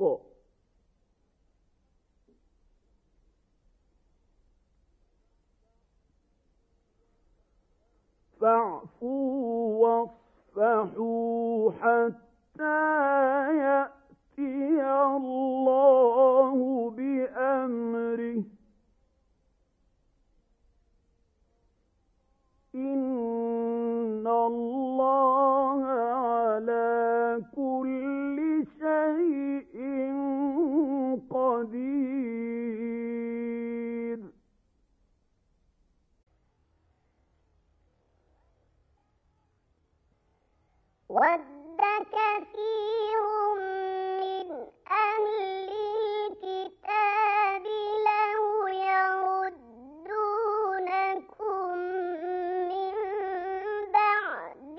فاعفوا واصفحوا حتى يأتي الله بأمره إن الله على كل شيء قدير. ود كثير من أهل الكتاب لو يردونكم من بعد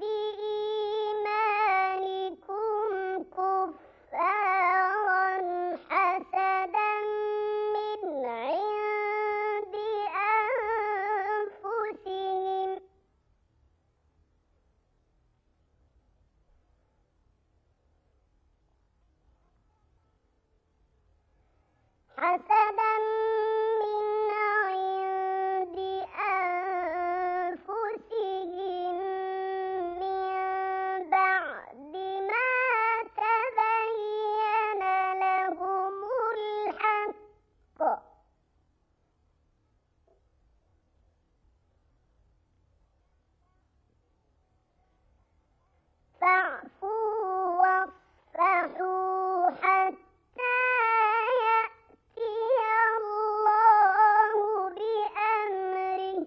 إيمانكم كفارا حسدا من عند أنفسهم حسدا من عند أنفسهم من بعد ما تبين لهم الحق فاعفوا واصفحوا حتى يأتي الله بأمره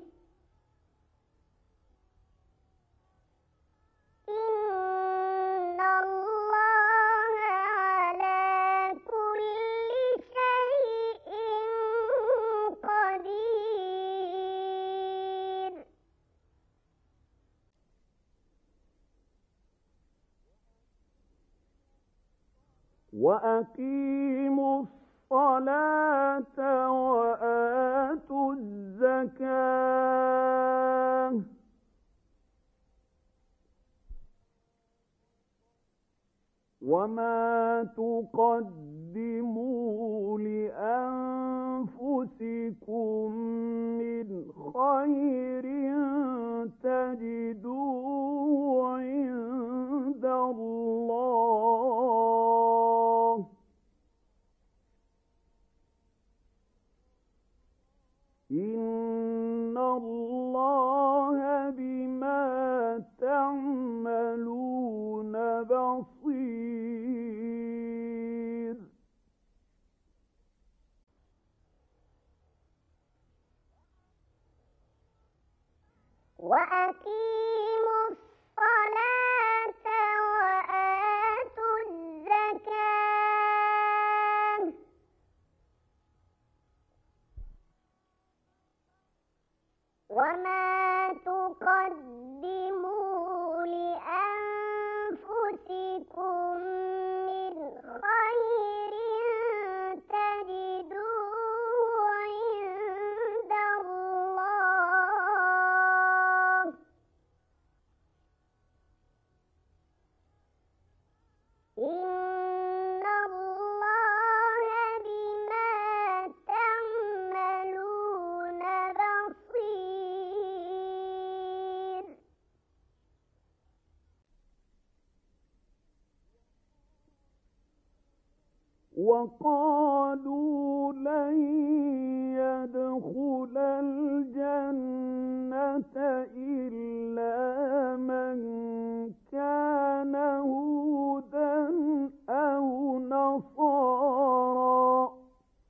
إن الله على كل شيء قدير. وأقيموا الصلاة وآتوا الزكاة وما تقدموا لأنفسكم من خير تجدوه عند الله إن الله بما تعملون بصير. وأقيموا الصلاة وآتوا الزكاة وما تقدموا لأنفسكم من خير تجدوه عند الله إن الله بما تعملون بصير. وقالوا لن يدخل الجنة إلا من كان هودا أو نصارى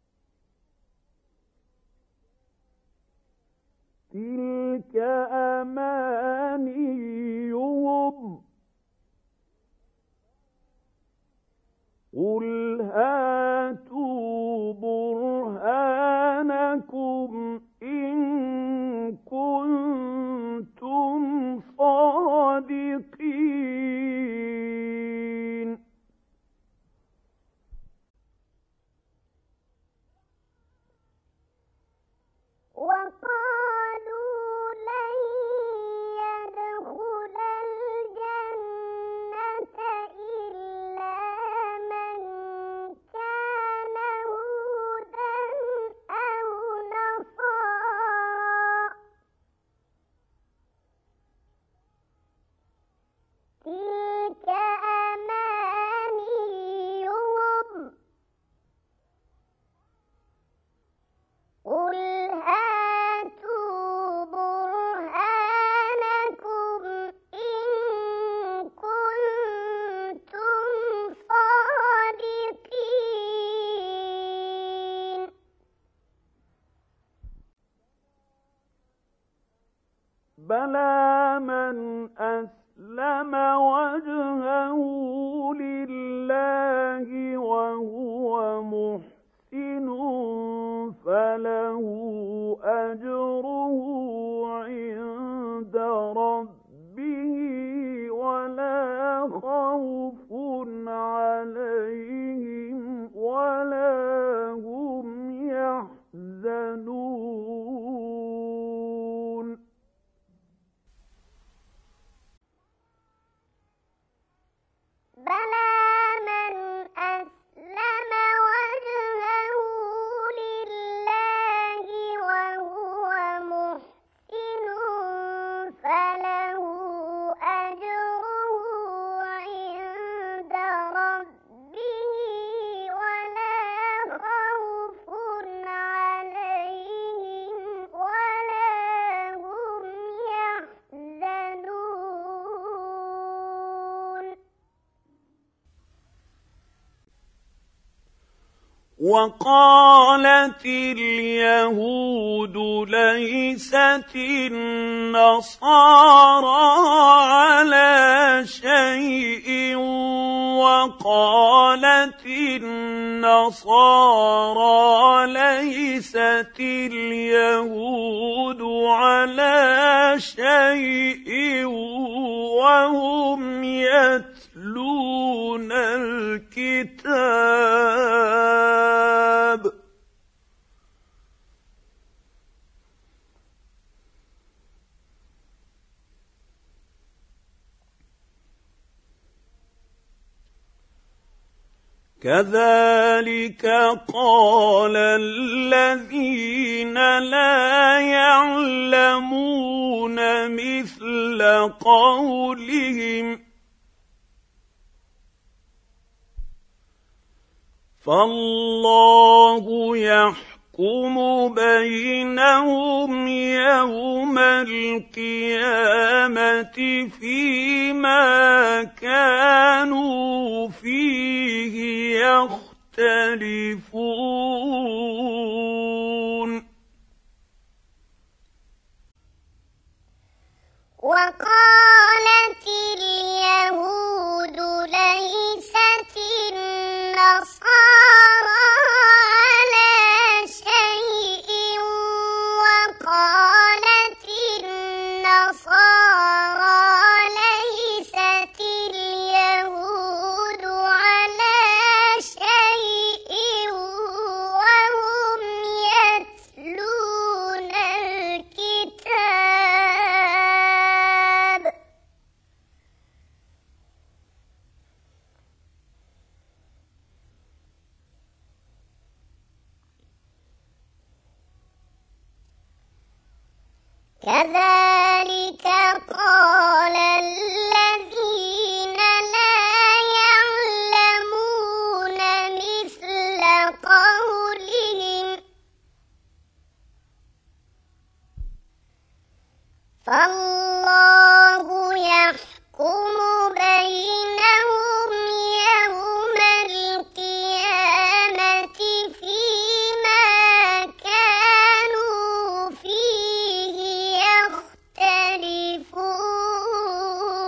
تلك أمانيهم قُلْ هَاتُوا بُرْهَانَكُمْ إِن كُنتُمْ صَادِقِينَ وقالوا لن يدخل الجنة إلا من كان هودا أو نصارى تلك أمانيهم قل هاتوا برهانكم إن كنتم صادقين بَلَىٰ مَنْ أَسْلَمَ وَجْهَهُ لِلَّهِ وَهُوَ مُحْسِنٌ فَلَهُ أَجْرُهُ عِندَ رَبِّهِ وَلَا خَوْفٌ عَلَيْهِمْ وَلَا هُمْ يَحْزَنُونَ بَلَىٰ مَنْ أَسْلَمَ وَجْهَهُ لِلَّهِ وَهُوَ مُحْسِنٌ فَلَهُ أَجْرُهُ عِندَ رَبِّهِ وَلَا خَوْفٌ عَلَيْهِمْ وَلَا هُمْ يَحْزَنُونَ وقالت اليهود ليست النصارى على شيء وقالت النصارى ليست اليهود على شيء وهم يتلون الكتاب كذلك قال الذين لا يعلمون مثل قولهم فالله يحكم بينهم يوم القيامة فيما كانوا فيه يختلفون وقالت اليهود ليست النصارى على شيء وقالت النصارى ليست اليهود على شيء وهم يتلون الكتاب كذلك قال الذين لا يعلمون مثل قولهم فالله يحكم بينهم يوم القيامة فيما كانوا فيه يختلفون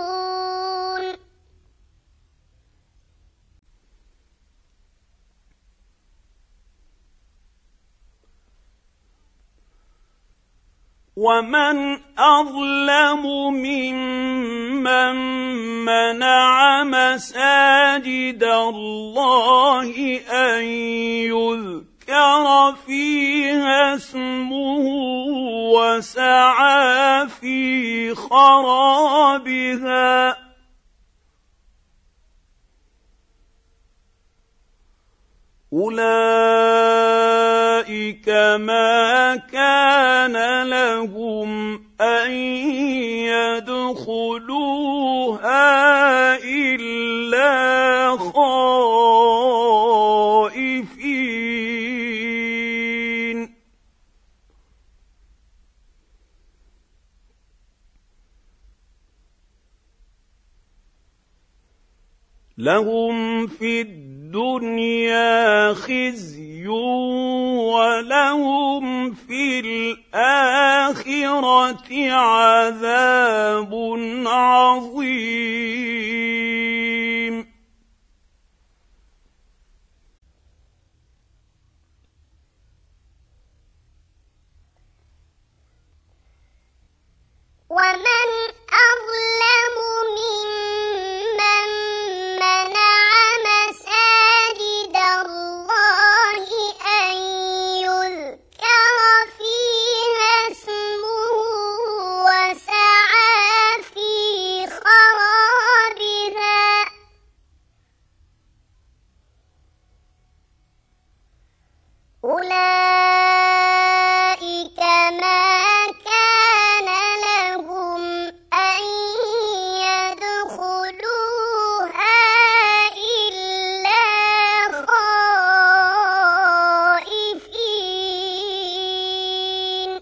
ومن أظلم ممن منع مساجد الله أن يذكر فيها اسمه وسعى في خرابها أولئك ما كان لهم أن يدخلوها إلا خائفين لهم في الدنيا خزي ولهم في الآخرة عذاب عظيم ومن أظلم ممن منع مساجد الله أن يذكر فيها اسمه وسعى في خرابها أولئك ما كان لهم أن يدخلوها إلا خائفين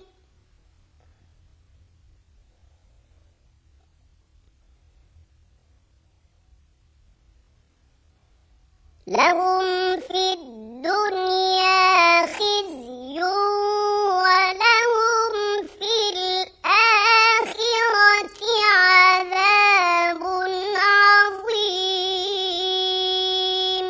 لهم في الدنيا خزي ولهم في الآخرة عذاب عظيم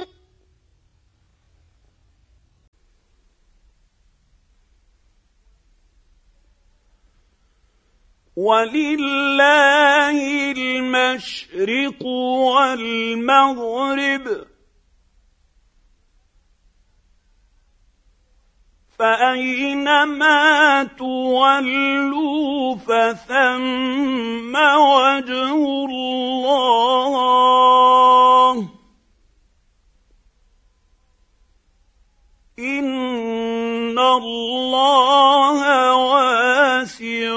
ولله المشرق والمغرب فأينما تولوا فثم وجه الله إن الله واسع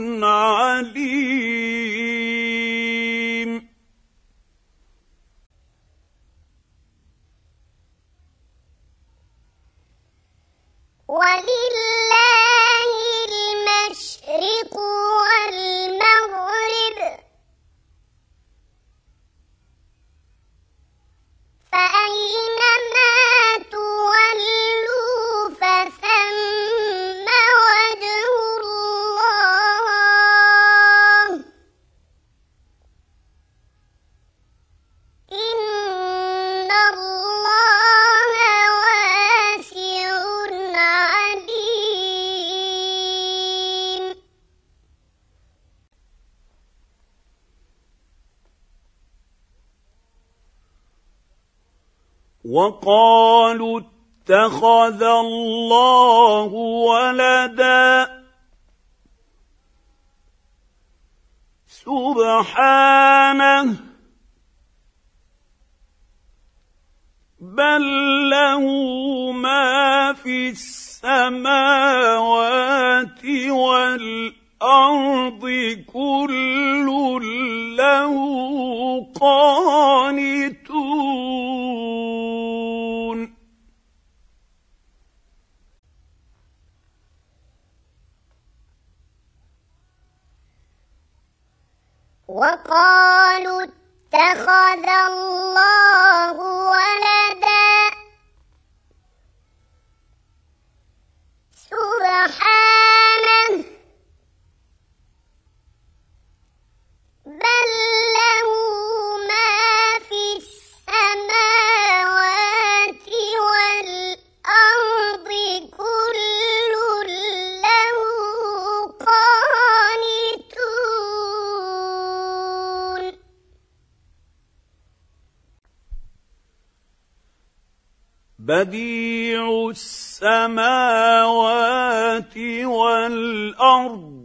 عليم ولله المشرق والمغرب فأينما تولوا فثم وجه الله إن الله واسع عليم وقالوا اتخذ الله ولدا سبحانه بل له ما في السماوات والأرض كل له قانتون وقالوا اتخذ الله ولدا سبحانه بل له ما في السماوات والأرض كل له قانتون بديع السماوات والأرض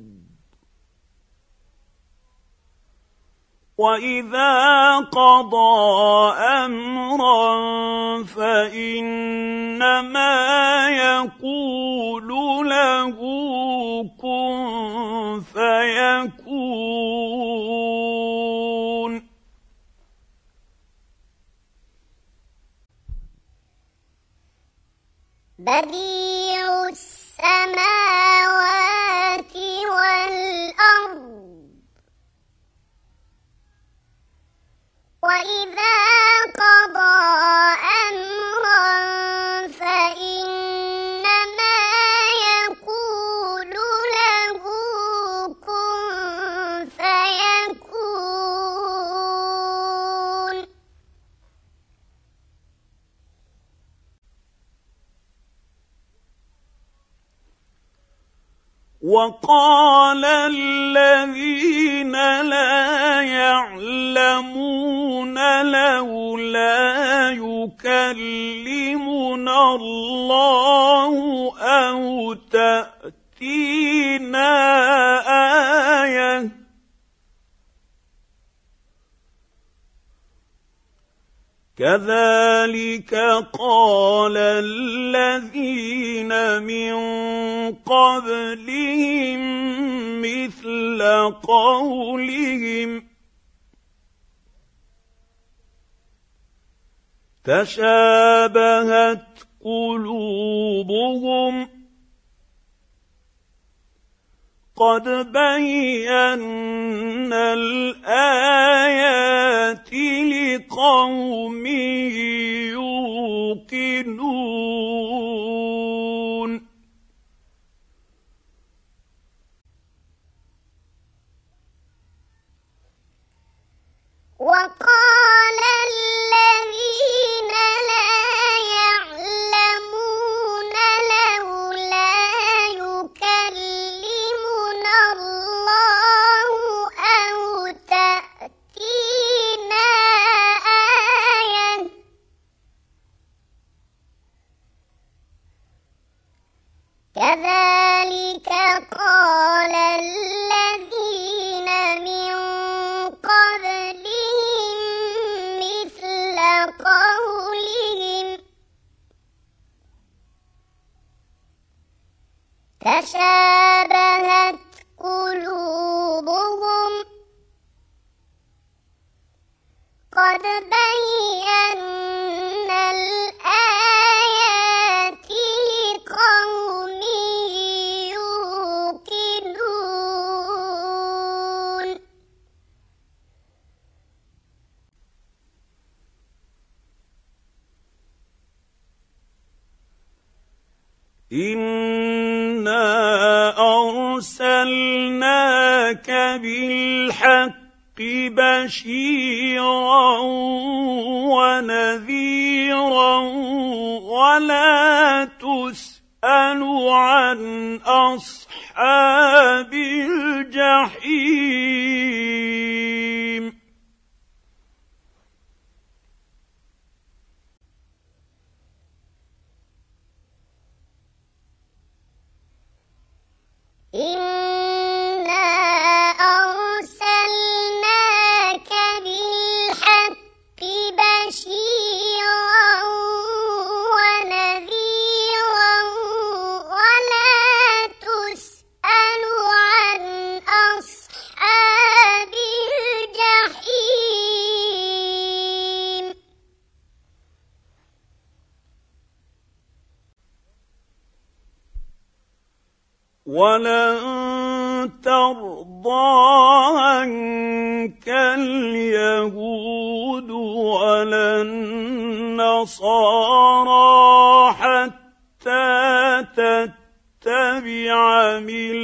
وإذا قضى أمرا فإنما يقول له كن فيكون. بديع السماوات والأرض وإذا قضى أمرا فإنما يقول له كن فيكون. وقال الذين لا يعلمون لولا يكلمنا الله أو تأتينا آية كذلك قال الذين من قبلهم مثل قولهم تشابهت قلوبهم قد بينا الآيات لقوم يوقنون. وقال الذين لا يعلمون لولا يكلمنا الله أو تأتينا آية كذلك قال الذين من قبلهم مثل قولهم تشابهت قلوبهم قد بينا الآيات لقوم يوقنون. إنا أرسلناك بالحق بشيرا ونذيرا ولا تسأل عن أصحاب الجحيم. إنا أرسلناك بالحق بشيرا ونذيرا ولا تسأل عن أصحاب الجحيم. ولن ترضى عنك اليهود ولا النصارى حتى تتبع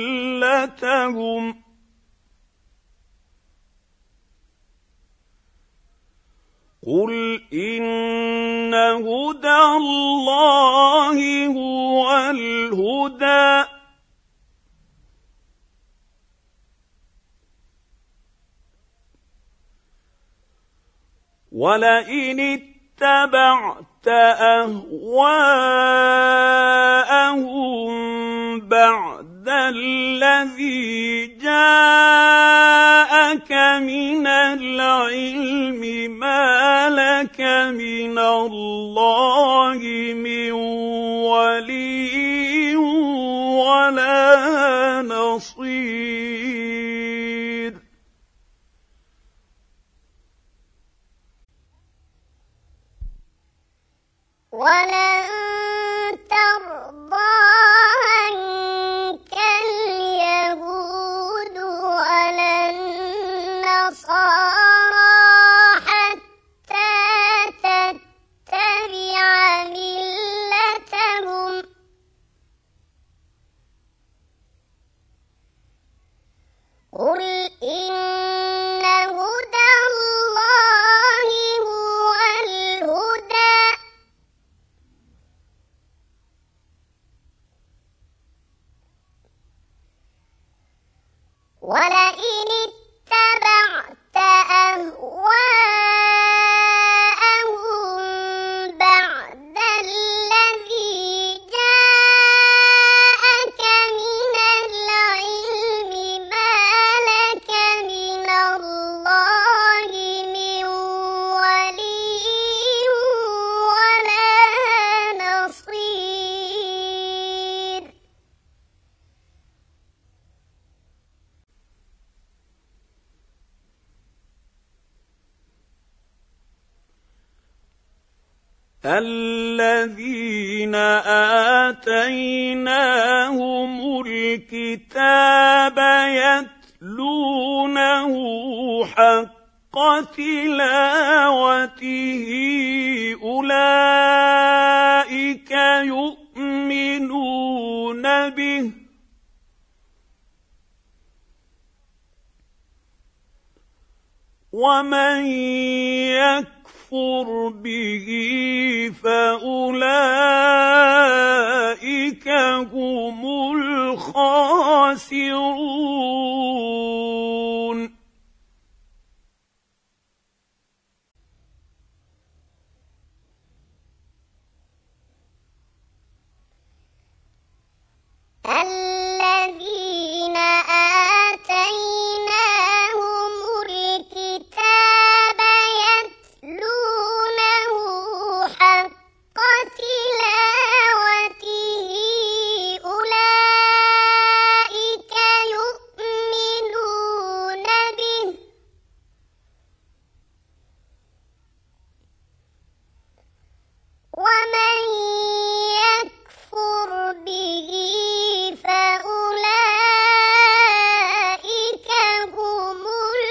ملتهم قل إن هدى الله هو الهدى ولئن اتبعت أهواءهم بعد الذي جاءك من العلم ما لك من الله من ولي ولا نصير. ولن ترضى عنك اليهود ولا النصارى حتى تتبع ملتهم قل إن هدى الله هو الهدى ولئن اتبعت أهواءهم بعد الذي جاءك من العلم ما لك من الله من ولي ولا نصير. الذين آتيناهم الكتاب يتلونه حق تلاوته أولئك يؤمنون به ومن يكفر به فأولئك هم الخاسرون. الذين آتيناهم الكتاب يتلونه حق تلاوته أولئك يؤمنون به ومن يكفر به فأولئك هم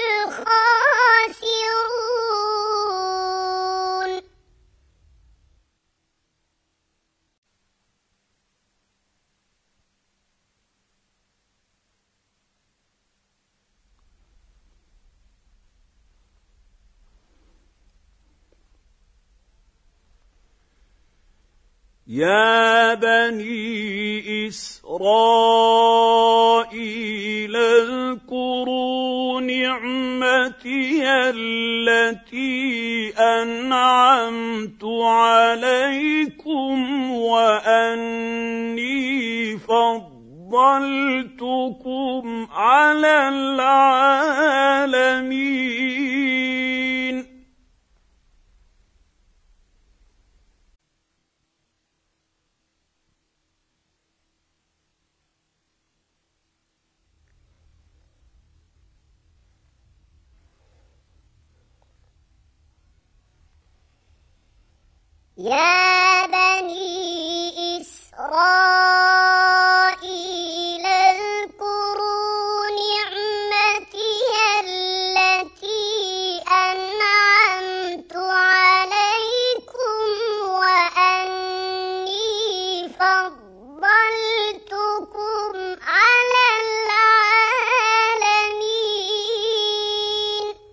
الخاسرون. يا بني إسرائيل اذكروا نعمتي التي أنعمت عليكم وأني فضلتكم على العالمين. يا بني إسرائيل اذكروا نعمتي التي أنعمت عليكم وأني فضلتكم على العالمين.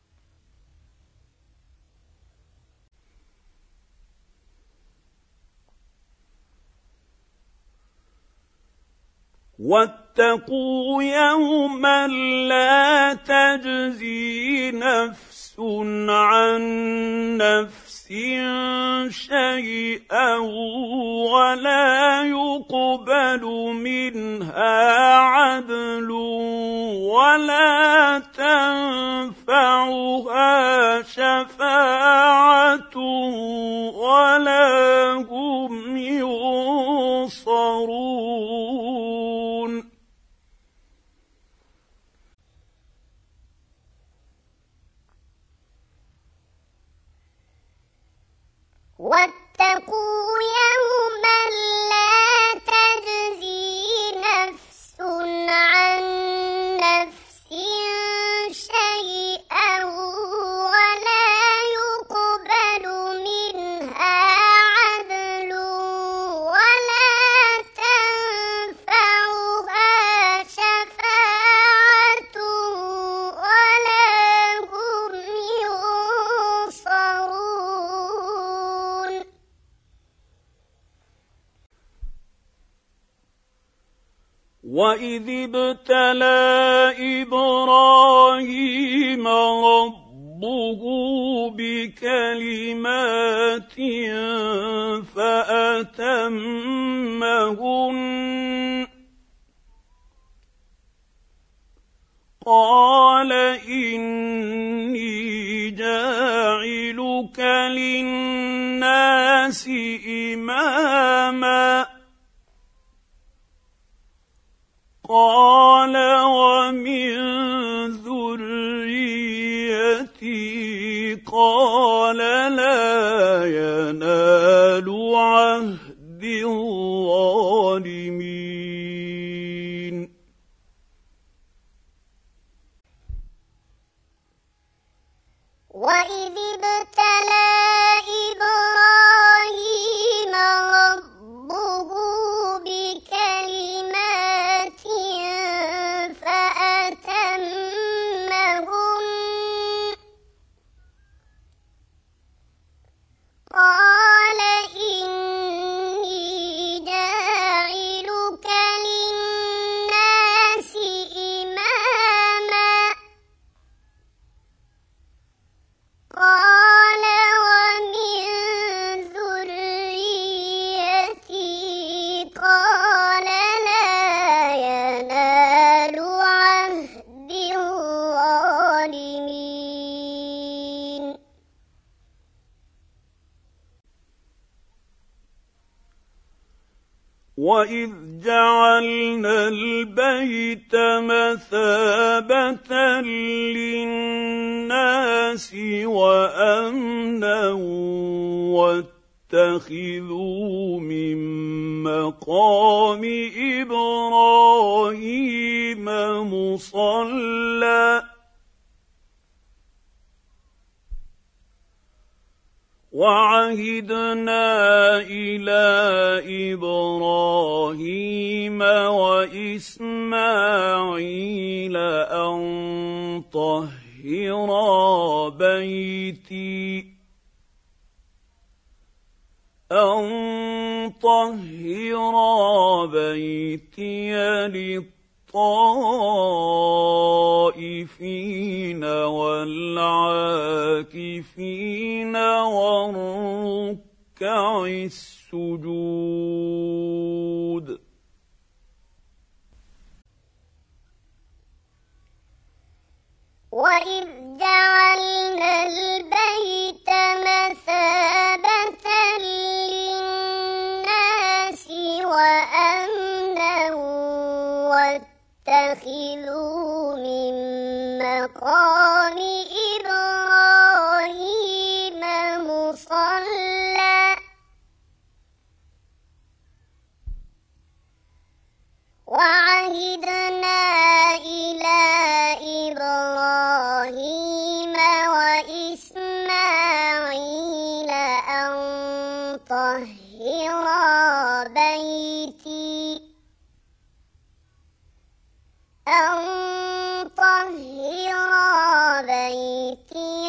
واتقوا يوما لا تجزي نفس عن نفس شيئا ولا يقبل منها عدل ولا تنفعها شفاعة ولا هم ينصرون. واتقوا يوما لا تجزي نفس عن نفس شيئا ولا يقبل منها عدل ولا تنفعها شفاعة ولا هم ينصرون. وَإِذِ ابْتَلَىٰ إِبْرَاهِيمَ رَبُّهُ بِكَلِمَاتٍ فَأَتَمَّهُنَّ قَالَ إِنِّي جَاعِلُكَ لِلنَّاسِ إِمَامًا قال ومن ذريتي قال لا ينال عهد الظالمين. وإذ ابتلى إبراهيم ربه بكلمات فأتمهن قال إني جاعلك للناس إماما قال ومن ذريتي قال لا ينال عهد الظالمين. وَإِذْ جَعَلْنَا الْبَيْتَ مَثَابَةً لِلنَّاسِ وَأَمْنًا وَاتَّخِذُوا مِن مَّقَامِ إِبْرَاهِيمَ مُصَلًّى وَعَهِدْنَا إِلَىٰ إِبْرَاهِيمَ وَإِسْمَاعِيلَ أَن طَهِّرَا بَيْتِي أَن طَهِّرَا بَيْتِيَ لِلطَّائِفِينَ وَالْعَاكِفِينَ وَالرُّكَّعِ السُّجُودِ. وإذ جعلنا البيت مثابة للناس وأمنا واتخذوا من مقام إبراهيم مصلى وعهدنا إلى إبراهيم وإسماعيل أن طهرا بيتي أن طهرا بيتي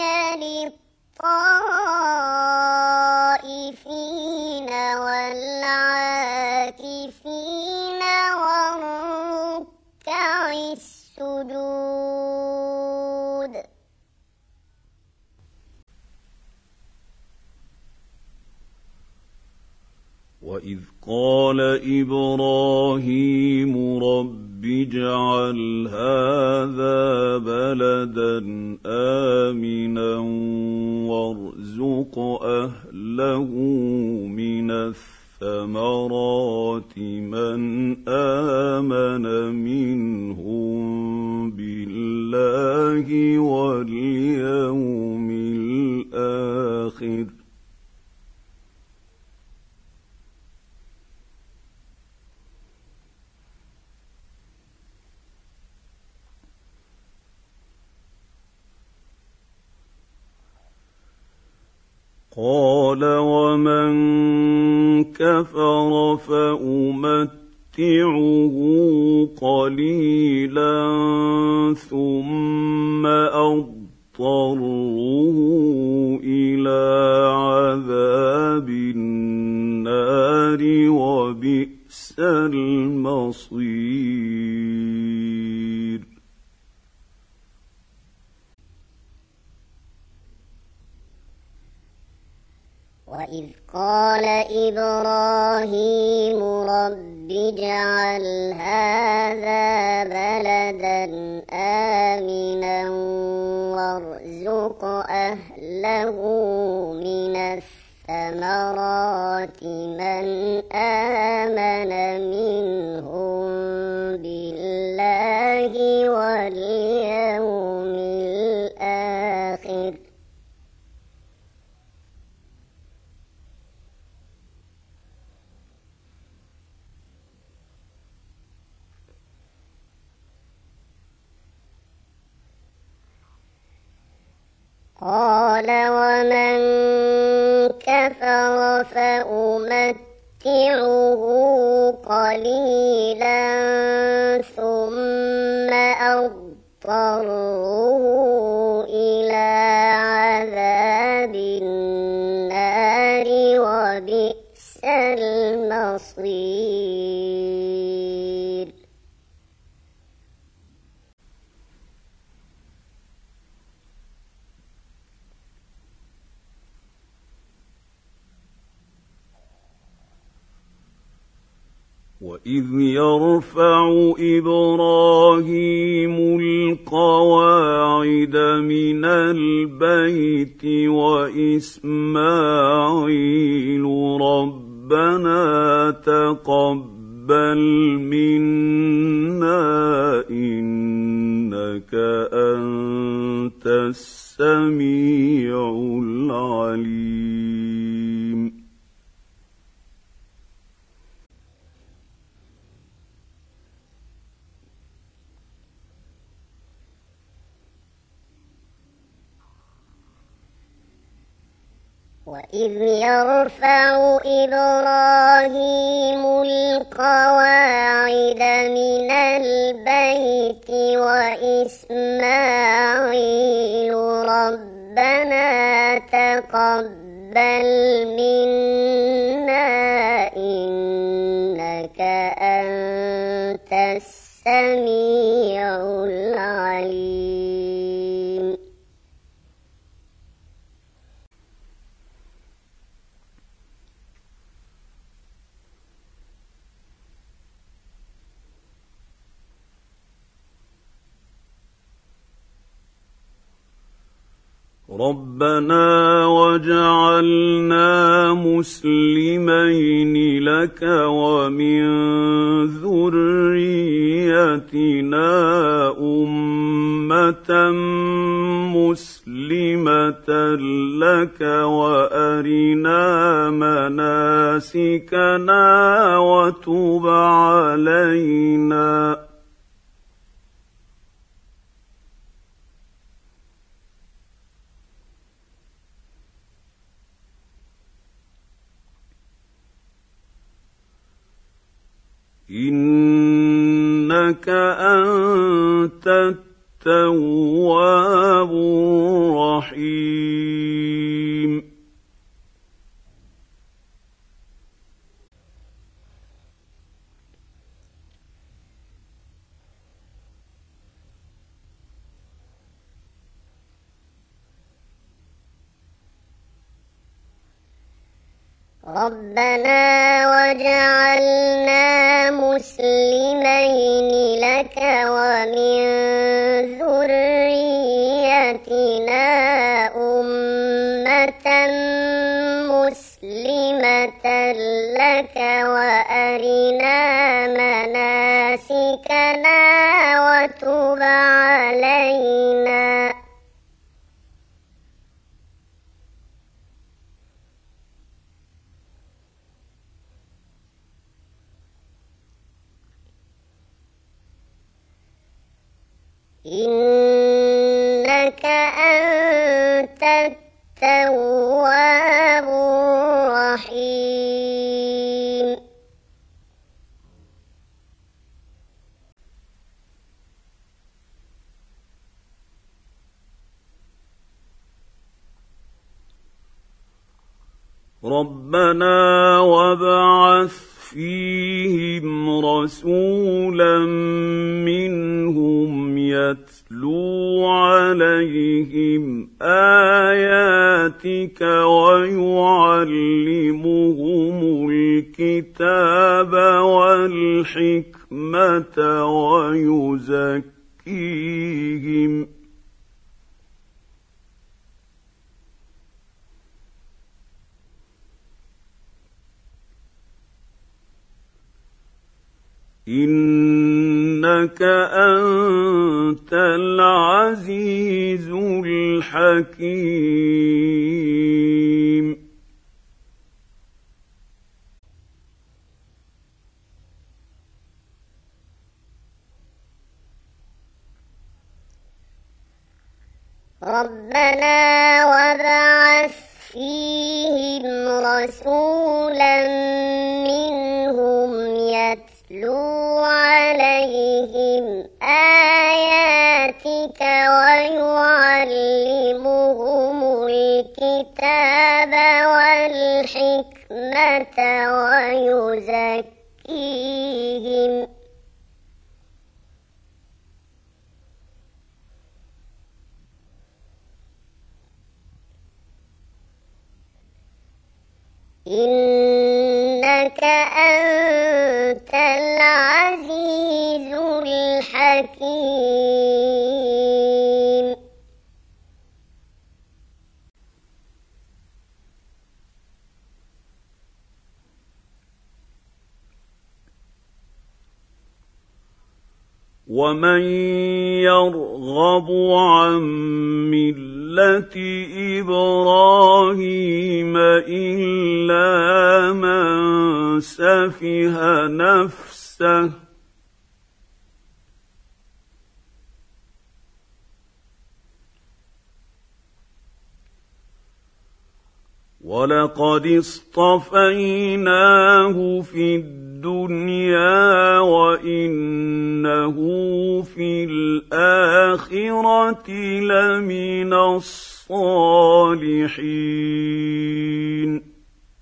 للطائفين والعاكفين والركع السجود. وإذ قال إبراهيم رب اجعل هذا بلدا آمنا وارزق أهله من الثمرات من آمن منهم بالله واليوم الآخر قال ومن كفر فأمتعه قليلا ثم أضطره إلى عذاب النار وبئس المصير. وإذ قال إبراهيم رب اجعل هذا بلدا آمنا وارزق أهله من الثمرات من آمن منهم بالله واليوم الآخر قال ومن كفر فأمتعه قليلا ثم أضطره إلى عذاب النار وبئس المصير. وإذ يرفع إبراهيم القواعد من البيت وإسماعيل ربنا تقبل منا إنك أنت السميع العليم. وإذ يرفع إبراهيم القواعد من البيت وإسماعيل ربنا تقبل منا إنك أنت السميع العليم. ربنا واجعلنا مسلمين لك ومن ذريتنا أمة مسلمة لك وأرنا مناسكنا وتب علينا إنك أنت التواب الرحيم. ربنا واجعلنا مسلمين لك ومن ذريتنا أمة مسلمة لك وأرنا مناسكنا وتب علينا إنك أنت التواب الرحيم ربنا وابعث فيهم رسولا منهم يتلو عليهم آياتك ويعلمهم الكتاب والحكمة ويزكيهم إنك أنت العزيز الحكيم ربنا وابعث فيهم رسولا منهم يتلو عليهم آياتك ويعلمهم الكتاب والحكمة ويزكيهم إنك أنت العزيز الحكيم ومن يرغب عن ملة إبراهيم إلا من سفه نفسه ولقد اصطفيناه في الدنيا وإنه في الآخرة لمن الصالحين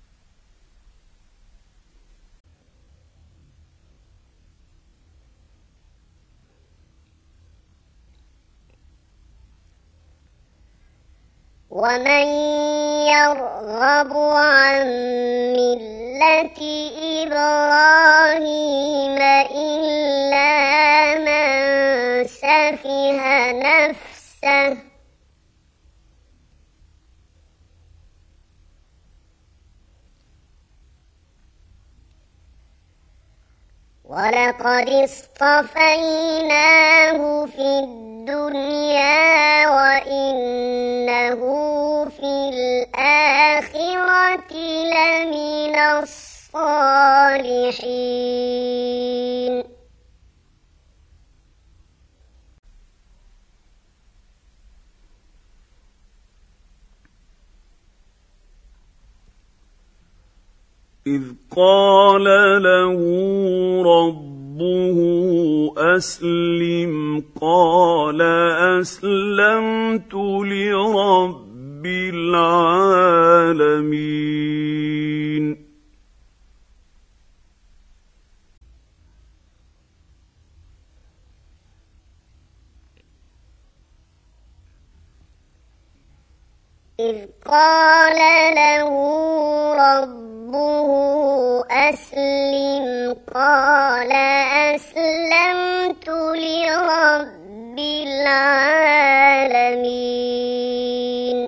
ومن يرغب عن ملة إبراهيم إلا من سفه نفسه ولقد اصطفيناه في الدنيا وإنه في الآخرة لمن الصالحين إذ قال له ربه أسلم قال أسلمت لرب العالمين إذ قال له ربه أسلم قال أسلمت لرب العالمين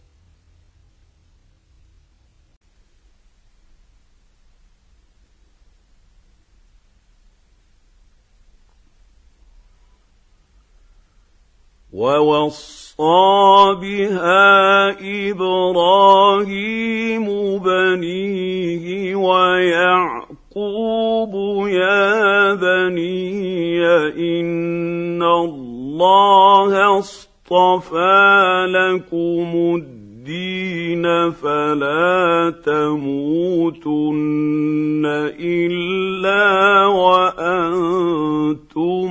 ووصى بها إبراهيم بنيه ويعقوب يا بني إن الله اصطفى لكم الدين فلا تموتن إلا وأنتم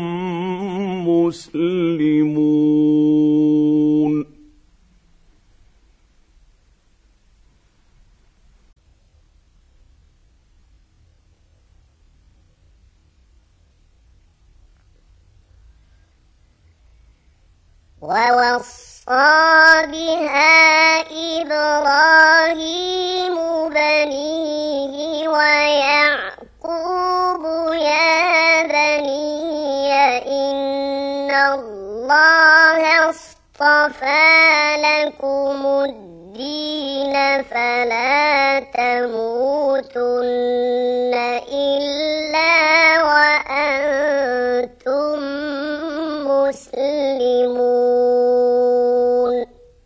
مسلمون ووصى بها إبراهيم بنيه ويعقوب يا بني إن الله اصطفى لكم الدين فلا تموتن إلا وأنتم مسلمون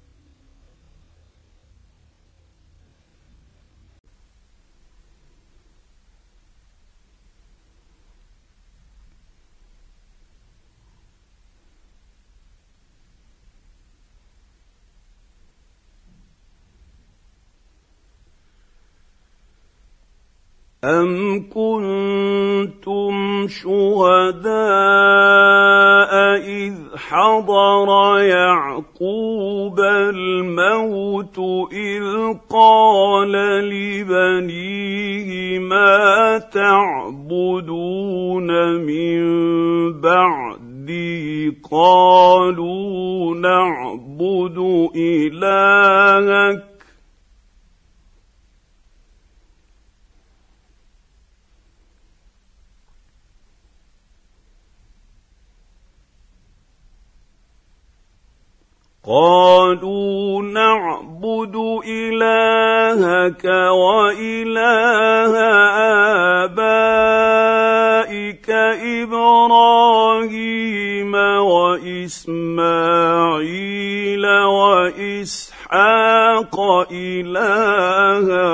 أَمْ كُنتُمْ شُهَدَاءَ إِذْ حَضَرَ يَعْقُوبَ الْمَوْتُ إِذْ قَالَ لِبَنِيهِ مَا تَعْبُدُونَ مِن بَعْدِي قَالُوا نَعْبُدُ إِلَٰهَكَ قالوا نعبد إلهك وإله آبائك إبراهيم وإسماعيل وإسحاق إلها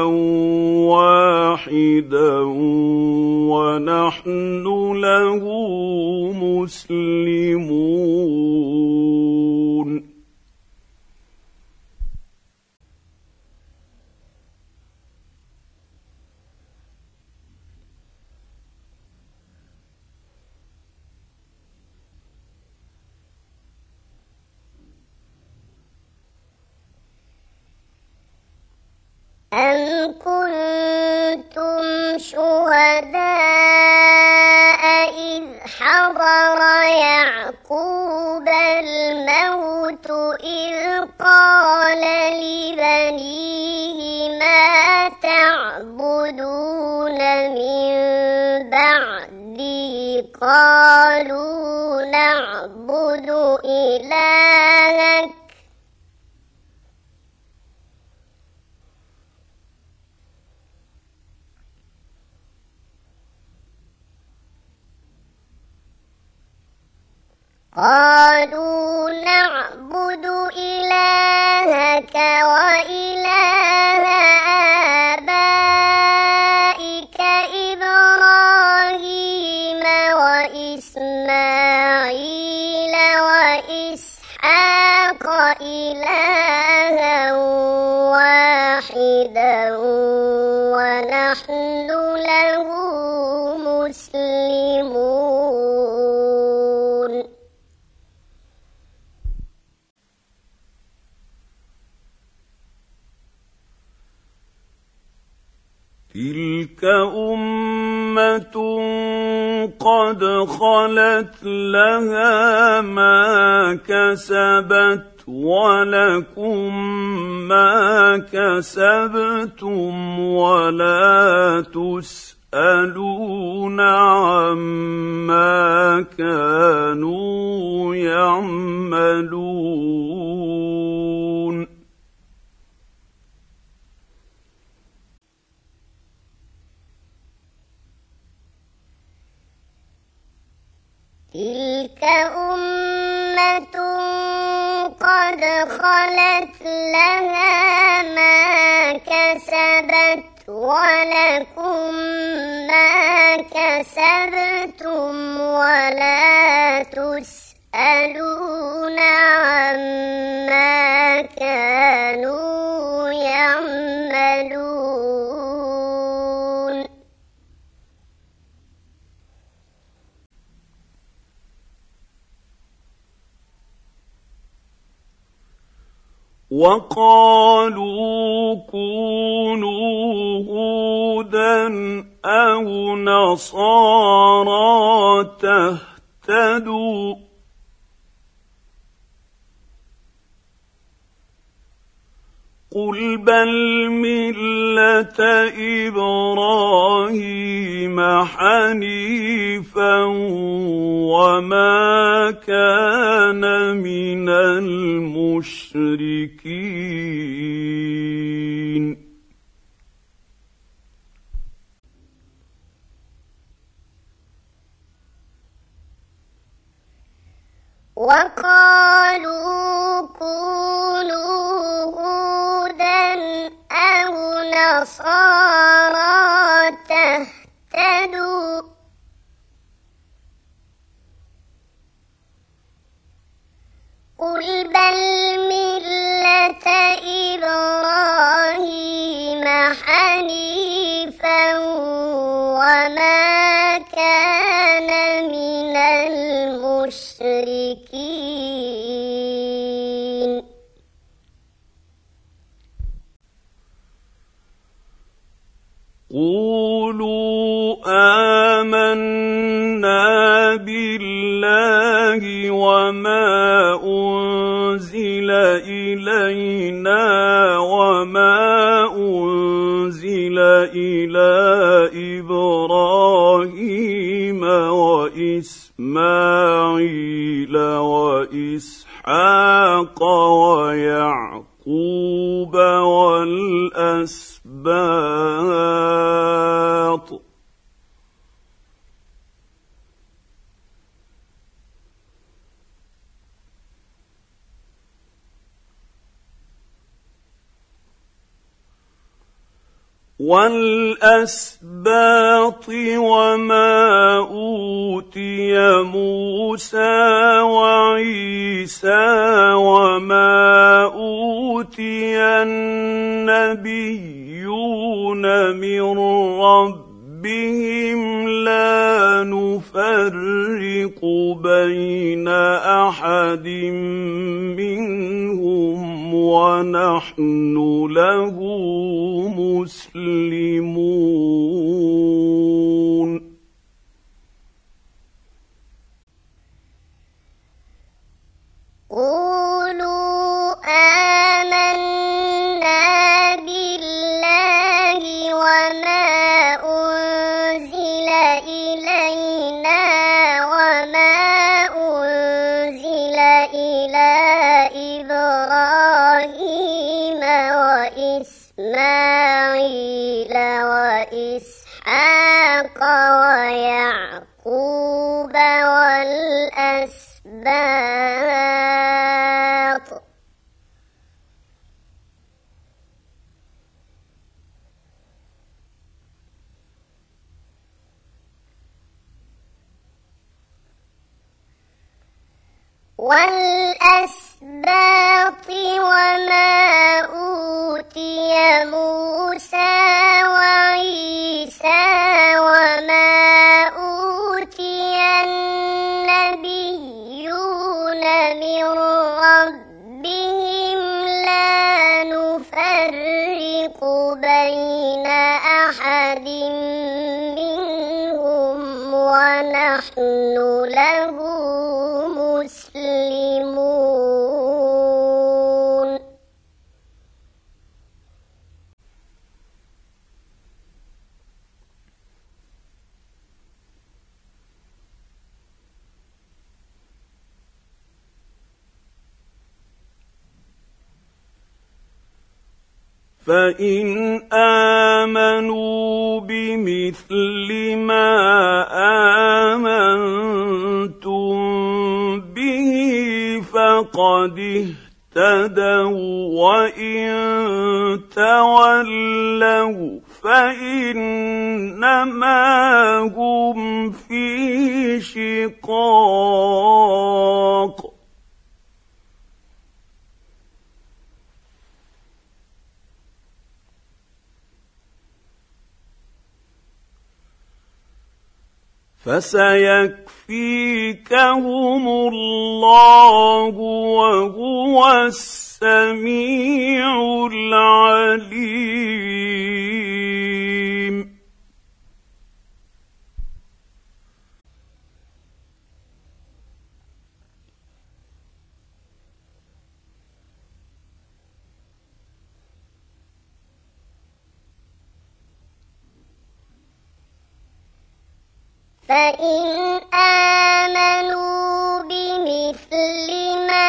واحدا ونحن له مسلمون أَمْ كُنتُمْ شُهَدَاءَ إِذْ حَضَرَ يَعْقُوبَ الْمَوْتُ إِذْ قَالَ لِبَنِيهِ مَا تَعْبُدُونَ مِن بَعْدِي قَالُوا نَعْبُدُ إِلَٰهَكَ قالوا نعبد إلهك وإله آبائك إبراهيم وإسماعيل وإسحاق إلها واحدا ونحن له مسلمون تلك أمة قد خلت لها ما كسبت ولكم ما كسبتم ولا تسألون يسألون عما كانوا يعملون تلك أمة قد خلت لها ما كسبت ولكم ما كسبتم ولا تسألون عما كانوا يعملون وقالوا كونوا هودا أو نصارى تهتدوا قل بل ملة إبراهيم حنيفا وما كان من المشركين وقالوا كونوا هودا أو نصارى تهتدوا قل بل ملة إبراهيم حنيفا وما كان من المشركين قولوا آمنا بالله وما أنزل إلينا وما أنزل إلى إبراهيم وإسماعيل وإسحاق ويعقوب والأسباط والأسباط وما أوتي موسى وعيسى وما أوتي النبيون من ربهم لا نفرق بين أحد منهم ونحن له مسلمون قولوا آمنا بالله وما أنزل إلينا وما أنزل إلى إبراهيم وإسماعيل وإسحاق ويعقوب والأسباط والأسباط وما أوتي موسى وعيسى وما أوتي النبيون من ربهم لا نفرق بين أحد منهم ونحن له مسلمون فإن آمنوا بمثل ما آمنتم به فقد اهتدوا وإن تولوا فإنما هم في شقاق فسيكفيكهم الله وهو السميع العليم. فإن آمنوا بمثل ما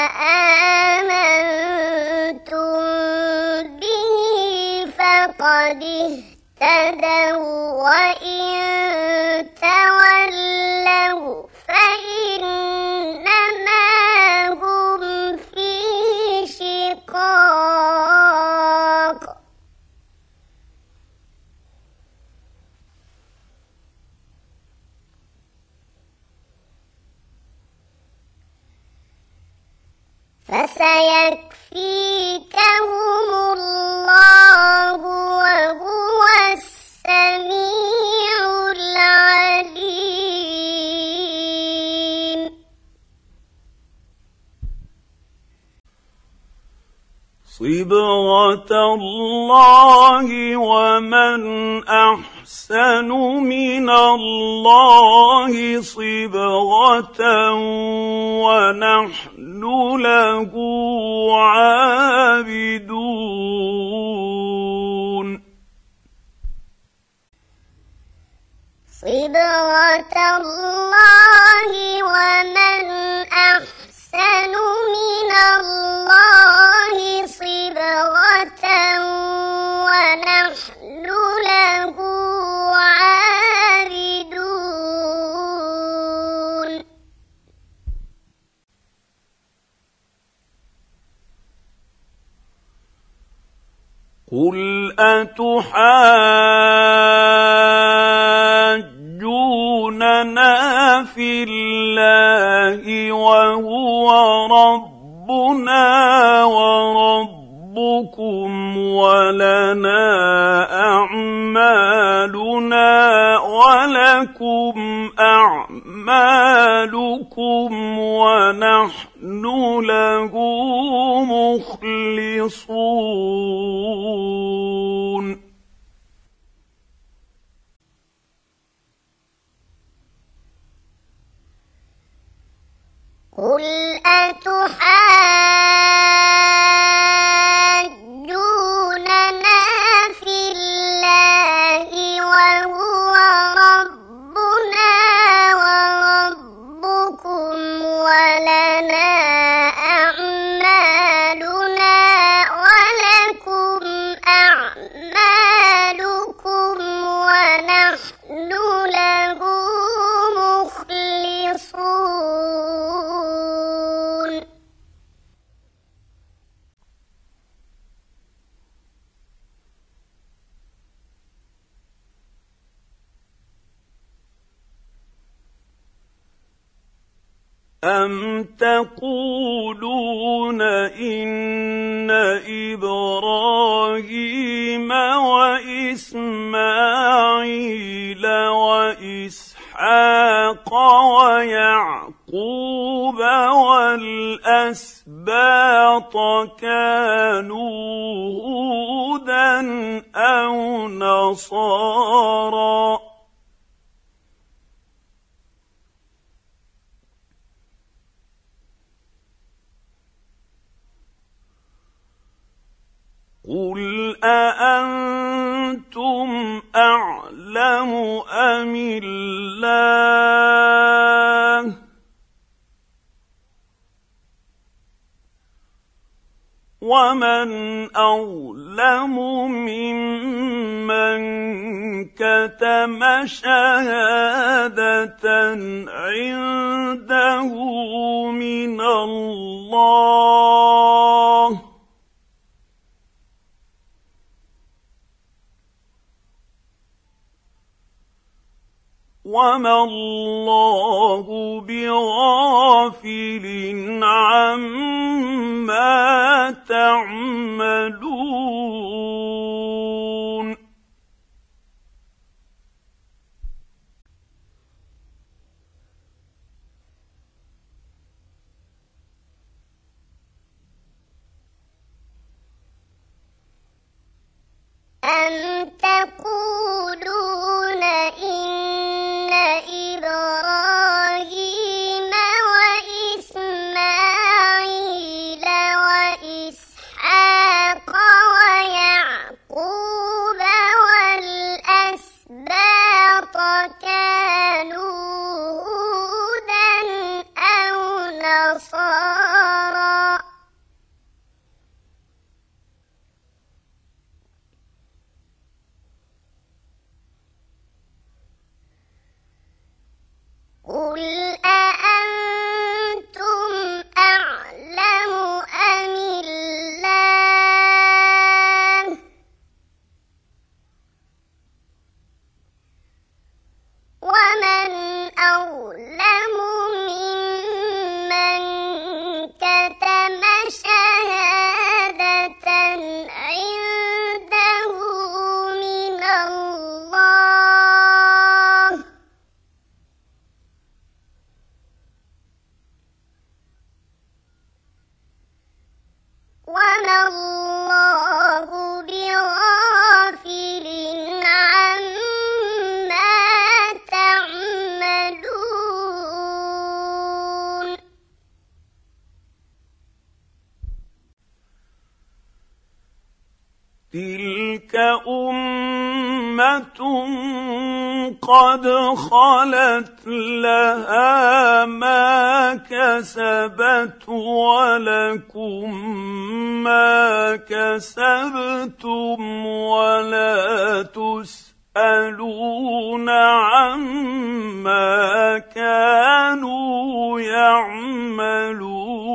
آمنتم به فقد اهتدوا وإن تولوا فإنما هم في شقاق فسيكفيكهم الله وهو السميع العليم. صبغة الله ومن أحسن من الله صبغة ونحن له عابدون. صبغة الله ومن أحسن من الله صبغة ونحن له عابدون. قل أتحاجوننا في الله وهو ربنا وربكم ولنا أعمالنا ولكم أعمالكم ونحن له مخلصون. قل أتحاجوننا في الله وهو ربنا وربكم ولنا أعمالنا ولكم أعمالكم ونحن له مخلصون. أم تقولون إن إبراهيم وإسماعيل وإسحاق ويعقوب والأسباط كانوا هودا أو نصارى قل أأنتم أعلم أم الله ومن ومن أظلم ممن كتم شهادة عنده من الله وما الله بغافل عما تعملون أم تقولون إن إبراهيم وإسماعيل وإسحاق ويعقوب والأسباط كانوا هودا أو نصارى قل أأنتم أعلم أم الله ومن أظلم ممن كتم شهادة عنده من الله وما الله بغافل عما تعملون تلك أمة قد خلت لها ما كسبت ولكم ما كسبتم ولا تسألون عما كانوا يعملون